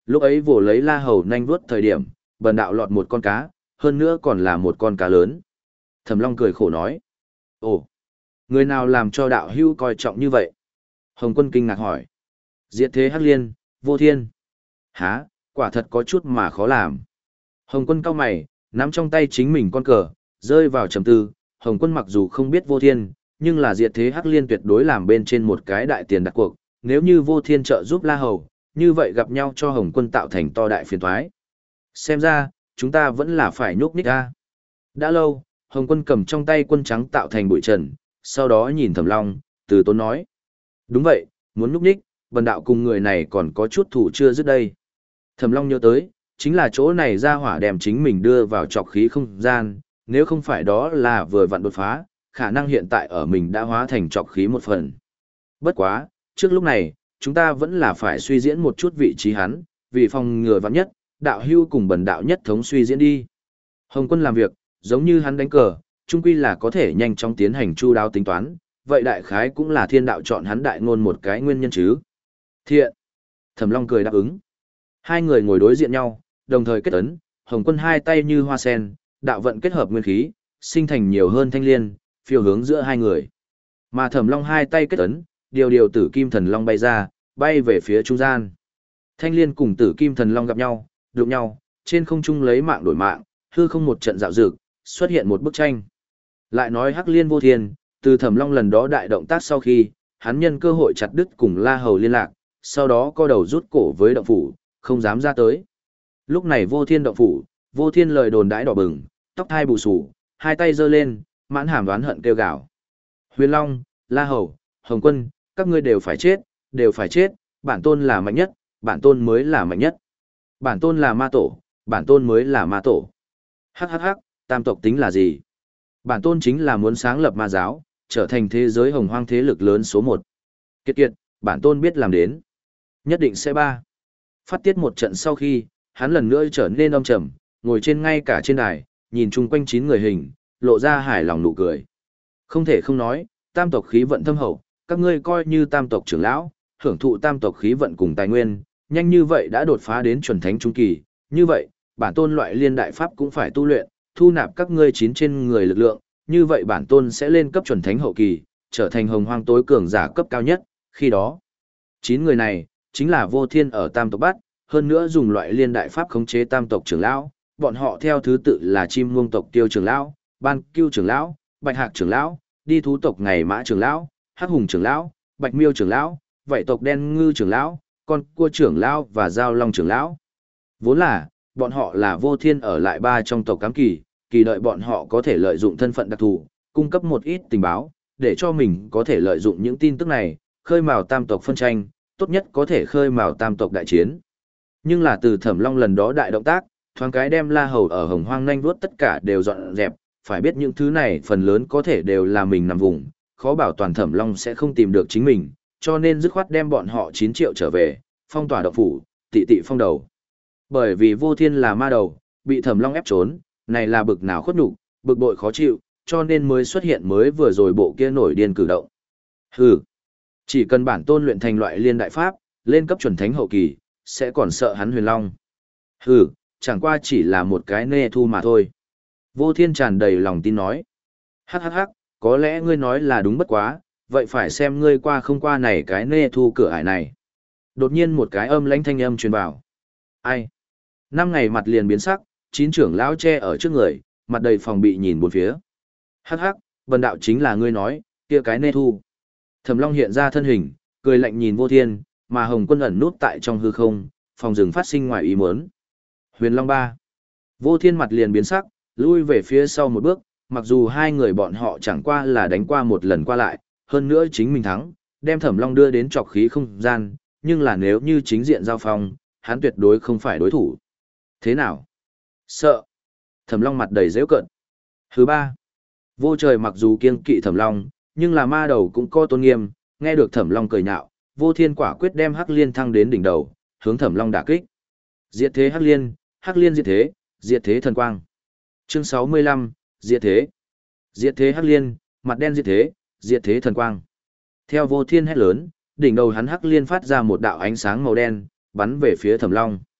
Speaker 1: lúc ấy vồ lấy La Hầu nhanh vuốt thời điểm, bần đạo lọt một con cá, hơn nữa còn là một con cá lớn. Thẩm Long cười khổ nói. Ồ, người nào làm cho đạo hưu coi trọng như vậy? Hồng Quân kinh ngạc hỏi. Diệt thế Hắc Liên, Vô Thiên. Hả, quả thật có chút mà khó làm. Hồng Quân cau mày, nắm trong tay chính mình con cờ, rơi vào trầm tư. Hồng Quân mặc dù không biết Vô Thiên, nhưng là diệt thế Hắc Liên tuyệt đối làm bên trên một cái đại tiền đặt cuộc. Nếu như Vô Thiên trợ giúp La Hầu, như vậy gặp nhau cho Hồng Quân tạo thành to đại phiền toái. Xem ra, chúng ta vẫn là phải nhúc nhích ra. Đã lâu, Hồng Quân cầm trong tay quân trắng tạo thành bụi trần, sau đó nhìn Thẩm Long, từ tốn nói. Đúng vậy, muốn nhúc nhích, bần đạo cùng người này còn có chút thủ chưa dứt đây. Thẩm Long nhớ tới, chính là chỗ này ra hỏa đem chính mình đưa vào trọc khí không gian, nếu không phải đó là vừa vặn đột phá, khả năng hiện tại ở mình đã hóa thành trọc khí một phần. Bất quá, trước lúc này, chúng ta vẫn là phải suy diễn một chút vị trí hắn, vì phòng ngừa vạn nhất, đạo hưu cùng bần đạo nhất thống suy diễn đi. Hồng Quân làm việc, giống như hắn đánh cờ, chung quy là có thể nhanh chóng tiến hành chu đáo tính toán, vậy đại khái cũng là thiên đạo chọn hắn đại ngôn một cái nguyên nhân chứ. Thiện. Thẩm Long cười đáp ứng. Hai người ngồi đối diện nhau, đồng thời kết ấn, Hồng Quân hai tay như hoa sen, đạo vận kết hợp nguyên khí, sinh thành nhiều hơn thanh liên, phiêu hướng giữa hai người. Mà Thẩm Long hai tay kết ấn, điều điều tử kim thần long bay ra, bay về phía trung gian. Thanh liên cùng tử kim thần long gặp nhau, đụng nhau, trên không trung lấy mạng đổi mạng, hư không một trận dạo dực, xuất hiện một bức tranh. Lại nói Hắc Liên Vô Thiên, từ Thẩm Long lần đó đại động tác sau khi, hắn nhân cơ hội chặt đứt cùng La Hầu liên lạc, sau đó co đầu rút cổ với động phủ, không dám ra tới. Lúc này Vô Thiên động phủ, Vô Thiên lời đồn đãi đỏ bừng, tóc hai bù xù, hai tay giơ lên, mãn hàm đoán hận kêu gào. Huyền Long, La Hầu, Hồng Quân, các ngươi đều phải chết, đều phải chết, bản tôn là mạnh nhất, bản tôn mới là mạnh nhất. Bản tôn là ma tổ, bản tôn mới là ma tổ. Hắc hắc hắc, tam tộc tính là gì? Bản tôn chính là muốn sáng lập ma giáo, trở thành thế giới hồng hoang thế lực lớn số một. Kiệt kiệt, bản tôn biết làm đến. Nhất định sẽ ba. Phát tiết một trận sau khi, hắn lần nữa trở nên âm trầm, ngồi trên ngay cả trên đài, nhìn chung quanh chín người hình, lộ ra hài lòng nụ cười. Không thể không nói, tam tộc khí vận thâm hậu, các ngươi coi như tam tộc trưởng lão, hưởng thụ tam tộc khí vận cùng tài nguyên, nhanh như vậy đã đột phá đến chuẩn thánh trung kỳ, như vậy, bản tôn loại liên đại pháp cũng phải tu luyện, thu nạp các ngươi chín trên người lực lượng, như vậy bản tôn sẽ lên cấp chuẩn thánh hậu kỳ, trở thành hồng hoang tối cường giả cấp cao nhất, khi đó, chín người này, chính là Vô Thiên ở tam tộc bắt, hơn nữa dùng loại liên đại pháp khống chế tam tộc trưởng lão, bọn họ theo thứ tự là chim muông tộc Tiêu trưởng lão, Ban Cưu trưởng lão, Bạch Hạc trưởng lão, đi thú tộc Ngày Mã trưởng lão, Hắc Hùng trưởng lão, Bạch Miêu trưởng lão, vậy tộc Đen Ngư trưởng lão, con cua trưởng lão và Giao Long trưởng lão. Vốn là, bọn họ là Vô Thiên ở lại ba trong tộc cám kỳ, kỳ đợi bọn họ có thể lợi dụng thân phận đặc thù, cung cấp một ít tình báo, để cho mình có thể lợi dụng những tin tức này, khơi mào tam tộc phân tranh, tốt nhất có thể khơi mào tam tộc đại chiến. Nhưng là từ Thẩm Long lần đó đại động tác, thoáng cái đem La Hầu ở hồng hoang nhanh vuốt tất cả đều dọn dẹp, phải biết những thứ này phần lớn có thể đều là mình nằm vùng, khó bảo toàn Thẩm Long sẽ không tìm được chính mình, cho nên dứt khoát đem bọn họ chín triệu trở về, phong tỏa động phủ, tị tị phong đầu. Bởi vì Vô Thiên là ma đầu, bị Thẩm Long ép trốn, này là bực nào khuất nhục, bực bội khó chịu, cho nên mới xuất hiện mới vừa rồi bộ kia nổi điên cử động. Hừ, chỉ cần bản tôn luyện thành loại liên đại pháp, lên cấp chuẩn thánh hậu kỳ, sẽ còn sợ hắn Huyền Long. Hừ, chẳng qua chỉ là một cái nê thu mà thôi. Vô Thiên tràn đầy lòng tin nói. Hắc hắc hắc, có lẽ ngươi nói là đúng bất quá, vậy phải xem ngươi qua không qua này cái nê thu cửa ải này. Đột nhiên một cái âm lãnh thanh âm truyền vào. Ai? Năm ngày mặt liền biến sắc, chín trưởng lão che ở trước người, mặt đầy phòng bị nhìn bốn phía. Hắc hắc, bần đạo chính là ngươi nói, kia cái nê thu. Thẩm Long hiện ra thân hình, cười lạnh nhìn Vô Thiên, mà Hồng Quân ẩn nút tại trong hư không, phòng rừng phát sinh ngoài ý muốn. Huyền Long ba. Vô Thiên mặt liền biến sắc, lui về phía sau một bước, mặc dù hai người bọn họ chẳng qua là đánh qua một lần qua lại, hơn nữa chính mình thắng, đem Thẩm Long đưa đến trọc khí không gian, nhưng là nếu như chính diện giao phong, hắn tuyệt đối không phải đối thủ. Thế nào? Sợ. Thẩm Long mặt đầy giễu cợt. Thứ ba. Vô Trời mặc dù kiêng kỵ Thẩm Long, nhưng là ma đầu cũng có tôn nghiêm, nghe được Thẩm Long cười nhạo, Vô Thiên quả quyết đem Hắc Liên thăng đến đỉnh đầu, hướng Thẩm Long đả kích. Diệt thế Hắc Liên, Hắc Liên diệt thế, diệt thế thần quang. Chương sáu mươi lăm, diệt thế. Diệt thế Hắc Liên, mặt đen diệt thế, diệt thế thần quang. Theo Vô Thiên hét lớn, đỉnh đầu hắn Hắc Liên phát ra một đạo ánh sáng màu đen, bắn về phía Thẩm Long.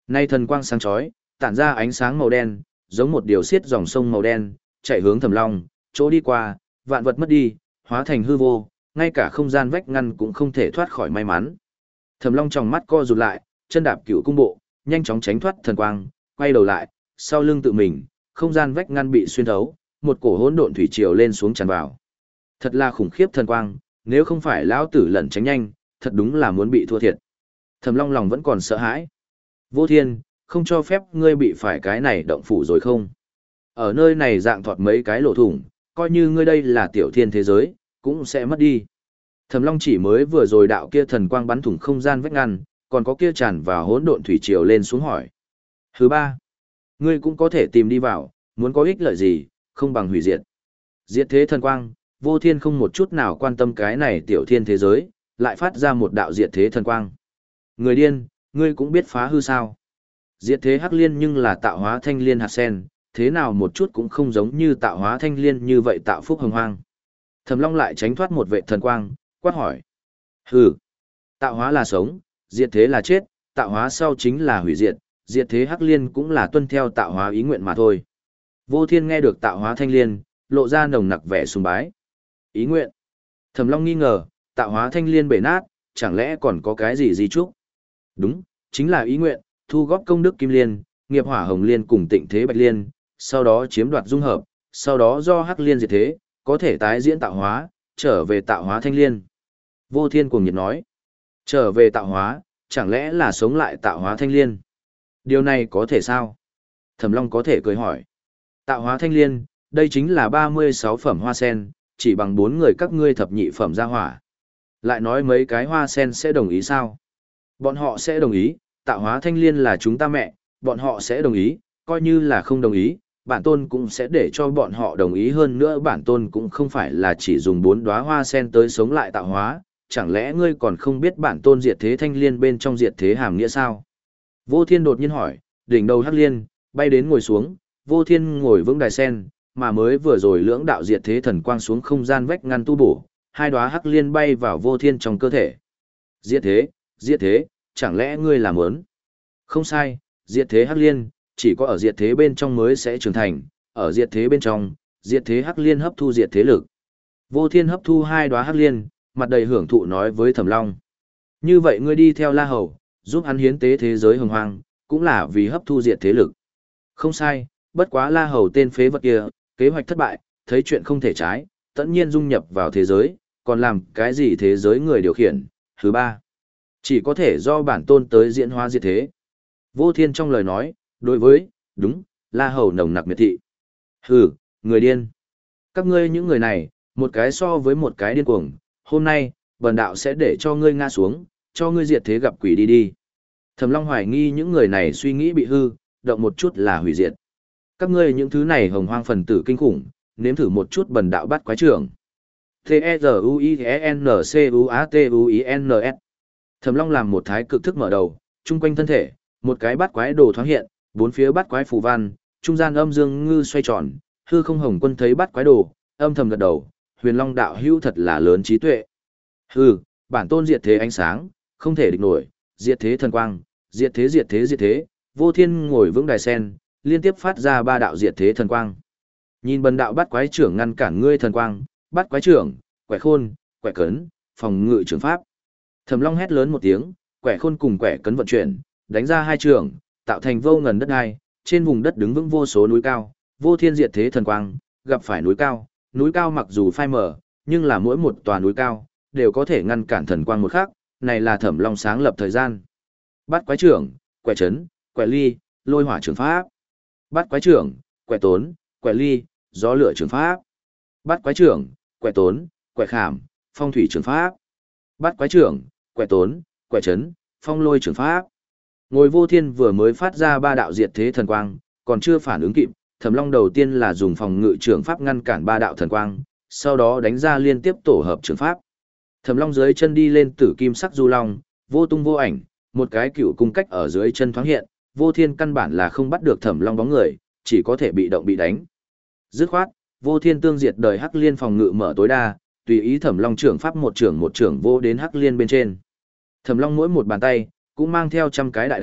Speaker 1: Nay thần quang sáng chói, tản ra ánh sáng màu đen, giống một điều xiết dòng sông màu đen, chạy hướng Thẩm Long, chỗ đi qua, vạn vật mất đi, hóa thành hư vô, ngay cả không gian vách ngăn cũng không thể thoát khỏi may mắn. Thẩm Long trong mắt co rụt lại, chân đạp cửu cung bộ, nhanh chóng tránh thoát thần quang, quay đầu lại, sau lưng tự mình, không gian vách ngăn bị xuyên thấu, một cổ hỗn độn thủy triều lên xuống tràn vào. Thật là khủng khiếp thần quang, nếu không phải lão tử lẩn tránh nhanh, thật đúng là muốn bị thua thiệt. Thẩm Long lòng vẫn còn sợ hãi. Vô Thiên, không cho phép ngươi bị phải cái này động phủ rồi không? Ở nơi này dạng thọt mấy cái lỗ thủng, coi như ngươi đây là tiểu thiên thế giới, cũng sẽ mất đi. Thẩm Long chỉ mới vừa rồi đạo kia thần quang bắn thủng không gian vách ngăn, còn có kia tràn vào hỗn độn thủy triều lên xuống hỏi. Thứ ba, ngươi cũng có thể tìm đi vào, muốn có ích lợi gì, không bằng hủy diệt. Diệt thế thần quang, Vô Thiên không một chút nào quan tâm cái này tiểu thiên thế giới, lại phát ra một đạo diệt thế thần quang. Người điên, ngươi cũng biết phá hư sao? Diệt thế hắc liên nhưng là tạo hóa thanh liên hạt sen, thế nào một chút cũng không giống như tạo hóa thanh liên như vậy tạo phúc hồng hoang. Thẩm Long lại tránh thoát một vệ thần quang, quát hỏi. Hừ, tạo hóa là sống, diệt thế là chết, tạo hóa sau chính là hủy diệt, diệt thế hắc liên cũng là tuân theo tạo hóa ý nguyện mà thôi. Vô Thiên nghe được tạo hóa thanh liên, lộ ra nồng nặc vẻ sùng bái. Ý nguyện. Thẩm Long nghi ngờ, tạo hóa thanh liên bể nát, chẳng lẽ còn có cái gì di chúc? Đúng, chính là ý nguyện, thu góp công đức kim liên, nghiệp hỏa hồng liên cùng tịnh thế bạch liên, sau đó chiếm đoạt dung hợp, sau đó do hắc liên diệt thế, có thể tái diễn tạo hóa, trở về tạo hóa thanh liên. Vô Thiên cuồng nhiệt nói, trở về tạo hóa, chẳng lẽ là sống lại tạo hóa thanh liên? Điều này có thể sao? Thẩm Long có thể cười hỏi. Tạo hóa thanh liên, đây chính là ba mươi sáu phẩm hoa sen, chỉ bằng bốn người các ngươi thập nhị phẩm gia hỏa. Lại nói mấy cái hoa sen sẽ đồng ý sao? Bọn họ sẽ đồng ý, tạo hóa thanh liên là chúng ta mẹ, bọn họ sẽ đồng ý, coi như là không đồng ý, bản tôn cũng sẽ để cho bọn họ đồng ý hơn nữa, bản tôn cũng không phải là chỉ dùng bốn đóa hoa sen tới sống lại tạo hóa, chẳng lẽ ngươi còn không biết bản tôn diệt thế thanh liên bên trong diệt thế hàm nghĩa sao? Vô Thiên đột nhiên hỏi, đỉnh đầu hắc liên, bay đến ngồi xuống, Vô Thiên ngồi vững đài sen, mà mới vừa rồi lưỡng đạo diệt thế thần quang xuống không gian vách ngăn tu bổ, hai đóa hắc liên bay vào Vô Thiên trong cơ thể. Diệt thế, diệt thế, chẳng lẽ ngươi làm ớn? Không sai, diệt thế hắc liên, chỉ có ở diệt thế bên trong mới sẽ trưởng thành, ở diệt thế bên trong, diệt thế hắc liên hấp thu diệt thế lực. Vô Thiên hấp thu hai đóa hắc liên, mặt đầy hưởng thụ nói với Thẩm Long. Như vậy ngươi đi theo La Hầu, giúp hắn hiến tế thế giới hồng hoang, cũng là vì hấp thu diệt thế lực. Không sai, bất quá La Hầu tên phế vật kia, kế hoạch thất bại, thấy chuyện không thể trái, tất nhiên dung nhập vào thế giới, còn làm cái gì thế giới người điều khiển. Thứ ba, chỉ có thể do bản tôn tới diễn hóa diệt thế. Vô Thiên trong lời nói, đối với, đúng, La Hầu nồng nặc miệt thị. Hừ, người điên. Các ngươi những người này, một cái so với một cái điên cuồng, hôm nay, bần đạo sẽ để cho ngươi ngã xuống, cho ngươi diệt thế gặp quỷ đi đi. Thẩm Long hoài nghi những người này suy nghĩ bị hư, động một chút là hủy diệt. Các ngươi những thứ này hồng hoang phần tử kinh khủng, nếm thử một chút bần đạo bắt quái trưởng. T-E-Z-U-I-E-N-C-U-A-T-U-I-N-S Thẩm Long làm một thái cực thức mở đầu, chung quanh thân thể, một cái bắt quái đồ thoáng hiện, bốn phía bắt quái phù văn, trung gian âm dương ngư xoay tròn, hư không hồng quân thấy bắt quái đồ, âm thầm gật đầu, Huyền Long đạo hữu thật là lớn trí tuệ. Hừ, bản tôn diệt thế ánh sáng, không thể địch nổi, diệt thế thần quang, diệt thế diệt thế diệt thế, Vô Thiên ngồi vững đài sen, liên tiếp phát ra ba đạo diệt thế thần quang. Nhìn bần đạo bắt quái trưởng ngăn cản ngươi thần quang, bắt quái trưởng, quẻ khôn, quẻ cấn, phòng ngự trưởng pháp. Thẩm Long hét lớn một tiếng, quẻ khôn cùng quẻ cấn vận chuyển, đánh ra hai trường, tạo thành vô ngần đất đai, trên vùng đất đứng vững vô số núi cao, Vô Thiên diệt thế thần quang, gặp phải núi cao, núi cao mặc dù phai mờ, nhưng là mỗi một tòa núi cao đều có thể ngăn cản thần quang một khắc, này là Thẩm Long sáng lập thời gian. Bắt quái trưởng, quẻ chấn, quẻ ly, lôi hỏa trường pháp. Bắt quái trưởng, quẻ tốn, quẻ ly, gió lửa trường pháp. Bắt quái trưởng, quẻ tốn, quẻ khảm, phong thủy trường pháp. Bắt quái trưởng, quẻ tốn, quẻ chấn, phong lôi trường pháp. Ngồi Vô Thiên vừa mới phát ra ba đạo diệt thế thần quang, còn chưa phản ứng kịp, Thẩm Long đầu tiên là dùng phòng ngự trường pháp ngăn cản ba đạo thần quang, sau đó đánh ra liên tiếp tổ hợp trường pháp. Thẩm Long dưới chân đi lên tử kim sắc du long, vô tung vô ảnh, một cái cựu cung cách ở dưới chân thoáng hiện, Vô Thiên căn bản là không bắt được Thẩm Long bóng người, chỉ có thể bị động bị đánh. Dứt khoát, Vô Thiên tương diệt đời Hắc Liên phòng ngự mở tối đa, tùy ý Thẩm Long trưởng pháp một trưởng một trưởng vô đến Hắc Liên bên trên. Thẩm Long mỗi một bàn tay cũng mang theo trăm cái đại đạo,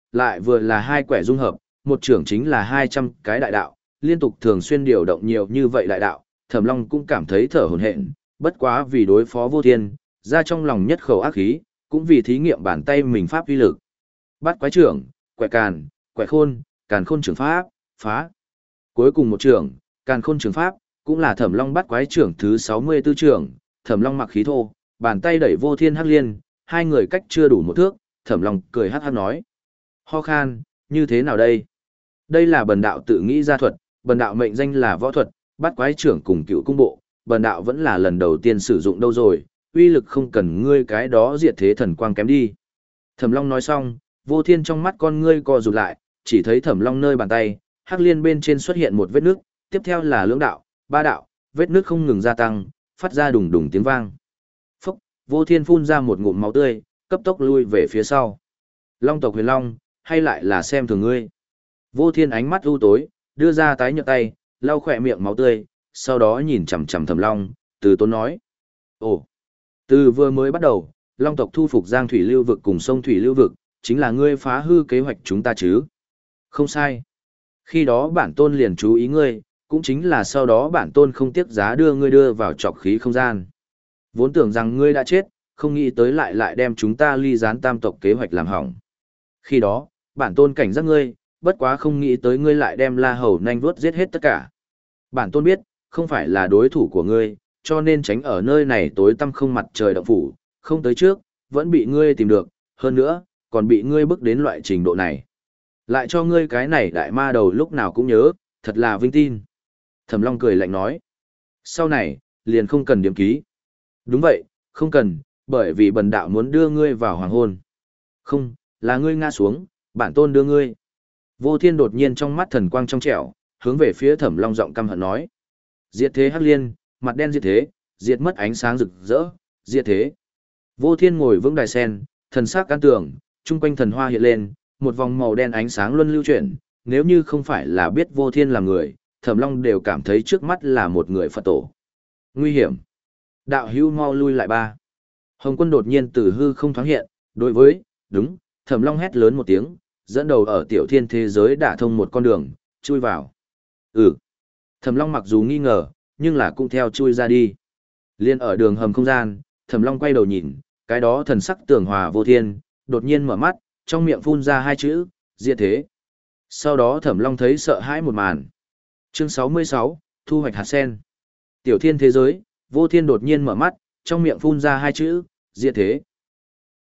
Speaker 1: lại vừa là hai quẻ dung hợp, một trưởng chính là hai trăm cái đại đạo, liên tục thường xuyên điều động nhiều như vậy đại đạo, Thẩm Long cũng cảm thấy thở hổn hển, bất quá vì đối phó Vô Thiên, ra trong lòng nhất khẩu ác khí, cũng vì thí nghiệm bàn tay mình pháp uy lực. Bắt quái trưởng, quẻ càn, quẻ khôn, càn khôn trưởng pháp, phá. Cuối cùng một trưởng, càn khôn trưởng pháp, cũng là Thẩm Long bắt quái trưởng thứ sáu mươi tư trưởng, Thẩm Long mặc khí thô, bàn tay đẩy Vô Thiên hắc liên, hai người cách chưa đủ một thước, Thẩm Long cười hắc hắc nói: "Ho khan, như thế nào đây?" Đây là bần đạo tự nghĩ ra thuật, bần đạo mệnh danh là võ thuật, bắt quái trưởng cùng cựu cung bộ, bần đạo vẫn là lần đầu tiên sử dụng đâu rồi, uy lực không cần ngươi cái đó diệt thế thần quang kém đi. Thẩm Long nói xong, Vô Thiên trong mắt con ngươi co rụt lại, chỉ thấy Thẩm Long nơi bàn tay, hắc liên bên trên xuất hiện một vết nước, tiếp theo là lưỡng đạo, ba đạo, vết nước không ngừng gia tăng, phát ra đùng đùng tiếng vang. Phốc, Vô Thiên phun ra một ngụm máu tươi, cấp tốc lui về phía sau. Long tộc Huyền Long, hay lại là xem thường ngươi. Vô Thiên ánh mắt u tối, đưa ra tái nhợt tay, lau khỏe miệng máu tươi, sau đó nhìn chằm chằm Thẩm Long, từ tốn nói: "Ồ, từ vừa mới bắt đầu, Long tộc thu phục Giang Thủy Lưu vực cùng sông Thủy Lưu vực, chính là ngươi phá hư kế hoạch chúng ta chứ?" "Không sai. Khi đó bản tôn liền chú ý ngươi, cũng chính là sau đó bản tôn không tiếc giá đưa ngươi đưa vào trọc khí không gian. Vốn tưởng rằng ngươi đã chết, không nghĩ tới lại lại đem chúng ta ly gián tam tộc kế hoạch làm hỏng. Khi đó, bản tôn cảnh giác ngươi, bất quá không nghĩ tới ngươi lại đem La Hầu nhanh vuốt giết hết tất cả. Bản tôn biết, không phải là đối thủ của ngươi, cho nên tránh ở nơi này tối tăm không mặt trời động phủ, không tới trước, vẫn bị ngươi tìm được, hơn nữa, còn bị ngươi bức đến loại trình độ này. Lại cho ngươi cái này đại ma đầu lúc nào cũng nhớ, thật là vinh tin." Thẩm Long cười lạnh nói: "Sau này, liền không cần điểm ký." "Đúng vậy, không cần, bởi vì bần đạo muốn đưa ngươi vào hoàng hôn." "Không, là ngươi ngã xuống, bản tôn đưa ngươi." Vô Thiên đột nhiên trong mắt thần quang trong trẻo, hướng về phía Thẩm Long giọng căm hận nói: "Diệt thế hắc liên, mặt đen diệt thế, diệt mất ánh sáng rực rỡ, diệt thế." Vô Thiên ngồi vững đài sen, thần sắc can tường, trung quanh thần hoa hiện lên, một vòng màu đen ánh sáng luân lưu chuyển, nếu như không phải là biết Vô Thiên là người, Thẩm Long đều cảm thấy trước mắt là một người Phật tổ. Nguy hiểm. Đạo hữu mau lui lại ba. Hồng Quân đột nhiên từ hư không thoáng hiện, đối với, đúng, Thẩm Long hét lớn một tiếng, dẫn đầu ở tiểu thiên thế giới đả thông một con đường, chui vào. Ừ. Thẩm Long mặc dù nghi ngờ, nhưng là cũng theo chui ra đi. Liên ở đường hầm không gian, Thẩm Long quay đầu nhìn, cái đó thần sắc tường hòa Vô Thiên, đột nhiên mở mắt, trong miệng phun ra hai chữ, diệt thế. Sau đó Thẩm Long thấy sợ hãi một màn. Chương sáu mươi sáu, thu hoạch hạt sen. Tiểu thiên thế giới, Vô Thiên đột nhiên mở mắt, trong miệng phun ra hai chữ, diệt thế,